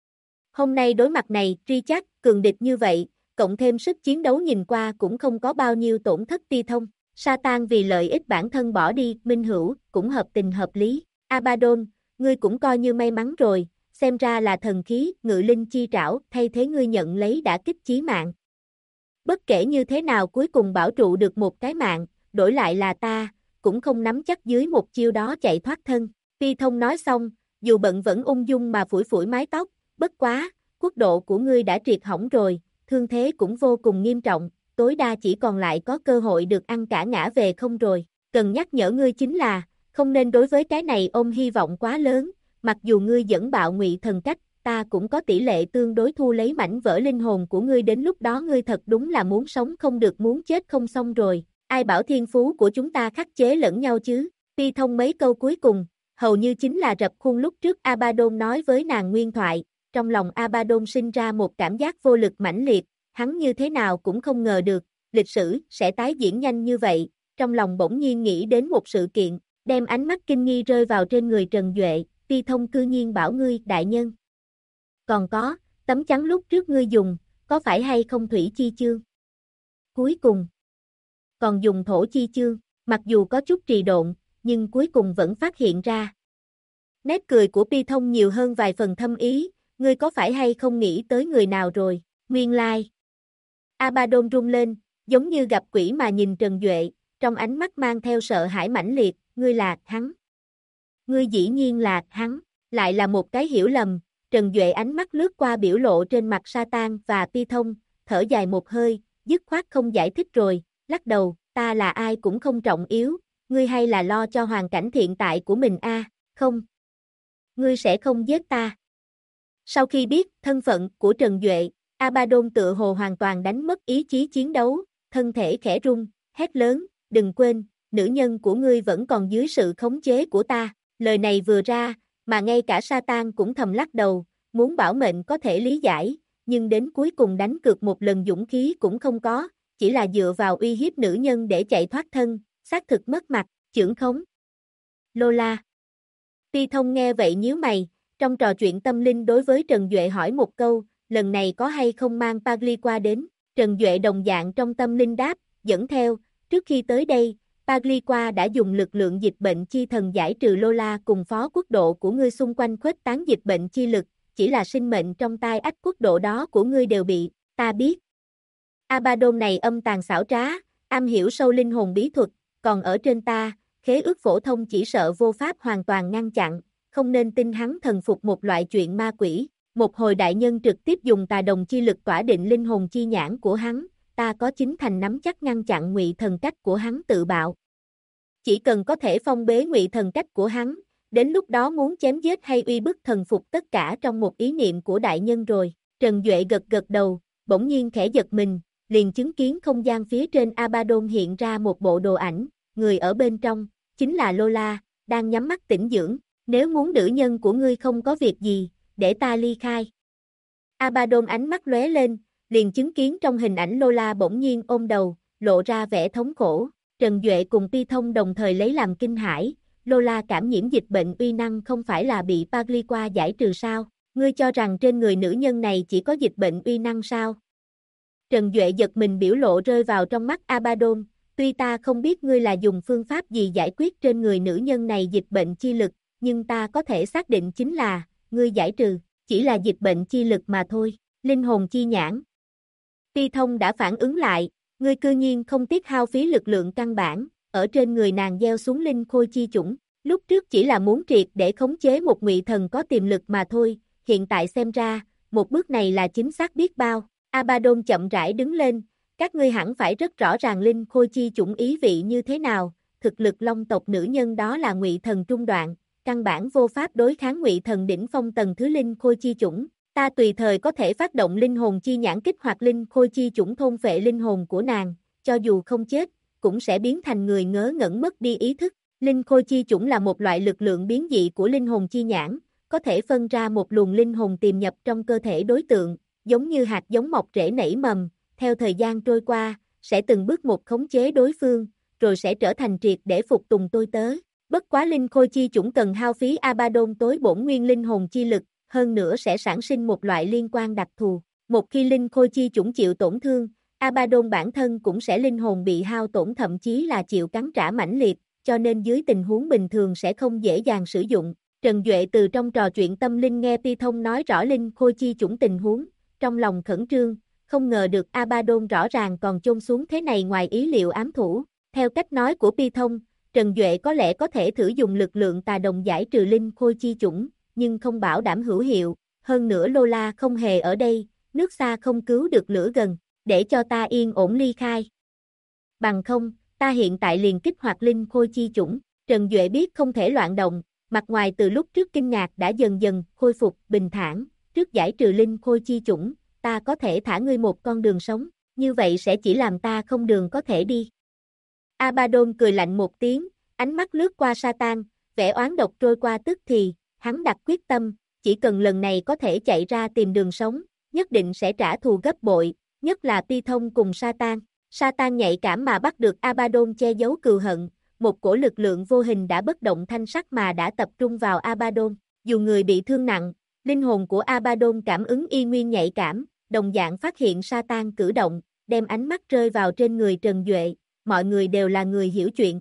Hôm nay đối mặt này, Richard, cường địch như vậy, cộng thêm sức chiến đấu nhìn qua cũng không có bao nhiêu tổn thất. Pi Thông, Satan vì lợi ích bản thân bỏ đi, minh hữu, cũng hợp tình hợp lý. Abaddon, ngươi cũng coi như may mắn rồi, xem ra là thần khí, ngự linh chi trảo, thay thế ngươi nhận lấy đả kích chí mạng. Bất kể như thế nào cuối cùng bảo trụ được một cái mạng, đổi lại là ta, cũng không nắm chắc dưới một chiêu đó chạy thoát thân. Pi Thông nói xong, dù bận vẫn ung dung mà phủi phủi mái tóc, bất quá, quốc độ của ngươi đã triệt hỏng rồi, thương thế cũng vô cùng nghiêm trọng, tối đa chỉ còn lại có cơ hội được ăn cả ngã về không rồi. Cần nhắc nhở ngươi chính là, không nên đối với cái này ôm hy vọng quá lớn, mặc dù ngươi dẫn bạo ngụy thần cách, ta cũng có tỷ lệ tương đối thu lấy mảnh vỡ linh hồn của ngươi, đến lúc đó ngươi thật đúng là muốn sống không được muốn chết không xong rồi. Ai bảo thiên phú của chúng ta khắc chế lẫn nhau chứ? Pi Thông mấy câu cuối cùng, hầu như chính là rập khuôn lúc trước Abaddon nói với nàng nguyên thoại, trong lòng Abaddon sinh ra một cảm giác vô lực mãnh liệt, hắn như thế nào cũng không ngờ được, lịch sử sẽ tái diễn nhanh như vậy, trong lòng bỗng nhiên nghĩ đến một sự kiện, đem ánh mắt kinh nghi rơi vào trên người Trần Duệ, Pi Thông cư nhiên bảo ngươi, đại nhân. Còn có, tấm chắn lúc trước ngươi dùng, có phải hay không thủy chi chương? Cuối cùng, còn dùng thổ chi chương, mặc dù có chút trì độn, nhưng cuối cùng vẫn phát hiện ra. Nét cười của Pi Thông nhiều hơn vài phần thâm ý, ngươi có phải hay không nghĩ tới người nào rồi, nguyên lai. Abaddon rung lên, giống như gặp quỷ mà nhìn Trần Duệ, trong ánh mắt mang theo sợ hãi mãnh liệt, ngươi là hắn. Ngươi dĩ nhiên là hắn, lại là một cái hiểu lầm. Trần Duệ ánh mắt lướt qua biểu lộ trên mặt Satan và Pi Thông, thở dài một hơi, dứt khoát không giải thích rồi, lắc đầu, ta là ai cũng không trọng yếu, ngươi hay là lo cho hoàn cảnh hiện tại của mình a, không. Ngươi sẽ không giết ta. Sau khi biết thân phận của Trần Duệ, Abaddon tựa hồ hoàn toàn đánh mất ý chí chiến đấu, thân thể khẽ rung, hét lớn, đừng quên, nữ nhân của ngươi vẫn còn dưới sự khống chế của ta. Lời này vừa ra, mà ngay cả Satan cũng thầm lắc đầu, muốn bảo mệnh có thể lý giải, nhưng đến cuối cùng đánh cược một lần dũng khí cũng không có, chỉ là dựa vào uy hiếp nữ nhân để chạy thoát thân, xác thực mất mặt, chưởng khống. Lola. Ti Thông nghe vậy nhíu mày, trong trò chuyện tâm linh đối với Trần Duệ hỏi một câu, lần này có hay không mang Pagli qua đến, Trần Duệ đồng dạng trong tâm linh đáp, dẫn theo, trước khi tới đây, Pagli qua đã dùng lực lượng dịch bệnh chi thần giải trừ Lola cùng phó quốc độ của ngươi xung quanh khuếch tán dịch bệnh chi lực, chỉ là sinh mệnh trong tai ách quốc độ đó của ngươi đều bị, ta biết. Abaddon này âm tàn xảo trá, am hiểu sâu linh hồn bí thuật, còn ở trên ta, khế ước phổ thông chỉ sợ vô pháp hoàn toàn ngăn chặn, không nên tin hắn thần phục một loại chuyện ma quỷ. Một hồi đại nhân trực tiếp dùng tà đồng chi lực tỏa định linh hồn chi nhãn của hắn, ta có chính thành nắm chắc ngăn chặn ngụy thần cách của hắn tự bạo. Chỉ cần có thể phong bế ngụy thần cách của hắn, đến lúc đó muốn chém giết hay uy bức thần phục tất cả trong một ý niệm của đại nhân rồi. Trần Duệ gật gật đầu, bỗng nhiên khẽ giật mình, liền chứng kiến không gian phía trên Abaddon hiện ra một bộ đồ ảnh, người ở bên trong, chính là Lola, đang nhắm mắt tĩnh dưỡng, nếu muốn nữ nhân của ngươi không có việc gì, để ta ly khai. Abaddon ánh mắt lóe lên, liền chứng kiến trong hình ảnh Lola bỗng nhiên ôm đầu, lộ ra vẻ thống khổ. Trần Duệ cùng Ti Thông đồng thời lấy làm kinh hãi, Lola cảm nhiễm dịch bệnh uy năng không phải là bị Pagli qua giải trừ sao? Ngươi cho rằng trên người nữ nhân này chỉ có dịch bệnh uy năng sao? Trần Duệ giật mình biểu lộ rơi vào trong mắt Abaddon, tuy ta không biết ngươi là dùng phương pháp gì giải quyết trên người nữ nhân này dịch bệnh chi lực, nhưng ta có thể xác định chính là, ngươi giải trừ, chỉ là dịch bệnh chi lực mà thôi, linh hồn chi nhãn. Ti Thông đã phản ứng lại, ngươi cư nhiên không tiếc hao phí lực lượng căn bản, ở trên người nàng gieo xuống linh khôi chi chủng, lúc trước chỉ là muốn triệt để khống chế một ngụy thần có tiềm lực mà thôi, hiện tại xem ra, một bước này là chính xác biết bao. Abaddon chậm rãi đứng lên, các ngươi hẳn phải rất rõ ràng linh khôi chi chủng ý vị như thế nào, thực lực long tộc nữ nhân đó là ngụy thần trung đoạn, căn bản vô pháp đối kháng ngụy thần đỉnh phong tầng thứ linh khôi chi chủng. Ta tùy thời có thể phát động linh hồn chi nhãn kích hoạt linh khôi chi chủng thôn phệ linh hồn của nàng, cho dù không chết, cũng sẽ biến thành người ngớ ngẩn mất đi ý thức. Linh khôi chi chủng là một loại lực lượng biến dị của linh hồn chi nhãn, có thể phân ra một luồng linh hồn tiềm nhập trong cơ thể đối tượng, giống như hạt giống mọc rễ nảy mầm, theo thời gian trôi qua, sẽ từng bước một khống chế đối phương, rồi sẽ trở thành triệt để phục tùng tôi tớ. Bất quá linh khôi chi chủng cần hao phí Abaddon tối bổn nguyên linh hồn chi lực, hơn nữa sẽ sản sinh một loại liên quan đặc thù. Một khi linh khôi chi chủng chịu tổn thương, Abaddon bản thân cũng sẽ linh hồn bị hao tổn thậm chí là chịu cắn trả mãnh liệt, cho nên dưới tình huống bình thường sẽ không dễ dàng sử dụng. Trần Duệ từ trong trò chuyện tâm linh nghe Ti Thông nói rõ linh khôi chi chủng tình huống, trong lòng khẩn trương, không ngờ được Abaddon rõ ràng còn chôn xuống thế này ngoài ý liệu ám thủ. Theo cách nói của Ti Thông, Trần Duệ có lẽ có thể thử dùng lực lượng tà đồng giải trừ linh khôi chi chủng, nhưng không bảo đảm hữu hiệu, hơn nữa Lola không hề ở đây, nước xa không cứu được lửa gần, để cho ta yên ổn ly khai. Bằng không, ta hiện tại liền kích hoạt linh khôi chi chủng. Trần Duệ biết không thể loạn động, mặt ngoài từ lúc trước kinh ngạc đã dần dần khôi phục bình thản, trước giải trừ linh khôi chi chủng, ta có thể thả ngươi một con đường sống, như vậy sẽ chỉ làm ta không đường có thể đi. Abaddon cười lạnh một tiếng, ánh mắt lướt qua Satan, vẻ oán độc trôi qua tức thì, hắn đặt quyết tâm, chỉ cần lần này có thể chạy ra tìm đường sống, nhất định sẽ trả thù gấp bội, nhất là Ti Thông cùng Satan. Satan nhạy cảm mà bắt được Abaddon che giấu cừu hận, một cổ lực lượng vô hình đã bất động thanh sắc mà đã tập trung vào Abaddon. Dù người bị thương nặng, linh hồn của Abaddon cảm ứng y nguyên nhạy cảm, đồng dạng phát hiện Satan cử động, đem ánh mắt rơi vào trên người Trần Duệ, mọi người đều là người hiểu chuyện.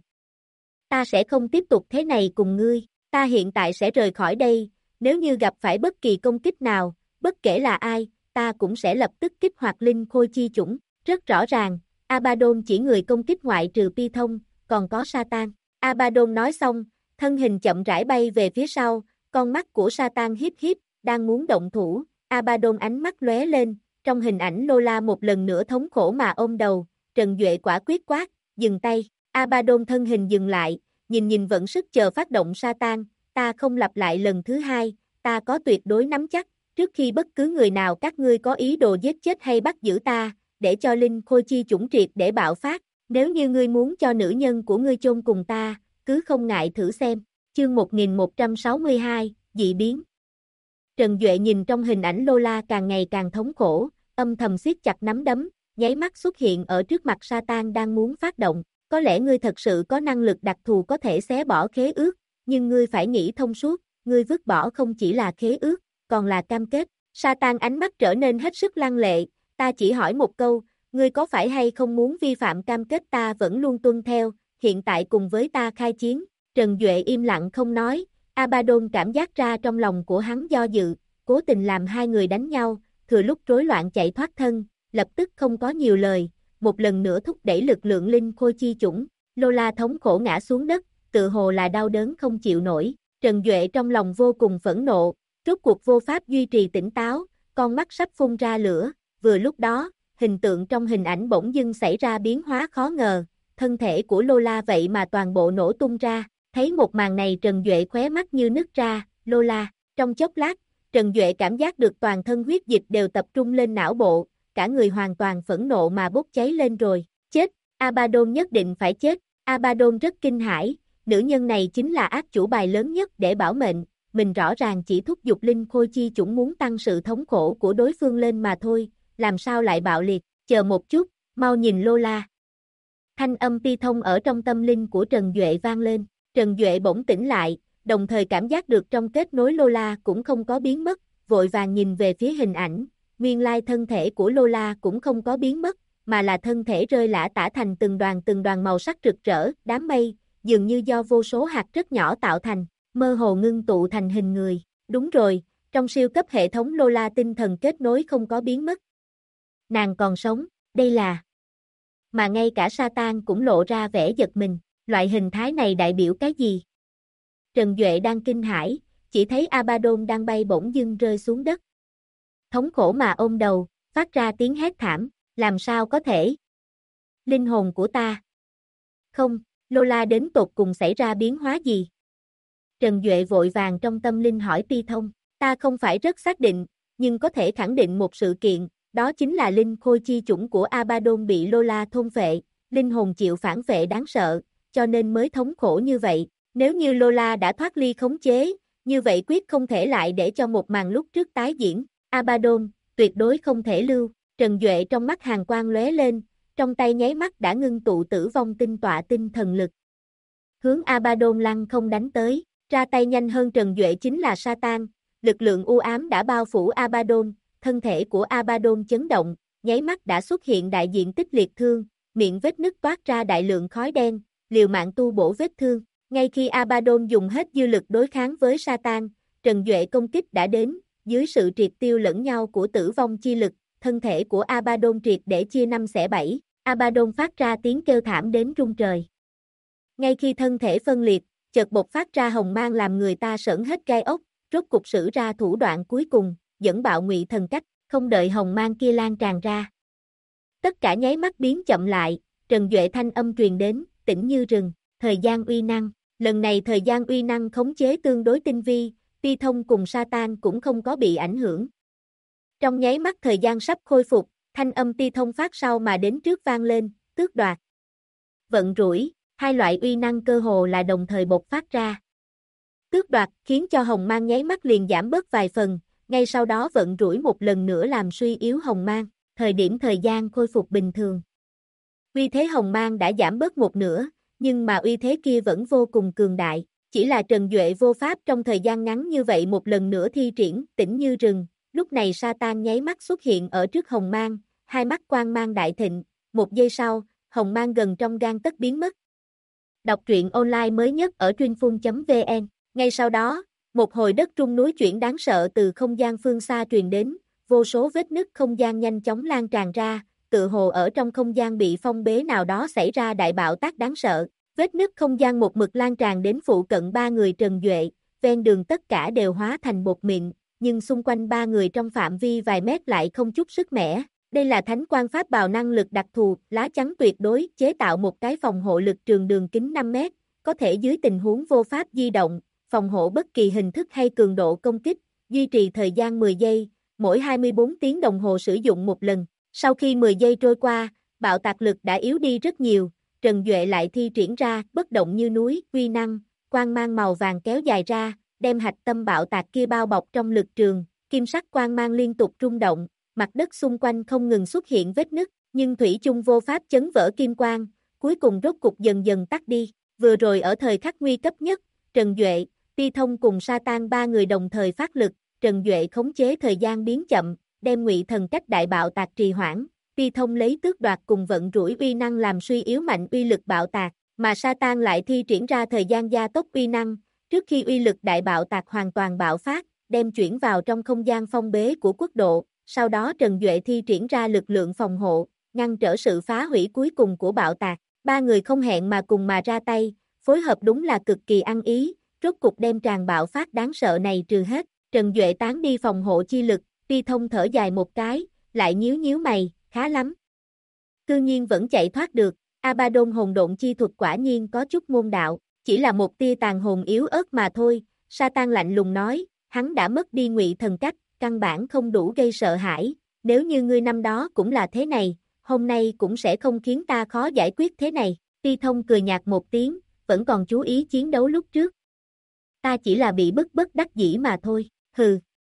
Ta sẽ không tiếp tục thế này cùng ngươi, ta hiện tại sẽ rời khỏi đây, nếu như gặp phải bất kỳ công kích nào, bất kể là ai, ta cũng sẽ lập tức kích hoạt linh khôi chi chủng. Rất rõ ràng, Abaddon chỉ người công kích ngoại trừ Ti Thông, còn có Satan. Abaddon nói xong, thân hình chậm rãi bay về phía sau, con mắt của Satan híp híp, đang muốn động thủ. Abaddon ánh mắt lóe lên, trong hình ảnh Lola một lần nữa thống khổ mà ôm đầu, Trần Duệ quả quyết quát, dừng tay. Abaddon thân hình dừng lại, nhìn vẫn sức chờ phát động Satan, ta không lặp lại lần thứ hai, ta có tuyệt đối nắm chắc, trước khi bất cứ người nào các ngươi có ý đồ giết chết hay bắt giữ ta, để cho linh khôi chi chủng triệt để bạo phát, nếu như ngươi muốn cho nữ nhân của ngươi chôn cùng ta, cứ không ngại thử xem. Chương 1162, dị biến. Trần Duệ nhìn trong hình ảnh Lola càng ngày càng thống khổ, âm thầm siết chặt nắm đấm, nháy mắt xuất hiện ở trước mặt Satan đang muốn phát động. Có lẽ ngươi thật sự có năng lực đặc thù có thể xé bỏ khế ước, nhưng ngươi phải nghĩ thông suốt, ngươi vứt bỏ không chỉ là khế ước, còn là cam kết. Satan ánh mắt trở nên hết sức lăng lệ, ta chỉ hỏi một câu, ngươi có phải hay không muốn vi phạm cam kết ta vẫn luôn tuân theo, hiện tại cùng với ta khai chiến. Trần Duệ im lặng không nói, Abaddon cảm giác ra trong lòng của hắn do dự, cố tình làm hai người đánh nhau, thừa lúc rối loạn chạy thoát thân, lập tức không có nhiều lời, một lần nữa thúc đẩy lực lượng linh khôi chi chủng. Lola thống khổ ngã xuống đất, tự hồ là đau đớn không chịu nổi. Trần Duệ trong lòng vô cùng phẫn nộ, rốt cuộc vô pháp duy trì tỉnh táo, con mắt sắp phun ra lửa. Vừa lúc đó, hình tượng trong hình ảnh bỗng dưng xảy ra biến hóa khó ngờ, thân thể của Lola vậy mà toàn bộ nổ tung ra. Thấy một màn này Trần Duệ khóe mắt như nứt ra, Lola. Trong chốc lát, Trần Duệ cảm giác được toàn thân huyết dịch đều tập trung lên não bộ, cả người hoàn toàn phẫn nộ mà bốc cháy lên rồi. Chết, Abaddon nhất định phải chết. Abaddon rất kinh hãi, nữ nhân này chính là ác chủ bài lớn nhất để bảo mệnh, mình rõ ràng chỉ thúc giục linh khôi chi chủng muốn tăng sự thống khổ của đối phương lên mà thôi, làm sao lại bạo liệt, chờ một chút, mau nhìn Lola. Thanh âm pi thông ở trong tâm linh của Trần Duệ vang lên, Trần Duệ bỗng tỉnh lại, đồng thời cảm giác được trong kết nối Lola cũng không có biến mất, vội vàng nhìn về phía hình ảnh, nguyên lai thân thể của Lola cũng không có biến mất, mà là thân thể rơi lả tả thành từng đoàn màu sắc rực rỡ, đám mây, dường như do vô số hạt rất nhỏ tạo thành, mơ hồ ngưng tụ thành hình người. Đúng rồi, trong siêu cấp hệ thống Lola tinh thần kết nối không có biến mất. Nàng còn sống, đây là... Mà ngay cả Satan cũng lộ ra vẻ giật mình, loại hình thái này đại biểu cái gì? Trần Duệ đang kinh hãi, chỉ thấy Abaddon đang bay bổng dưng rơi xuống đất. Thống khổ mà ôm đầu, phát ra tiếng hét thảm, làm sao có thể? Linh hồn của ta. Không, Lola đến tột cùng xảy ra biến hóa gì? Trần Duệ vội vàng trong tâm linh hỏi Pi Thông, ta không phải rất xác định, nhưng có thể khẳng định một sự kiện, đó chính là linh khôi chi chủng của Abaddon bị Lola thôn phệ, linh hồn chịu phản phệ đáng sợ, cho nên mới thống khổ như vậy. Nếu như Lola đã thoát ly khống chế, như vậy quyết không thể lại để cho một màn lúc trước tái diễn. Abaddon, tuyệt đối không thể lưu. Trần Duệ trong mắt hàn quang lóe lên, trong tay nháy mắt đã ngưng tụ tử vong tinh tọa tinh thần lực. Hướng Abaddon lăng không đánh tới, ra tay nhanh hơn Trần Duệ chính là Satan, lực lượng u ám đã bao phủ Abaddon, thân thể của Abaddon chấn động, nháy mắt đã xuất hiện đại diện tích liệt thương, miệng vết nứt toát ra đại lượng khói đen, liều mạng tu bổ vết thương. Ngay khi Abaddon dùng hết dư lực đối kháng với Satan, Trần Duệ công kích đã đến, dưới sự triệt tiêu lẫn nhau của tử vong chi lực, thân thể của Abaddon triệt để chia 5 xẻ 7, Abaddon phát ra tiếng kêu thảm đến rung trời. Ngay khi thân thể phân liệt, chợt bộc phát ra hồng mang làm người ta sởn hết gai ốc, rốt cục sử ra thủ đoạn cuối cùng, dẫn bạo ngụy thần cách, không đợi hồng mang kia lan tràn ra. Tất cả nháy mắt biến chậm lại, Trần Duệ thanh âm truyền đến, tĩnh như rừng, thời gian uy năng. Lần này thời gian uy năng khống chế tương đối tinh vi, Pi Thông cùng Satan cũng không có bị ảnh hưởng. Trong nháy mắt thời gian sắp khôi phục, thanh âm Pi Thông phát sau mà đến trước vang lên, tước đoạt. Vận rủi, hai loại uy năng cơ hồ là đồng thời bộc phát ra. Tước đoạt khiến cho hồng mang nháy mắt liền giảm bớt vài phần, ngay sau đó vận rủi một lần nữa làm suy yếu hồng mang, thời điểm thời gian khôi phục bình thường. Uy thế hồng mang đã giảm bớt một nửa, nhưng mà uy thế kia vẫn vô cùng cường đại, chỉ là Trần Duệ vô pháp trong thời gian ngắn như vậy một lần nữa thi triển, tĩnh như rừng. Lúc này Satan nháy mắt xuất hiện ở trước hồng mang, hai mắt quang mang đại thịnh, một giây sau, hồng mang gần trong gang tấc biến mất. Đọc truyện online mới nhất ở truyệnphun.vn. Ngay sau đó, một hồi đất rung núi chuyển đáng sợ từ không gian phương xa truyền đến, vô số vết nứt không gian nhanh chóng lan tràn ra, tựa hồ ở trong không gian bị phong bế nào đó xảy ra đại bạo tác đáng sợ. Vết nứt không gian một mực lan tràn đến phụ cận ba người Trần Duệ, ven đường tất cả đều hóa thành bột mịn, nhưng xung quanh ba người trong phạm vi vài mét lại không chút sức mẻ. Đây là thánh quang pháp bào năng lực đặc thù, lá chắn tuyệt đối, chế tạo một cái phòng hộ lực trường đường kính 5 mét, có thể dưới tình huống vô pháp di động, phòng hộ bất kỳ hình thức hay cường độ công kích, duy trì thời gian 10 giây, mỗi 24 tiếng đồng hồ sử dụng một lần. Sau khi 10 giây trôi qua, bạo tạc lực đã yếu đi rất nhiều, Trần Duệ lại thi triển ra bất động như núi, uy năng, quang mang màu vàng kéo dài ra, đem hạch tâm bạo tạc kia bao bọc trong lực trường, kim sắc quang mang liên tục rung động, mặt đất xung quanh không ngừng xuất hiện vết nứt, nhưng thủy chung vô pháp chấn vỡ kim quang, cuối cùng rốt cục dần dần tắt đi. Vừa rồi ở thời khắc nguy cấp nhất, Trần Duệ, Ti Thông cùng Satan ba người đồng thời phát lực, Trần Duệ khống chế thời gian biến chậm, đem Ngụy Thần cách đại bạo tạc trì hoãn, Ti Thông lấy tước đoạt cùng vận rủi uy năng làm suy yếu mạnh uy lực bạo tạc, mà Satan lại thi triển ra thời gian gia tốc uy năng, trước khi uy lực đại bạo tạc hoàn toàn bạo phát, đem chuyển vào trong không gian phong bế của quốc độ, sau đó Trần Duệ thi triển ra lực lượng phòng hộ, ngăn trở sự phá hủy cuối cùng của bạo tạc. Ba người không hẹn mà cùng mà ra tay, phối hợp đúng là cực kỳ ăn ý, rốt cục đem tràn bạo phát đáng sợ này trừ hết. Trần Duệ tán đi phòng hộ chi lực, Ti Thông thở dài một cái, lại nhíu nhíu mày, khá lắm. Cư nhiên vẫn chạy thoát được, Abaddon hồn độn chi thuật quả nhiên có chút môn đạo, chỉ là một tia tàn hồn yếu ớt mà thôi. Satan lạnh lùng nói, hắn đã mất đi Ngụy Thần cách, căn bản không đủ gây sợ hãi, nếu như ngươi năm đó cũng là thế này, hôm nay cũng sẽ không khiến ta khó giải quyết thế này. Ti Thông cười nhạt một tiếng, vẫn còn chú ý chiến đấu lúc trước. Ta chỉ là bị bức bất đắc dĩ mà thôi, hừ.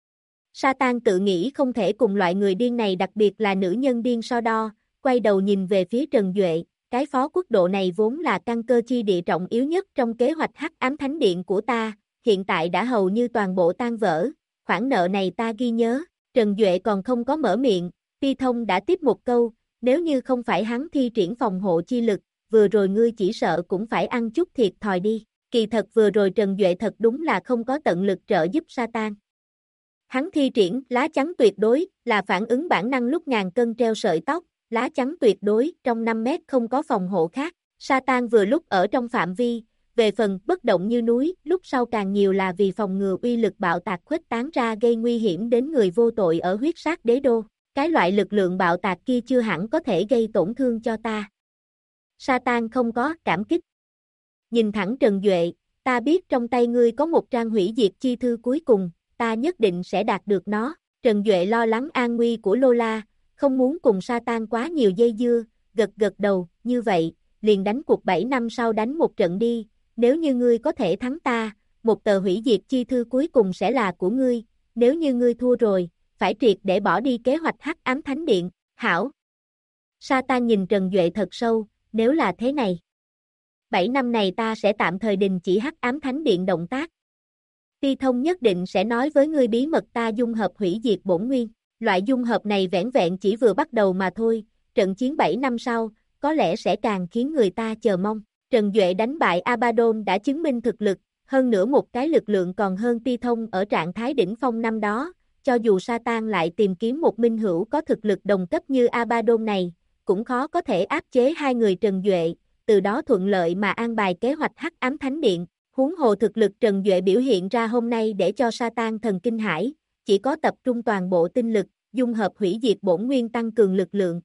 Satan tự nghĩ không thể cùng loại người điên này, đặc biệt là nữ nhân điên so đo, quay đầu nhìn về phía Trần Duệ, cái phó quốc độ này vốn là căn cơ chi địa trọng yếu nhất trong kế hoạch Hắc Ám Thánh Điện của ta, hiện tại đã hầu như toàn bộ tan vỡ, khoản nợ này ta ghi nhớ. Trần Duệ còn không có mở miệng, Ti Thông đã tiếp một câu, nếu như không phải hắn thi triển phòng hộ chi lực, vừa rồi ngươi chỉ sợ cũng phải ăn chút thiệt thòi đi. Kỳ thật vừa rồi Trần Duệ thật đúng là không có tận lực trợ giúp Satan. Hắn thi triển lá chắn tuyệt đối là phản ứng bản năng lúc ngàn cân treo sợi tóc, lá chắn tuyệt đối trong 5 mét không có phòng hộ khác. Satan vừa lúc ở trong phạm vi, về phần bất động như núi, lúc sau càng nhiều là vì phòng ngừa uy lực bạo tạc khuếch tán ra gây nguy hiểm đến người vô tội ở huyết sát đế đô. Cái loại lực lượng bạo tạc kia chưa hẳn có thể gây tổn thương cho ta. Satan không có cảm kích. Nhìn thẳng Trần Duệ, ta biết trong tay ngươi có một trang hủy diệt chi thư cuối cùng, ta nhất định sẽ đạt được nó. Trần Duệ lo lắng an nguy của Lola, không muốn cùng Satan quá nhiều dây dưa, gật gật đầu, như vậy, liền đánh cuộc 7 năm sau đánh một trận đi, nếu như ngươi có thể thắng ta, một tờ hủy diệt chi thư cuối cùng sẽ là của ngươi, nếu như ngươi thua rồi, phải triệt để bỏ đi kế hoạch Hắc Ám Thánh Điện, hảo. Satan nhìn Trần Duệ thật sâu, nếu là thế này. 7 năm này ta sẽ tạm thời đình chỉ Hắc Ám Thánh Điện động tác. Ti Thông nhất định sẽ nói với ngươi bí mật ta dung hợp hủy diệt bổn nguyên. Loại dung hợp này vẻn vẹn chỉ vừa bắt đầu mà thôi, trận chiến 7 năm sau, có lẽ sẽ càng khiến người ta chờ mong. Trần Duệ đánh bại Abaddon đã chứng minh thực lực, hơn nữa một cái lực lượng còn hơn Ti Thông ở trạng thái đỉnh phong năm đó, cho dù Satan lại tìm kiếm một minh hữu có thực lực đồng cấp như Abaddon này, cũng khó có thể áp chế hai người Trần Duệ, từ đó thuận lợi mà an bài kế hoạch Hắc Ám Thánh Điện. Huống hồ thực lực Trần Duệ biểu hiện ra hôm nay để cho Satan thần kinh hãi, chỉ có tập trung toàn bộ tinh lực, dung hợp hủy diệt bổn nguyên tăng cường lực lượng.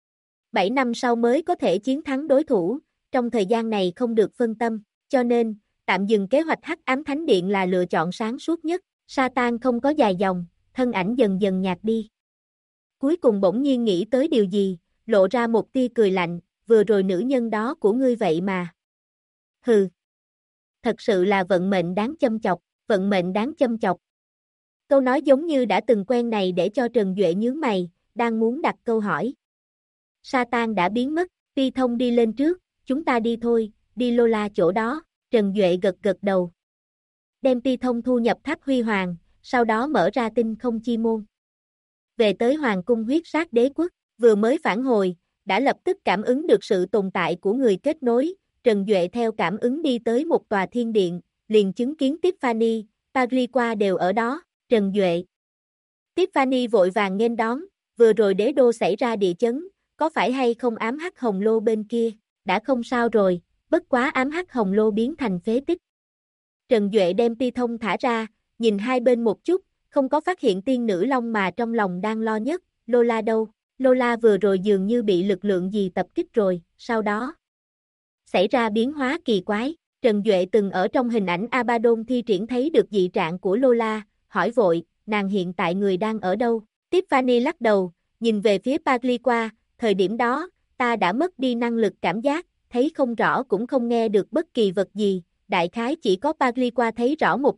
7 năm sau mới có thể chiến thắng đối thủ, trong thời gian này không được phân tâm, cho nên, tạm dừng kế hoạch Hắc Ám Thánh Điện là lựa chọn sáng suốt nhất. Satan không có dài dòng, thân ảnh dần dần nhạt đi. Cuối cùng bỗng nhiên nghĩ tới điều gì, lộ ra một tia cười lạnh, vừa rồi nữ nhân đó của ngươi vậy mà. Hừ. Thật sự là vận mệnh đáng châm chọc, vận mệnh đáng châm chọc. Câu nói giống như đã từng quen này để cho Trần Duệ nhướng mày, đang muốn đặt câu hỏi. Satan đã biến mất, Ti Thông đi lên trước, chúng ta đi thôi, đi Lola chỗ đó. Trần Duệ gật gật đầu. Đem Ti Thông thu nhập tháp huy hoàng, sau đó mở ra tinh không chi môn. Về tới Hoàng cung huyết sát đế quốc, vừa mới phản hồi, đã lập tức cảm ứng được sự tồn tại của người kết nối. Trần Duệ theo cảm ứng đi tới một tòa thiên điện, liền chứng kiến Tiffany, Pagliqua đều ở đó. Trần Duệ. Tiffany vội vàng nghênh đón, vừa rồi đế đô xảy ra địa chấn, có phải hay không ám hắc hồng lô bên kia, đã không sao rồi, bất quá ám hắc hồng lô biến thành phế tích. Trần Duệ đem Ti Thông thả ra, nhìn hai bên một chút, không có phát hiện tiên nữ long mà trong lòng đang lo nhất, Lola đâu, Lola vừa rồi dường như bị lực lượng gì tập kích rồi, sau đó xảy ra biến hóa kỳ quái. Trần Duệ từng ở trong hình ảnh Abaddon thi triển thấy được dị trạng của Lola, hỏi vội, nàng hiện tại người đang ở đâu? Tiffany lắc đầu, nhìn về phía Pagliqua, thời điểm đó, ta đã mất đi năng lực cảm giác, thấy không rõ cũng không nghe được bất kỳ vật gì, đại khái chỉ có Pagliqua thấy rõ một chút.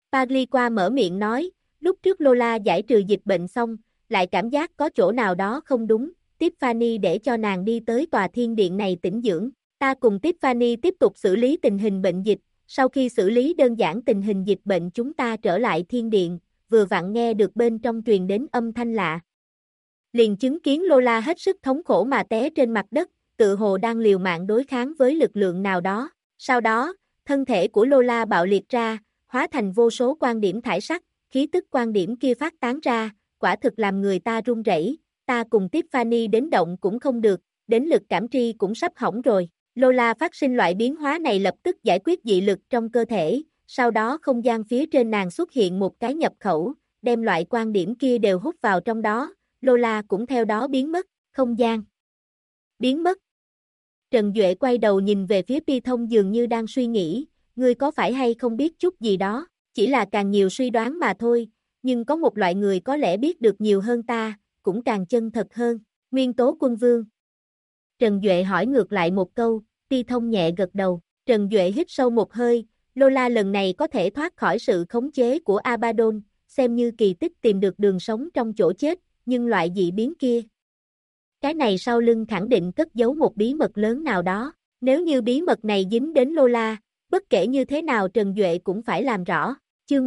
Pagli qua mở miệng nói, lúc trước Lola giải trừ dịch bệnh xong, lại cảm giác có chỗ nào đó không đúng, Tiffany để cho nàng đi tới tòa thiên điện này tĩnh dưỡng. Ta cùng Tiffany tiếp tục xử lý tình hình bệnh dịch, sau khi xử lý đơn giản tình hình dịch bệnh chúng ta trở lại thiên điện, vừa vặn nghe được bên trong truyền đến âm thanh lạ. Liền chứng kiến Lola hết sức thống khổ mà té trên mặt đất, tự hồ đang liều mạng đối kháng với lực lượng nào đó. Sau đó, thân thể của Lola bạo liệt ra, hóa thành vô số quan điểm thải sắc, khí tức quan điểm kia phát tán ra, quả thực làm người ta run rẩy. Ta cùng Tiffany đến động cũng không được, đến lực cảm tri cũng sắp hỏng rồi. Lola phát sinh loại biến hóa này lập tức giải quyết dị lực trong cơ thể, sau đó không gian phía trên nàng xuất hiện một cái nhập khẩu, đem loại quan điểm kia đều hút vào trong đó, Lola cũng theo đó biến mất, không gian biến mất. Trần Duệ quay đầu nhìn về phía Pi Thông dường như đang suy nghĩ, ngươi có phải hay không biết chút gì đó, chỉ là càng nhiều suy đoán mà thôi, nhưng có một loại người có lẽ biết được nhiều hơn ta, cũng càng chân thật hơn, Nguyên Tố Quân Vương. Trần Duệ hỏi ngược lại một câu, Pi Thông nhẹ gật đầu, Trần Duệ hít sâu một hơi, Lola lần này có thể thoát khỏi sự khống chế của Abaddon, xem như kỳ tích tìm được đường sống trong chỗ chết, nhưng loại dị biến kia. Cái này sau lưng khẳng định cất giấu một bí mật lớn nào đó, nếu như bí mật này dính đến Lola, bất kể như thế nào Trần Duệ cũng phải làm rõ. Chương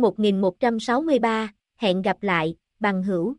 1163, hẹn gặp lại, bằng hữu.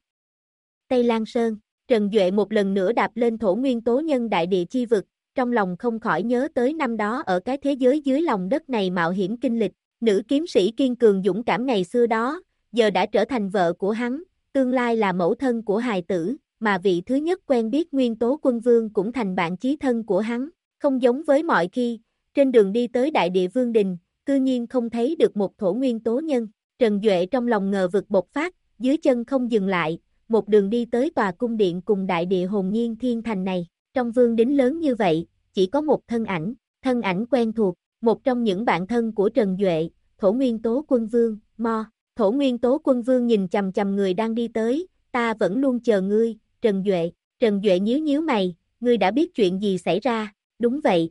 Tây Lan Sơn, Trần Duệ một lần nữa đạp lên thổ nguyên tố nhân đại địa chi vực, trong lòng không khỏi nhớ tới năm đó ở cái thế giới dưới lòng đất này mạo hiểm kinh lịch, nữ kiếm sĩ kiên cường dũng cảm ngày xưa đó, giờ đã trở thành vợ của hắn, tương lai là mẫu thân của hài tử, mà vị thứ nhất quen biết Nguyên Tố Quân Vương cũng thành bạn chí thân của hắn, không giống với mọi khi, trên đường đi tới Đại Địa Vương Đình, cư nhiên không thấy được một thổ nguyên tố nhân, Trần Duệ trong lòng ngờ vực bộc phát, dưới chân không dừng lại, một đường đi tới tòa cung điện cùng Đại Địa hồn nhiên thiên thành này, trong vương đính lớn như vậy, chỉ có một thân ảnh quen thuộc, một trong những bạn thân của Trần Duệ, Thổ Nguyên Tố Quân Vương, Mo. Thổ Nguyên Tố Quân Vương nhìn chằm chằm người đang đi tới, ta vẫn luôn chờ ngươi, Trần Duệ nhíu nhíu mày, ngươi đã biết chuyện gì xảy ra, đúng vậy.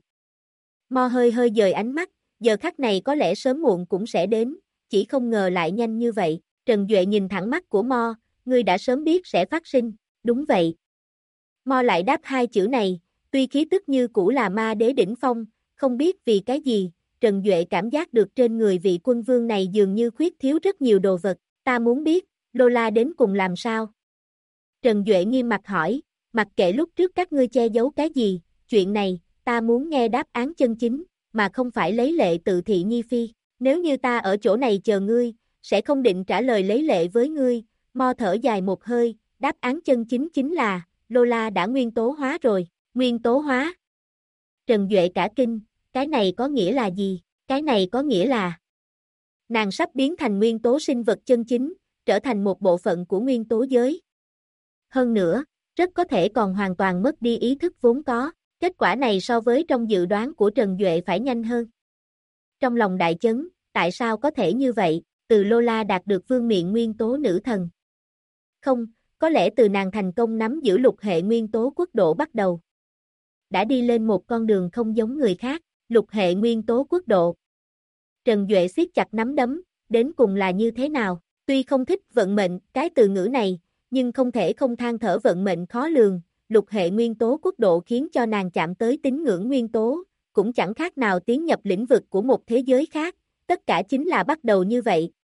Mo hơi dời ánh mắt, giờ khắc này có lẽ sớm muộn cũng sẽ đến, chỉ không ngờ lại nhanh như vậy, Trần Duệ nhìn thẳng mắt của Mo, ngươi đã sớm biết sẽ phát sinh, đúng vậy. Mo lại đáp hai chữ này, tuy khí tức như cũ là ma đế đỉnh phong, không biết vì cái gì, Trần Duệ cảm giác được trên người vị quân vương này dường như khuyết thiếu rất nhiều đồ vật, ta muốn biết, Lola đến cùng làm sao? Trần Duệ nghiêm mặt hỏi, mặc kệ lúc trước các ngươi che giấu cái gì, chuyện này, ta muốn nghe đáp án chân chính, mà không phải lấy lệ tự thị nhi phi, nếu như ta ở chỗ này chờ ngươi, sẽ không định trả lời lấy lệ với ngươi, Mo thở dài một hơi, đáp án chân chính chính là, Lola đã nguyên tố hóa rồi, nguyên tố hóa. Trần Duệ cả kinh, cái này có nghĩa là gì? Cái này có nghĩa là nàng sắp biến thành nguyên tố sinh vật chân chính, trở thành một bộ phận của nguyên tố giới. Hơn nữa, rất có thể còn hoàn toàn mất đi ý thức vốn có, kết quả này so với trong dự đoán của Trần Duệ phải nhanh hơn. Trong lòng đại chấn, tại sao có thể như vậy, từ Lola đạt được vương miện nguyên tố nữ thần? Không, có lẽ từ nàng thành công nắm giữ lục hệ nguyên tố quốc độ bắt đầu. Đã đi lên một con đường không giống người khác, lục hệ nguyên tố quốc độ. Trần Duệ siết chặt nắm đấm, đến cùng là như thế nào? Tuy không thích vận mệnh, cái từ ngữ này, nhưng không thể không than thở vận mệnh khó lường, lục hệ nguyên tố quốc độ khiến cho nàng chạm tới tín ngưỡng nguyên tố, cũng chẳng khác nào tiến nhập lĩnh vực của một thế giới khác, tất cả chính là bắt đầu như vậy.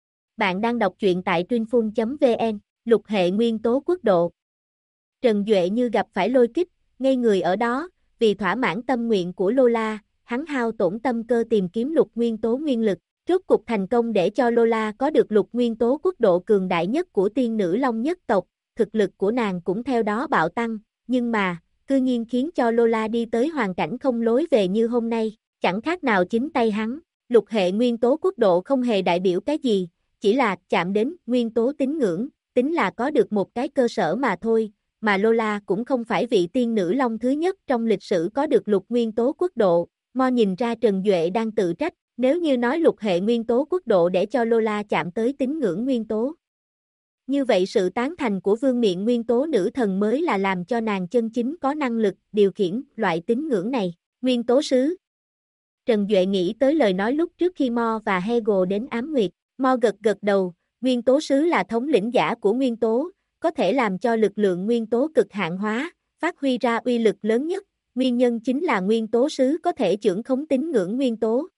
Bạn đang đọc truyện tại Truyinphun.vn, lục hệ nguyên tố quốc độ. Trần Duệ như gặp phải lôi kích, ngây người ở đó, vì thỏa mãn tâm nguyện của Lola, hắn hao tổn tâm cơ tìm kiếm lục nguyên tố nguyên lực, rốt cục thành công để cho Lola có được lục nguyên tố quốc độ cường đại nhất của tiên nữ Long nhất tộc, thực lực của nàng cũng theo đó bạo tăng, nhưng mà, cư nhiên khiến cho Lola đi tới hoàn cảnh không lối về như hôm nay, chẳng khác nào chính tay hắn, lục hệ nguyên tố quốc độ không hề đại biểu cái gì, chỉ là chạm đến nguyên tố tín ngưỡng, tính là có được một cái cơ sở mà thôi, mà Lola cũng không phải vị tiên nữ Long thứ nhất trong lịch sử có được lục nguyên tố quốc độ. Mo nhìn ra Trần Duệ đang tự trách, nếu như nói lục hệ nguyên tố quốc độ để cho Lola chạm tới tín ngưỡng nguyên tố. Như vậy sự tán thành của vương miện nguyên tố nữ thần mới là làm cho nàng chân chính có năng lực điều khiển loại tín ngưỡng này, nguyên tố sứ. Trần Duệ nghĩ tới lời nói lúc trước khi Mo và Hegel đến Ám Nguyệt, Mo gật gật đầu, nguyên tố sứ là thống lĩnh giả của nguyên tố, có thể làm cho lực lượng nguyên tố cực hạn hóa, phát huy ra uy lực lớn nhất, nguyên nhân chính là nguyên tố sứ có thể chưởng khống tín ngưỡng nguyên tố.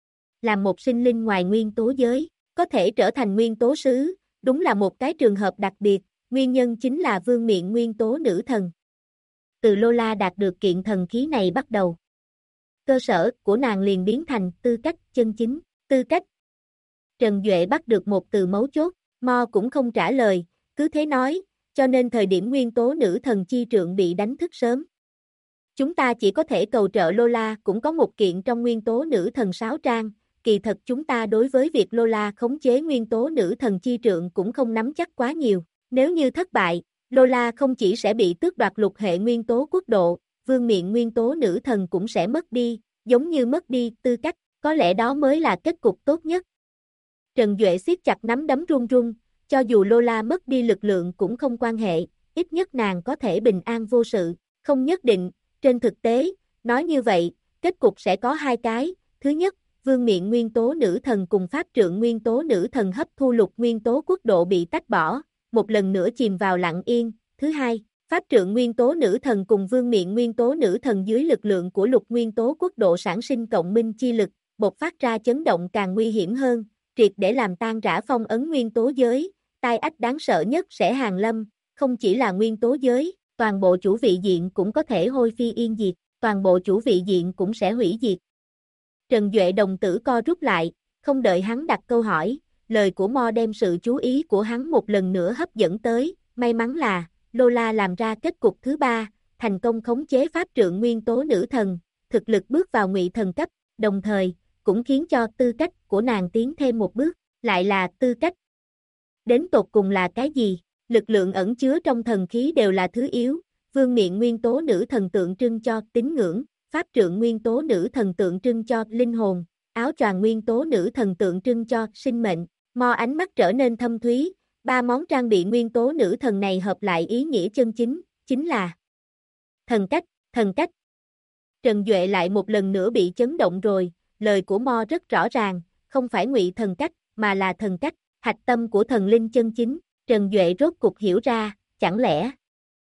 Làm một sinh linh ngoài nguyên tố giới, có thể trở thành nguyên tố sứ, đúng là một cái trường hợp đặc biệt, nguyên nhân chính là vương miện nguyên tố nữ thần. Từ Lola đạt được kiện thần khí này bắt đầu, cơ sở của nàng liền biến thành tư cách chân chính, tư cách. Trần Duệ bắt được một từ mấu chốt, Mo cũng không trả lời, cứ thế nói, cho nên thời điểm nguyên tố nữ thần chi trượng bị đánh thức sớm. Chúng ta chỉ có thể cầu trợ Lola cũng có một kiện trong nguyên tố nữ thần sáo trang, kỳ thật chúng ta đối với việc Lola khống chế nguyên tố nữ thần chi trượng cũng không nắm chắc quá nhiều. Nếu như thất bại, Lola không chỉ sẽ bị tước đoạt lục hệ nguyên tố quốc độ, vương miện nguyên tố nữ thần cũng sẽ mất đi, giống như mất đi tư cách, có lẽ đó mới là kết cục tốt nhất. Trần Duệ siết chặt nắm đấm run run, cho dù Lola mất đi lực lượng cũng không quan hệ, ít nhất nàng có thể bình an vô sự, không nhất định, trên thực tế, nói như vậy, kết cục sẽ có hai cái, thứ nhất, vương miện nguyên tố nữ thần cùng pháp trượng nguyên tố nữ thần hấp thu lục nguyên tố quốc độ bị tách bỏ, một lần nữa chìm vào lặng yên, thứ hai, pháp trượng nguyên tố nữ thần cùng vương miện nguyên tố nữ thần dưới lực lượng của lục nguyên tố quốc độ sản sinh cộng minh chi lực, bộc phát ra chấn động càng nguy hiểm hơn, triệt để làm tan rã phong ấn nguyên tố giới, tai ách đáng sợ nhất sẽ hàng lâm, không chỉ là nguyên tố giới, toàn bộ chủ vị diện cũng có thể hôi phi yên diệt, toàn bộ chủ vị diện cũng sẽ hủy diệt. Trần Duệ đồng tử co rút lại, không đợi hắn đặt câu hỏi, lời của Mo đem sự chú ý của hắn một lần nữa hấp dẫn tới, may mắn là, Lola làm ra kết cục thứ ba, thành công khống chế pháp trượng nguyên tố nữ thần, thực lực bước vào ngụy thần cấp, đồng thời, cũng khiến cho tư cách của nàng tiến thêm một bước, lại là tư cách. Đến tột cùng là cái gì? Lực lượng ẩn chứa trong thần khí đều là thứ yếu, vương miện nguyên tố nữ thần tượng trưng cho tín ngưỡng, pháp trượng nguyên tố nữ thần tượng trưng cho linh hồn, áo choàng nguyên tố nữ thần tượng trưng cho sinh mệnh. Mo ánh mắt trở nên thâm thúy, ba món trang bị nguyên tố nữ thần này hợp lại ý nghĩa chân chính, chính là thần cách, thần cách. Trần Duệ lại một lần nữa bị chấn động rồi, lời của Mo rất rõ ràng, không phải ngụy thần cách, mà là thần cách, hạch tâm của thần linh chân chính. Trần Duệ rốt cục hiểu ra, chẳng lẽ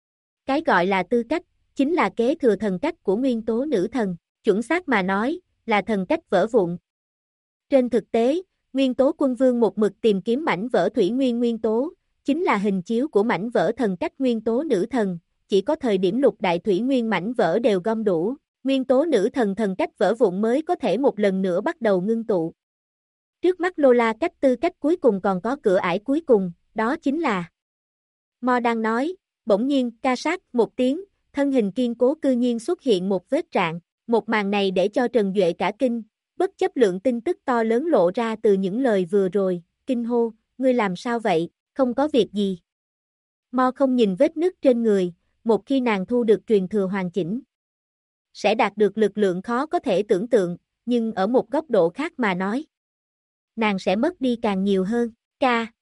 cái gọi là tư cách, chính là kế thừa thần cách của nguyên tố nữ thần, chuẩn xác mà nói, là thần cách vỡ vụn. Trên thực tế, nguyên tố quân vương một mực tìm kiếm mảnh vỡ thủy nguyên nguyên tố, chính là hình chiếu của mảnh vỡ thần cách nguyên tố nữ thần, chỉ có thời điểm lục đại thủy nguyên mảnh vỡ đều gom đủ, nguyên tố nữ thần thần cách vỡ vụn mới có thể một lần nữa bắt đầu ngưng tụ. Trước mắt Lola cách tư cách cuối cùng còn có cửa ải cuối cùng, đó chính là Mo đang nói, bỗng nhiên, ca sát một tiếng, thân hình kiên cố cư nhiên xuất hiện một vết rạn, một màn này để cho Trần Duệ cả kinh, bất chấp lượng tin tức to lớn lộ ra từ những lời vừa rồi, kinh hô, ngươi làm sao vậy, không có việc gì. Mo không nhìn vết nứt trên người, một khi nàng thu được truyền thừa hoàn chỉnh, sẽ đạt được lực lượng khó có thể tưởng tượng, nhưng ở một góc độ khác mà nói, nàng sẽ mất đi càng nhiều hơn, ca.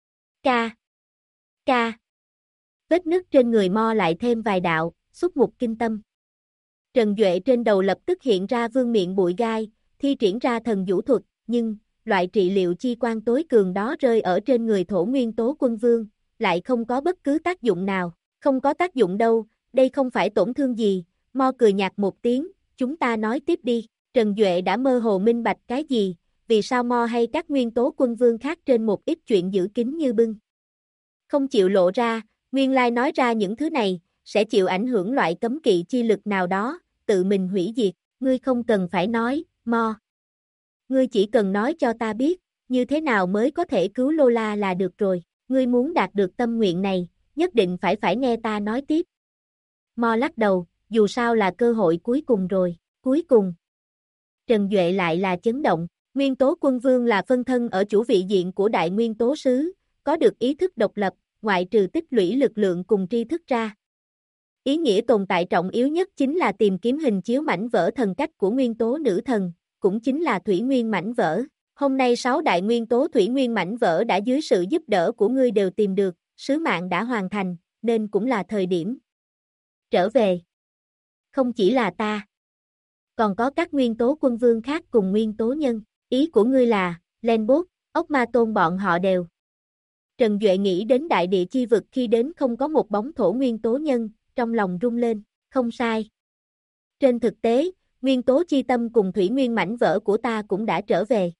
Vết nứt trên người Mo lại thêm vài đạo, xúc mục kinh tâm. Trần Duệ trên đầu lập tức hiện ra vương miện bụi gai, thi triển ra thần vũ thuật, nhưng, loại trị liệu chi quan tối cường đó rơi ở trên người thổ nguyên tố quân vương, lại không có bất cứ tác dụng nào, không có tác dụng đâu, đây không phải tổn thương gì, Mo cười nhạt một tiếng, chúng ta nói tiếp đi, Trần Duệ đã mơ hồ minh bạch cái gì, vì sao Mo hay các nguyên tố quân vương khác trên một ít chuyện giữ kín như bưng. Không chịu lộ ra, nguyên lai nói ra những thứ này, sẽ chịu ảnh hưởng loại cấm kỵ chi lực nào đó, tự mình hủy diệt, ngươi không cần phải nói, Mo. Ngươi chỉ cần nói cho ta biết, như thế nào mới có thể cứu Lola là được rồi, ngươi muốn đạt được tâm nguyện này, nhất định phải nghe ta nói tiếp. Mo lắc đầu, dù sao là cơ hội cuối cùng rồi, cuối cùng. Trần Duệ lại là chấn động, nguyên tố quân vương là phân thân ở chủ vị diện của đại nguyên tố sứ, có được ý thức độc lập, ngoại trừ tích lũy lực lượng cùng tri thức ra. Ý nghĩa tồn tại trọng yếu nhất chính là tìm kiếm hình chiếu mảnh vỡ thần cách của nguyên tố nữ thần, cũng chính là thủy nguyên mảnh vỡ. Hôm nay 6 đại nguyên tố thủy nguyên mảnh vỡ đã dưới sự giúp đỡ của ngươi đều tìm được, sứ mạng đã hoàn thành, nên cũng là thời điểm trở về. Không chỉ là ta, còn có các nguyên tố quân vương khác cùng nguyên tố nhân. Ý của ngươi là, Lenbot, ốc ma tôn bọn họ đều. Trần Duệ nghĩ đến đại địa chi vực khi đến không có một bóng thổ nguyên tố nhân, trong lòng rung lên, không sai. Trên thực tế, nguyên tố chi tâm cùng thủy nguyên mảnh vỡ của ta cũng đã trở về.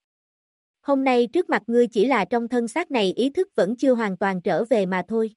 Hôm nay trước mặt ngươi chỉ là trong thân xác này ý thức vẫn chưa hoàn toàn trở về mà thôi.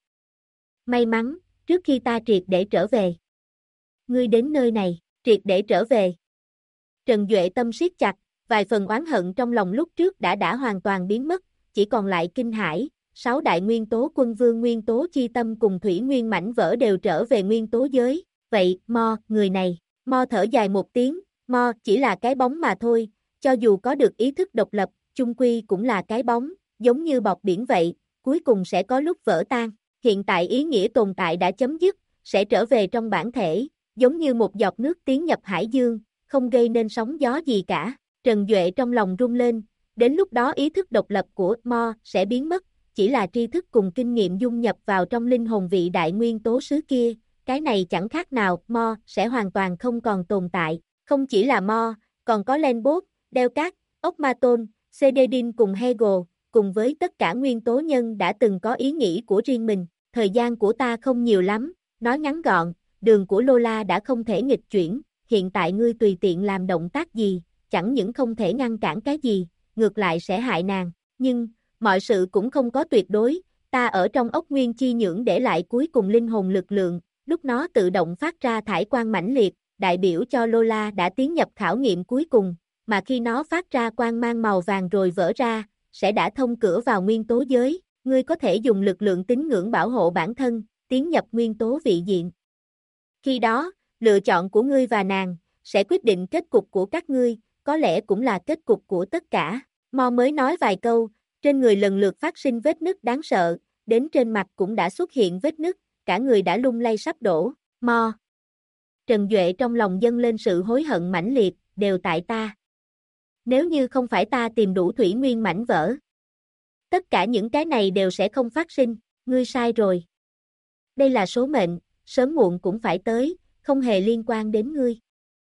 May mắn, trước khi ta triệt để trở về. Ngươi đến nơi này, triệt để trở về. Trần Duệ tâm siết chặt, vài phần oán hận trong lòng lúc trước đã hoàn toàn biến mất, chỉ còn lại kinh hãi. 6 đại nguyên tố quân vương nguyên tố chi tâm cùng thủy nguyên mảnh vỡ đều trở về nguyên tố giới. Vậy, Mo, người này, Mo thở dài một tiếng, Mo chỉ là cái bóng mà thôi, cho dù có được ý thức độc lập, chung quy cũng là cái bóng, giống như bọt biển vậy, cuối cùng sẽ có lúc vỡ tan. Hiện tại ý nghĩa tồn tại đã chấm dứt, sẽ trở về trong bản thể, giống như một giọt nước tiến nhập hải dương, không gây nên sóng gió gì cả. Trần Duệ trong lòng rung lên, đến lúc đó ý thức độc lập của Mo sẽ biến mất, chỉ là tri thức cùng kinh nghiệm dung nhập vào trong linh hồn vị đại nguyên tố sứ kia, cái này chẳng khác nào Mo sẽ hoàn toàn không còn tồn tại. Không chỉ là Mo, còn có Lenbot, Delcat, ốc ma tôn, Cededin cùng Hegel, cùng với tất cả nguyên tố nhân đã từng có ý nghĩ của riêng mình. Thời gian của ta không nhiều lắm, nói ngắn gọn, đường của Lola đã không thể nghịch chuyển, hiện tại ngươi tùy tiện làm động tác gì, chẳng những không thể ngăn cản cái gì, ngược lại sẽ hại nàng, nhưng, mọi sự cũng không có tuyệt đối, ta ở trong ốc nguyên chi nhưỡng để lại cuối cùng linh hồn lực lượng, lúc nó tự động phát ra thải quang mãnh liệt, đại biểu cho Lola đã tiến nhập khảo nghiệm cuối cùng, mà khi nó phát ra quang mang màu vàng rồi vỡ ra, sẽ đã thông cửa vào nguyên tố giới, ngươi có thể dùng lực lượng tín ngưỡng bảo hộ bản thân, tiến nhập nguyên tố vị diện. Khi đó, lựa chọn của ngươi và nàng, sẽ quyết định kết cục của các ngươi, có lẽ cũng là kết cục của tất cả. Mo mới nói vài câu, trên người lần lượt phát sinh vết nứt đáng sợ, đến trên mặt cũng đã xuất hiện vết nứt, cả người đã lung lay sắp đổ. Mo. Trần Duệ trong lòng dâng lên sự hối hận mãnh liệt, đều tại ta. Nếu như không phải ta tìm đủ thủy nguyên mảnh vỡ, tất cả những cái này đều sẽ không phát sinh, ngươi sai rồi. Đây là số mệnh, sớm muộn cũng phải tới, không hề liên quan đến ngươi.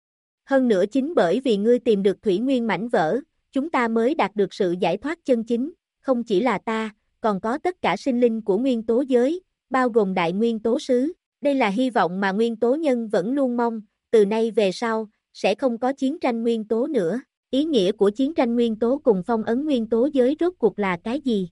Hơn nữa chính bởi vì ngươi tìm được thủy nguyên mảnh vỡ, chúng ta mới đạt được sự giải thoát chân chính, không chỉ là ta, còn có tất cả sinh linh của nguyên tố giới, bao gồm đại nguyên tố sứ. Đây là hy vọng mà nguyên tố nhân vẫn luôn mong, từ nay về sau, sẽ không có chiến tranh nguyên tố nữa. Ý nghĩa của chiến tranh nguyên tố cùng phong ấn nguyên tố giới rốt cuộc là cái gì?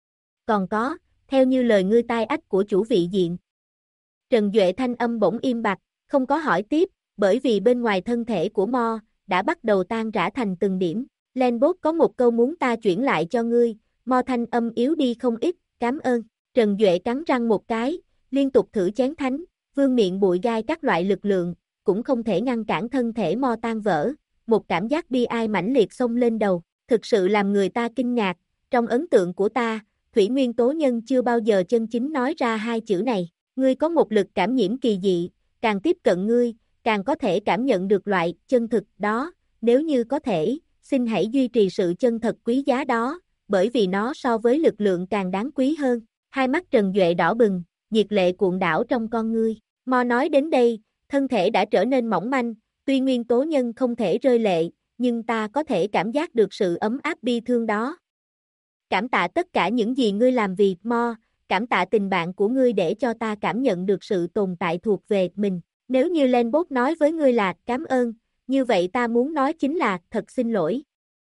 Còn có, theo như lời ngươi tai ách của chủ vị diện. Trần Duệ thanh âm bỗng im bặt, không có hỏi tiếp, bởi vì bên ngoài thân thể của Mo, đã bắt đầu tan rã thành từng điểm. Lenbot có một câu muốn ta chuyển lại cho ngươi, Mo thanh âm yếu đi không ít, cảm ơn. Trần Duệ cắn răng một cái, liên tục thử chén thánh, vương miệng bụi gai các loại lực lượng, cũng không thể ngăn cản thân thể Mo tan vỡ. Một cảm giác bi ai mãnh liệt xông lên đầu, thực sự làm người ta kinh ngạc, trong ấn tượng của ta, thủy nguyên tố nhân chưa bao giờ chân chính nói ra hai chữ này, ngươi có một lực cảm nhiễm kỳ dị, càng tiếp cận ngươi, càng có thể cảm nhận được loại chân thực đó, nếu như có thể, xin hãy duy trì sự chân thật quý giá đó, bởi vì nó so với lực lượng càng đáng quý hơn. Hai mắt Trần Duệ đỏ bừng, nhiệt lệ cuộn đảo trong con ngươi. Mo nói đến đây, thân thể đã trở nên mỏng manh, tuy nguyên tố nhân không thể rơi lệ, nhưng ta có thể cảm giác được sự ấm áp bi thương đó. Cảm tạ tất cả những gì ngươi làm vì Mo, cảm tạ tình bạn của ngươi để cho ta cảm nhận được sự tồn tại thuộc về mình. Nếu như Lenbot nói với ngươi là cảm ơn, như vậy ta muốn nói chính là thật xin lỗi.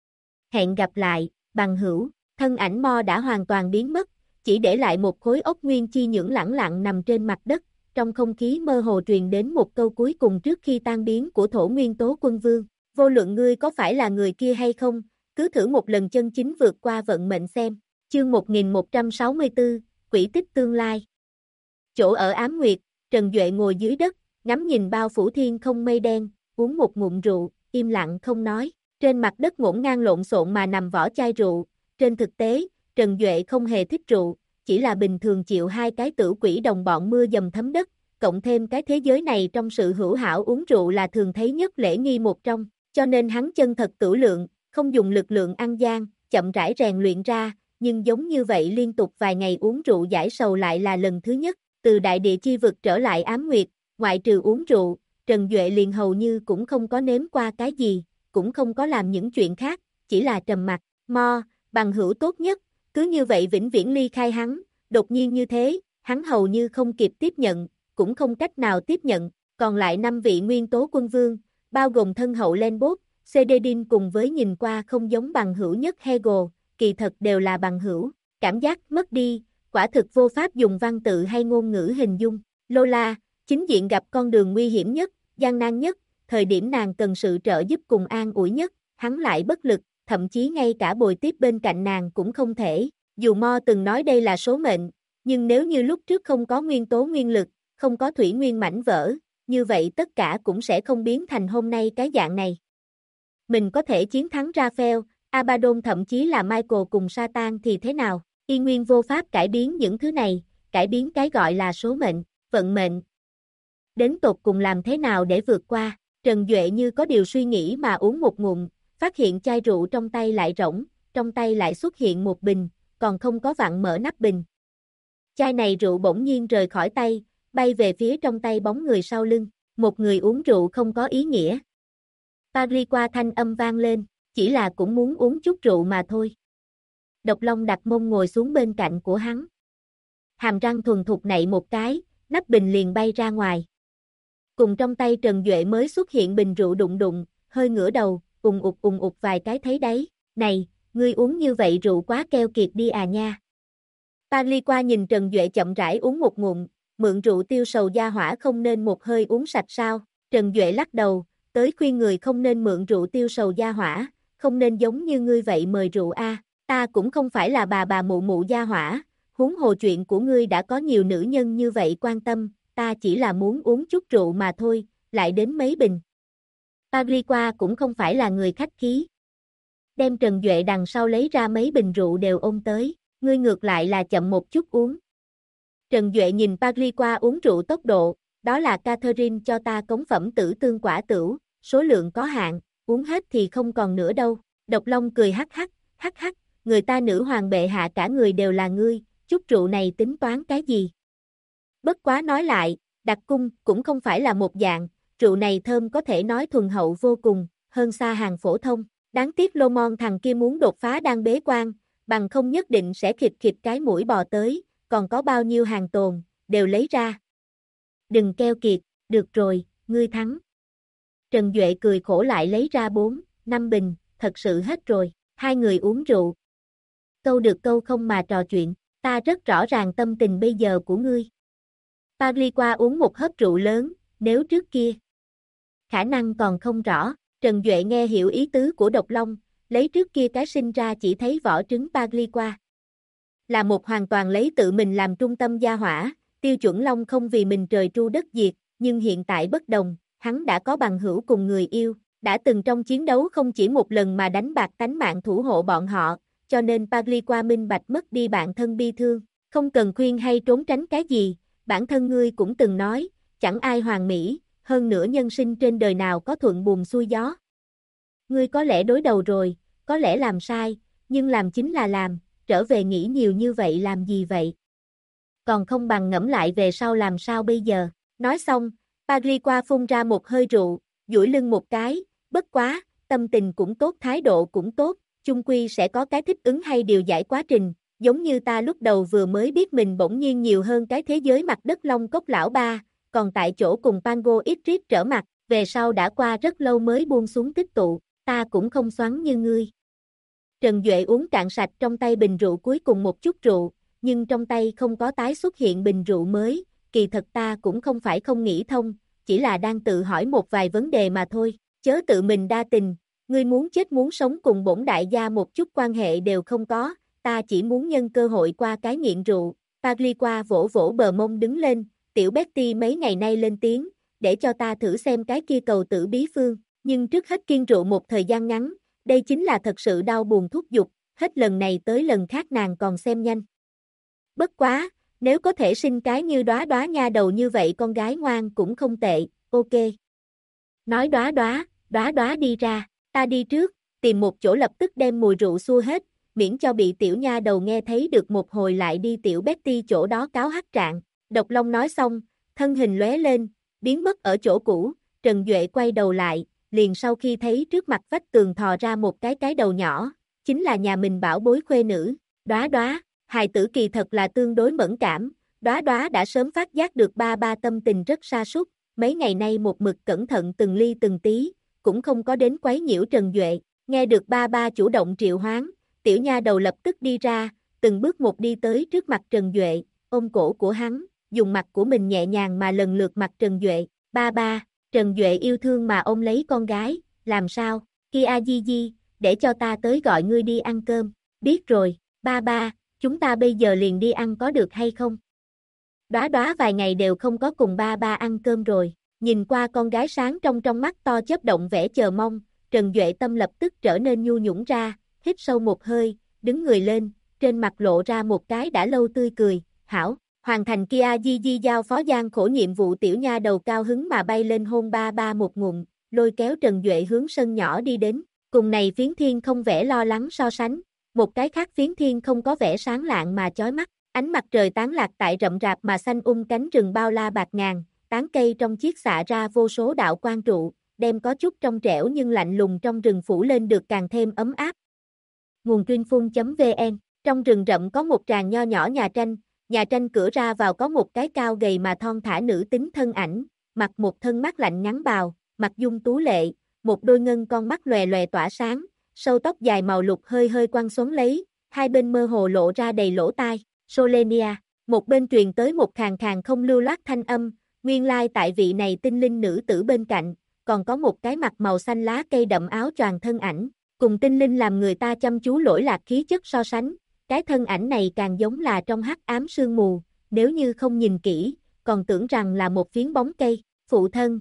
Hẹn gặp lại, bằng hữu. Thân ảnh Mo đã hoàn toàn biến mất, chỉ để lại một khối ốc nguyên chi nhưỡng lẳng lặng nằm trên mặt đất, trong không khí mơ hồ truyền đến một câu cuối cùng trước khi tan biến của thổ nguyên tố quân vương. Vô luận ngươi có phải là người kia hay không, cứ thử một lần chân chính vượt qua vận mệnh xem. Chương 1164, Quỹ tích tương lai. Chỗ ở Ám Nguyệt, Trần Duệ ngồi dưới đất, ngắm nhìn bao phủ thiên không mây đen, uống một ngụm rượu, im lặng không nói. Trên mặt đất ngổn ngang lộn xộn mà nằm vỏ chai rượu. Trên thực tế, Trần Duệ không hề thích rượu, chỉ là bình thường chịu hai cái tử quỷ đồng bọn mưa dầm thấm đất, cộng thêm cái thế giới này trong sự hữu hảo uống rượu là thường thấy nhất lễ nghi một trong, cho nên hắn chân thật tửu lượng, không dùng lực lượng ăn gian, chậm rãi rèn luyện ra, nhưng giống như vậy liên tục vài ngày uống rượu giải sầu lại là lần thứ nhất. Từ đại địa chi vực trở lại Ám Nguyệt, ngoại trừ uống rượu, Trần Duệ liền hầu như cũng không có nếm qua cái gì, cũng không có làm những chuyện khác, chỉ là trầm mặc. bằng hữu tốt nhất, cứ như vậy vĩnh viễn ly khai hắn, đột nhiên như thế, hắn hầu như không kịp tiếp nhận, cũng không cách nào tiếp nhận, còn lại 5 vị nguyên tố quân vương, bao gồm thân hậu Lenbot, Cededin cùng với nhìn qua không giống bằng hữu nhất Hegel, kỳ thật đều là bằng hữu, cảm giác mất đi, quả thực vô pháp dùng văn tự hay ngôn ngữ hình dung. Lola, chính diện gặp con đường nguy hiểm nhất, gian nan nhất, thời điểm nàng cần sự trợ giúp cùng an ủi nhất, hắn lại bất lực, thậm chí ngay cả bồi tiếp bên cạnh nàng cũng không thể. Dù Mo từng nói đây là số mệnh, nhưng nếu như lúc trước không có nguyên tố nguyên lực, không có thủy nguyên mảnh vỡ, như vậy tất cả cũng sẽ không biến thành hôm nay cái dạng này. Mình có thể chiến thắng Raphael, Abaddon thậm chí là Michael cùng Satan thì thế nào? Y nguyên vô pháp cải biến những thứ này, cải biến cái gọi là số mệnh, vận mệnh. Đến tột cùng làm thế nào để vượt qua? Trần Duệ như có điều suy nghĩ mà uống một ngụm, phát hiện chai rượu trong tay lại rỗng, trong tay lại xuất hiện một bình, còn không có vặn mở nắp bình. Chai này rượu bỗng nhiên rời khỏi tay, bay về phía trong tay bóng người sau lưng. Một người uống rượu không có ý nghĩa. Paris qua thanh âm vang lên, chỉ là cũng muốn uống chút rượu mà thôi. Độc Long đặt mông ngồi xuống bên cạnh của hắn. Hàm răng thuần thục nạy một cái, nắp bình liền bay ra ngoài. Cùng trong tay Trần Duệ mới xuất hiện bình rượu đụng đụng, hơi ngửa đầu, ùng ụt vài cái thấy đấy. Này, ngươi uống như vậy rượu quá keo kiệt đi à nha. Paris qua nhìn Trần Duệ chậm rãi uống một ngụm, mượn rượu tiêu sầu gia hỏa không nên một hơi uống sạch sao? Trần Duệ lắc đầu, tới khuyên người không nên mượn rượu tiêu sầu gia hỏa, không nên giống như ngươi vậy mời rượu a. Ta cũng không phải là bà mụ gia hỏa, huống hồ chuyện của ngươi đã có nhiều nữ nhân như vậy quan tâm, ta chỉ là muốn uống chút rượu mà thôi, lại đến mấy bình. Paris qua cũng không phải là người khách khí. Đem Trần Duệ đằng sau lấy ra mấy bình rượu đều ôm tới, ngươi ngược lại là chậm một chút uống. Trần Duệ nhìn Paris qua uống rượu tốc độ, đó là Catherine cho ta cống phẩm tử tương quả tửu, số lượng có hạn, uống hết thì không còn nữa đâu. Độc Long cười hắc hắc, người ta nữ hoàng bệ hạ cả người đều là ngươi, chút rượu này tính toán cái gì? Bất quá nói lại, đặc cung cũng không phải là một dạng, rượu này thơm có thể nói thuần hậu vô cùng, hơn xa hàng phổ thông. Đáng tiếc Lô Mon thằng kia muốn đột phá đang bế quan, bằng không nhất định sẽ khịt cái mũi bò tới, còn có bao nhiêu hàng tồn, đều lấy ra. Đừng keo kiệt, được rồi, ngươi thắng. Trần Duệ cười khổ lại lấy ra 4-5 bình, thật sự hết rồi, hai người uống rượu. Câu được câu không mà trò chuyện, ta rất rõ ràng tâm tình bây giờ của ngươi. Paris qua uống một hớp rượu lớn, nếu trước kia. Khả năng còn không rõ, Trần Duệ nghe hiểu ý tứ của Độc Long, lấy trước kia cái sinh ra chỉ thấy vỏ trứng Paris qua. Là một hoàn toàn lấy tự mình làm trung tâm gia hỏa, tiêu chuẩn Long không vì mình trời tru đất diệt, nhưng hiện tại bất đồng, hắn đã có bằng hữu cùng người yêu, đã từng trong chiến đấu không chỉ một lần mà đánh bạc tánh mạng thủ hộ bọn họ, cho nên Paris qua minh bạch mất đi bạn thân bi thương, không cần khuyên hay trốn tránh cái gì, bản thân ngươi cũng từng nói, chẳng ai hoàn mỹ, hơn nữa nhân sinh trên đời nào có thuận buồm xuôi gió. Ngươi có lẽ đối đầu rồi, có lẽ làm sai, nhưng làm chính là làm, trở về nghĩ nhiều như vậy làm gì vậy? Còn không bằng ngẫm lại về sau làm sao bây giờ. Nói xong, Paris qua phun ra một hơi rượu, duỗi lưng một cái, bất quá, tâm tình cũng tốt thái độ cũng tốt, chung quy sẽ có cái thích ứng hay điều giải quá trình, giống như ta lúc đầu vừa mới biết mình bỗng nhiên nhiều hơn cái thế giới mặt đất Long Cốc lão ba, còn tại chỗ cùng Pango Idris trở mặt, về sau đã qua rất lâu mới buông xuống tích tụ, ta cũng không xoắn như ngươi. Trần Duệ uống cạn sạch trong tay bình rượu cuối cùng một chút rượu, nhưng trong tay không có tái xuất hiện bình rượu mới, kỳ thật ta cũng không phải không nghĩ thông, chỉ là đang tự hỏi một vài vấn đề mà thôi, chớ tự mình đa tình, ngươi muốn chết muốn sống cùng bổn đại gia một chút quan hệ đều không có, ta chỉ muốn nhân cơ hội qua cái nghiện rượu. Paris qua vỗ vỗ bờ mông đứng lên, tiểu Betty mấy ngày nay lên tiếng, để cho ta thử xem cái kia cầu tử bí phương, nhưng trước hết kiêng rượu một thời gian ngắn, đây chính là thật sự đau buồn thúc giục, hết lần này tới lần khác nàng còn xem nhanh. Bất quá, nếu có thể sinh cái như đóa đóa nha đầu như vậy con gái ngoan cũng không tệ, ok. Nói đóa đóa đi ra, ta đi trước, tìm một chỗ lập tức đem mùi rượu xua hết, miễn cho bị tiểu nha đầu nghe thấy được một hồi lại đi tiểu Betty chỗ đó cáo hắc trạng. Độc Long nói xong, thân hình lóe lên, biến mất ở chỗ cũ, Trần Duệ quay đầu lại, liền sau khi thấy trước mặt vách tường thò ra một cái đầu nhỏ, chính là nhà mình bảo bối khuê nữ. Đóa Đóa, hài tử kỳ thật là tương đối mẫn cảm, Đóa Đóa đã sớm phát giác được ba ba tâm tình rất sa sút, mấy ngày nay một mực cẩn thận từng ly từng tí, cũng không có đến quấy nhiễu Trần Duệ, nghe được ba ba chủ động triệu hoán, tiểu nha đầu lập tức đi ra, từng bước một đi tới trước mặt Trần Duệ, ôm cổ của hắn, dùng mặt của mình nhẹ nhàng mà lần lượt mặt Trần Duệ, ba ba, Trần Duệ yêu thương mà ôm lấy con gái, làm sao, Kia Di Di, để cho ta tới gọi ngươi đi ăn cơm, biết rồi, ba ba, chúng ta bây giờ liền đi ăn có được hay không? Đóa Đóa vài ngày đều không có cùng ba ba ăn cơm rồi, nhìn qua con gái sáng trong mắt to chớp động vẻ chờ mong, Trần Duệ tâm lập tức trở nên nhu nhũn ra, hít sâu một hơi, đứng người lên, trên mặt lộ ra một cái đã lâu tươi cười, hảo, hoàn thành Kia Di Di giao phó gian khổ nhiệm vụ tiểu nha đầu cao hứng mà bay lên hôn ba ba một ngụm, lôi kéo Trần Duệ hướng sân nhỏ đi đến, cùng này phiến thiên không vẻ lo lắng so sánh, một cái khác phiến thiên không có vẻ sáng lạng mà chói mắt, ánh mặt trời tán lạc tại rậm rạp mà xanh cánh rừng bao la bạt ngàn, tán cây trong chiếc xạ ra vô số đạo quang trụ, đem có chút trong trẻo nhưng lạnh lùng trong rừng phủ lên được càng thêm ấm áp. Nguồn tuyên.phun.vn Trong rừng rậm có một tràng nho nhỏ nhà tranh cửa ra vào có một cái cao gầy mà thon thả nữ tính thân ảnh, mặc một thân mát lạnh ngắn bào, mặt dung tú lệ, một đôi ngân con mắt lòe lòe tỏa sáng, sâu tóc dài màu lục hơi hơi quăng xuống lấy, hai bên mơ hồ lộ ra đầy lỗ tai, Solenia, một bên truyền tới một khàn khàn không lưu loát thanh âm, nguyên lai tại vị này tinh linh nữ tử bên cạnh, còn có một cái mặt màu xanh lá cây đậm áo choàng thân ảnh, cùng tinh linh làm người ta chăm chú lỗi lạc khí chất so sánh, cái thân ảnh này càng giống là trong hắc ám sương mù, nếu như không nhìn kỹ, còn tưởng rằng là một phiến bóng cây, phụ thân.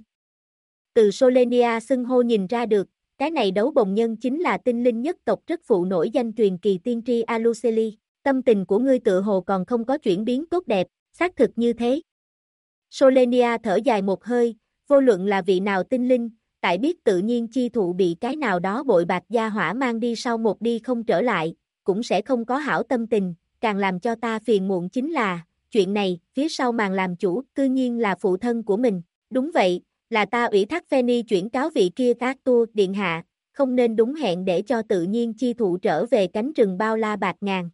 Từ Solenia xưng hô nhìn ra được, cái này đấu bồng nhân chính là tinh linh nhất tộc rất phụ nổi danh truyền kỳ tiên tri Aluceli, tâm tình của ngươi tựa hồ còn không có chuyển biến tốt đẹp, xác thực như thế. Solenia thở dài một hơi, vô luận là vị nào tinh linh, tại biết tự nhiên chi thụ bị cái nào đó bội bạc gia hỏa mang đi sau một đi không trở lại, cũng sẽ không có hảo tâm tình, càng làm cho ta phiền muộn chính là, chuyện này, phía sau màn làm chủ, cư nhiên là phụ thân của mình, đúng vậy, là ta ủy thác Fanny chuyển cáo vị kia tác tu điện hạ, không nên đúng hẹn để cho tự nhiên chi thụ trở về cánh rừng bao la bạt ngàn.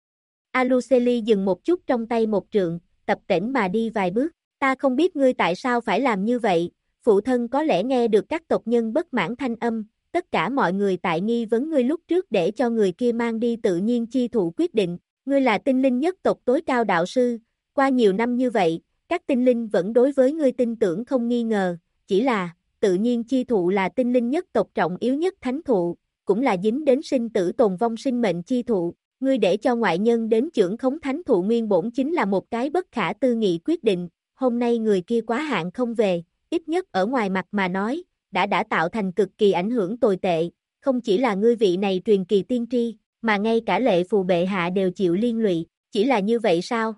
Aluceli dừng một chút trong tay một trượng, tập tễnh mà đi vài bước, ta không biết ngươi tại sao phải làm như vậy, phụ thân có lẽ nghe được các tộc nhân bất mãn thanh âm, tất cả mọi người tại nghi vấn ngươi lúc trước để cho người kia mang đi tự nhiên chi thụ quyết định, ngươi là tinh linh nhất tộc tối cao đạo sư, qua nhiều năm như vậy, các tinh linh vẫn đối với ngươi tin tưởng không nghi ngờ, chỉ là, tự nhiên chi thụ là tinh linh nhất tộc trọng yếu nhất thánh thụ, cũng là dính đến sinh tử tồn vong sinh mệnh chi thụ, ngươi để cho ngoại nhân đến chưởng khống thánh thụ nguyên bổn chính là một cái bất khả tư nghị quyết định, hôm nay người kia quá hạn không về, ít nhất ở ngoài mặt mà nói, đã tạo thành cực kỳ ảnh hưởng tồi tệ, không chỉ là ngươi vị này truyền kỳ tiên tri, mà ngay cả lệ phù bệ hạ đều chịu liên lụy, chỉ là như vậy sao?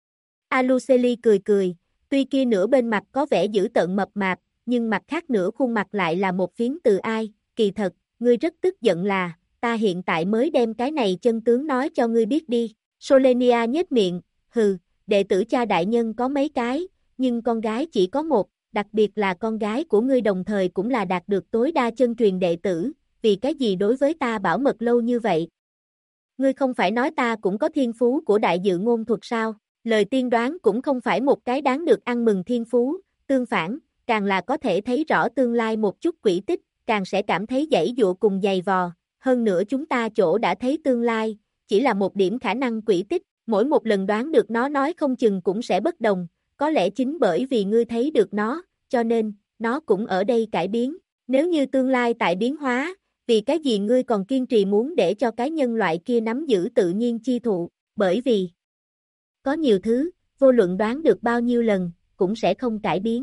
Aluceli cười cười, tuy kia nửa bên mặt có vẻ dữ tợn mập mạp, nhưng mặt khác nửa khuôn mặt lại là một phiến từ ai, kỳ thật, ngươi rất tức giận là, ta hiện tại mới đem cái này chân tướng nói cho ngươi biết đi, Solenia nhếch miệng, hừ, đệ tử cha đại nhân có mấy cái, nhưng con gái chỉ có một, đặc biệt là con gái của ngươi đồng thời cũng là đạt được tối đa chân truyền đệ tử, vì cái gì đối với ta bảo mật lâu như vậy? Ngươi không phải nói ta cũng có thiên phú của đại dự ngôn thuật sao? Lời tiên đoán cũng không phải một cái đáng được ăn mừng thiên phú, tương phản, càng là có thể thấy rõ tương lai một chút quỹ tích, càng sẽ cảm thấy giãy giụa cùng dày vò, hơn nữa chúng ta chỗ đã thấy tương lai, chỉ là một điểm khả năng quỹ tích, mỗi một lần đoán được nó nói không chừng cũng sẽ bất đồng, có lẽ chính bởi vì ngươi thấy được nó, cho nên, nó cũng ở đây cải biến, nếu như tương lai tại biến hóa, vì cái gì ngươi còn kiên trì muốn để cho cái nhân loại kia nắm giữ tự nhiên chi thụ, bởi vì có nhiều thứ, vô luận đoán được bao nhiêu lần, cũng sẽ không cải biến.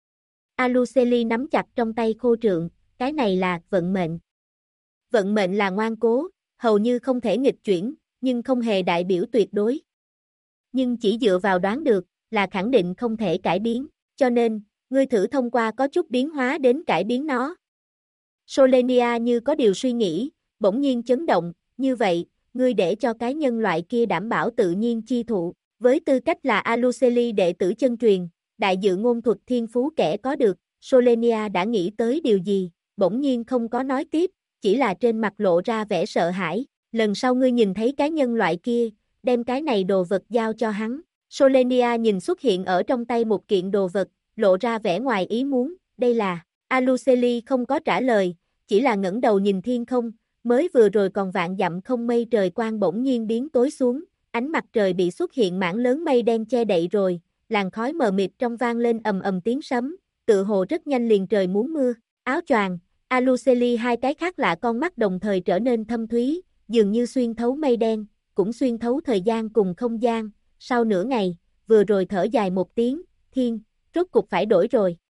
Aluceli nắm chặt trong tay khô trượng, cái này là vận mệnh. Vận mệnh là ngoan cố, hầu như không thể nghịch chuyển, nhưng không hề đại biểu tuyệt đối. Nhưng chỉ dựa vào đoán được, là khẳng định không thể cải biến, cho nên, ngươi thử thông qua có chút biến hóa đến cải biến nó. Solenia như có điều suy nghĩ, bỗng nhiên chấn động, như vậy, ngươi để cho cái nhân loại kia đảm bảo tự nhiên chi thụ, với tư cách là Aluceli đệ tử chân truyền, đại dự ngôn thuật thiên phú kẻ có được, Solenia đã nghĩ tới điều gì, bỗng nhiên không có nói tiếp, chỉ là trên mặt lộ ra vẻ sợ hãi, lần sau ngươi nhìn thấy cái nhân loại kia, đem cái này đồ vật giao cho hắn. Solenia nhìn xuất hiện ở trong tay một kiện đồ vật, lộ ra vẻ ngoài ý muốn, đây là, Aluceli không có trả lời, chỉ là ngẩng đầu nhìn thiên không, mới vừa rồi còn vạn dặm không mây trời quang bỗng nhiên biến tối xuống, ánh mặt trời bị xuất hiện mảng lớn mây đen che đậy rồi, làn khói mờ mịt trong vang lên ầm ầm tiếng sấm, tựa hồ rất nhanh liền trời muốn mưa, áo choàng, Aluceli hai cái khác lạ con mắt đồng thời trở nên thâm thúy, dường như xuyên thấu mây đen, cũng xuyên thấu thời gian cùng không gian, sau nửa ngày, vừa rồi thở dài một tiếng, thiên, rốt cục phải đổi rồi.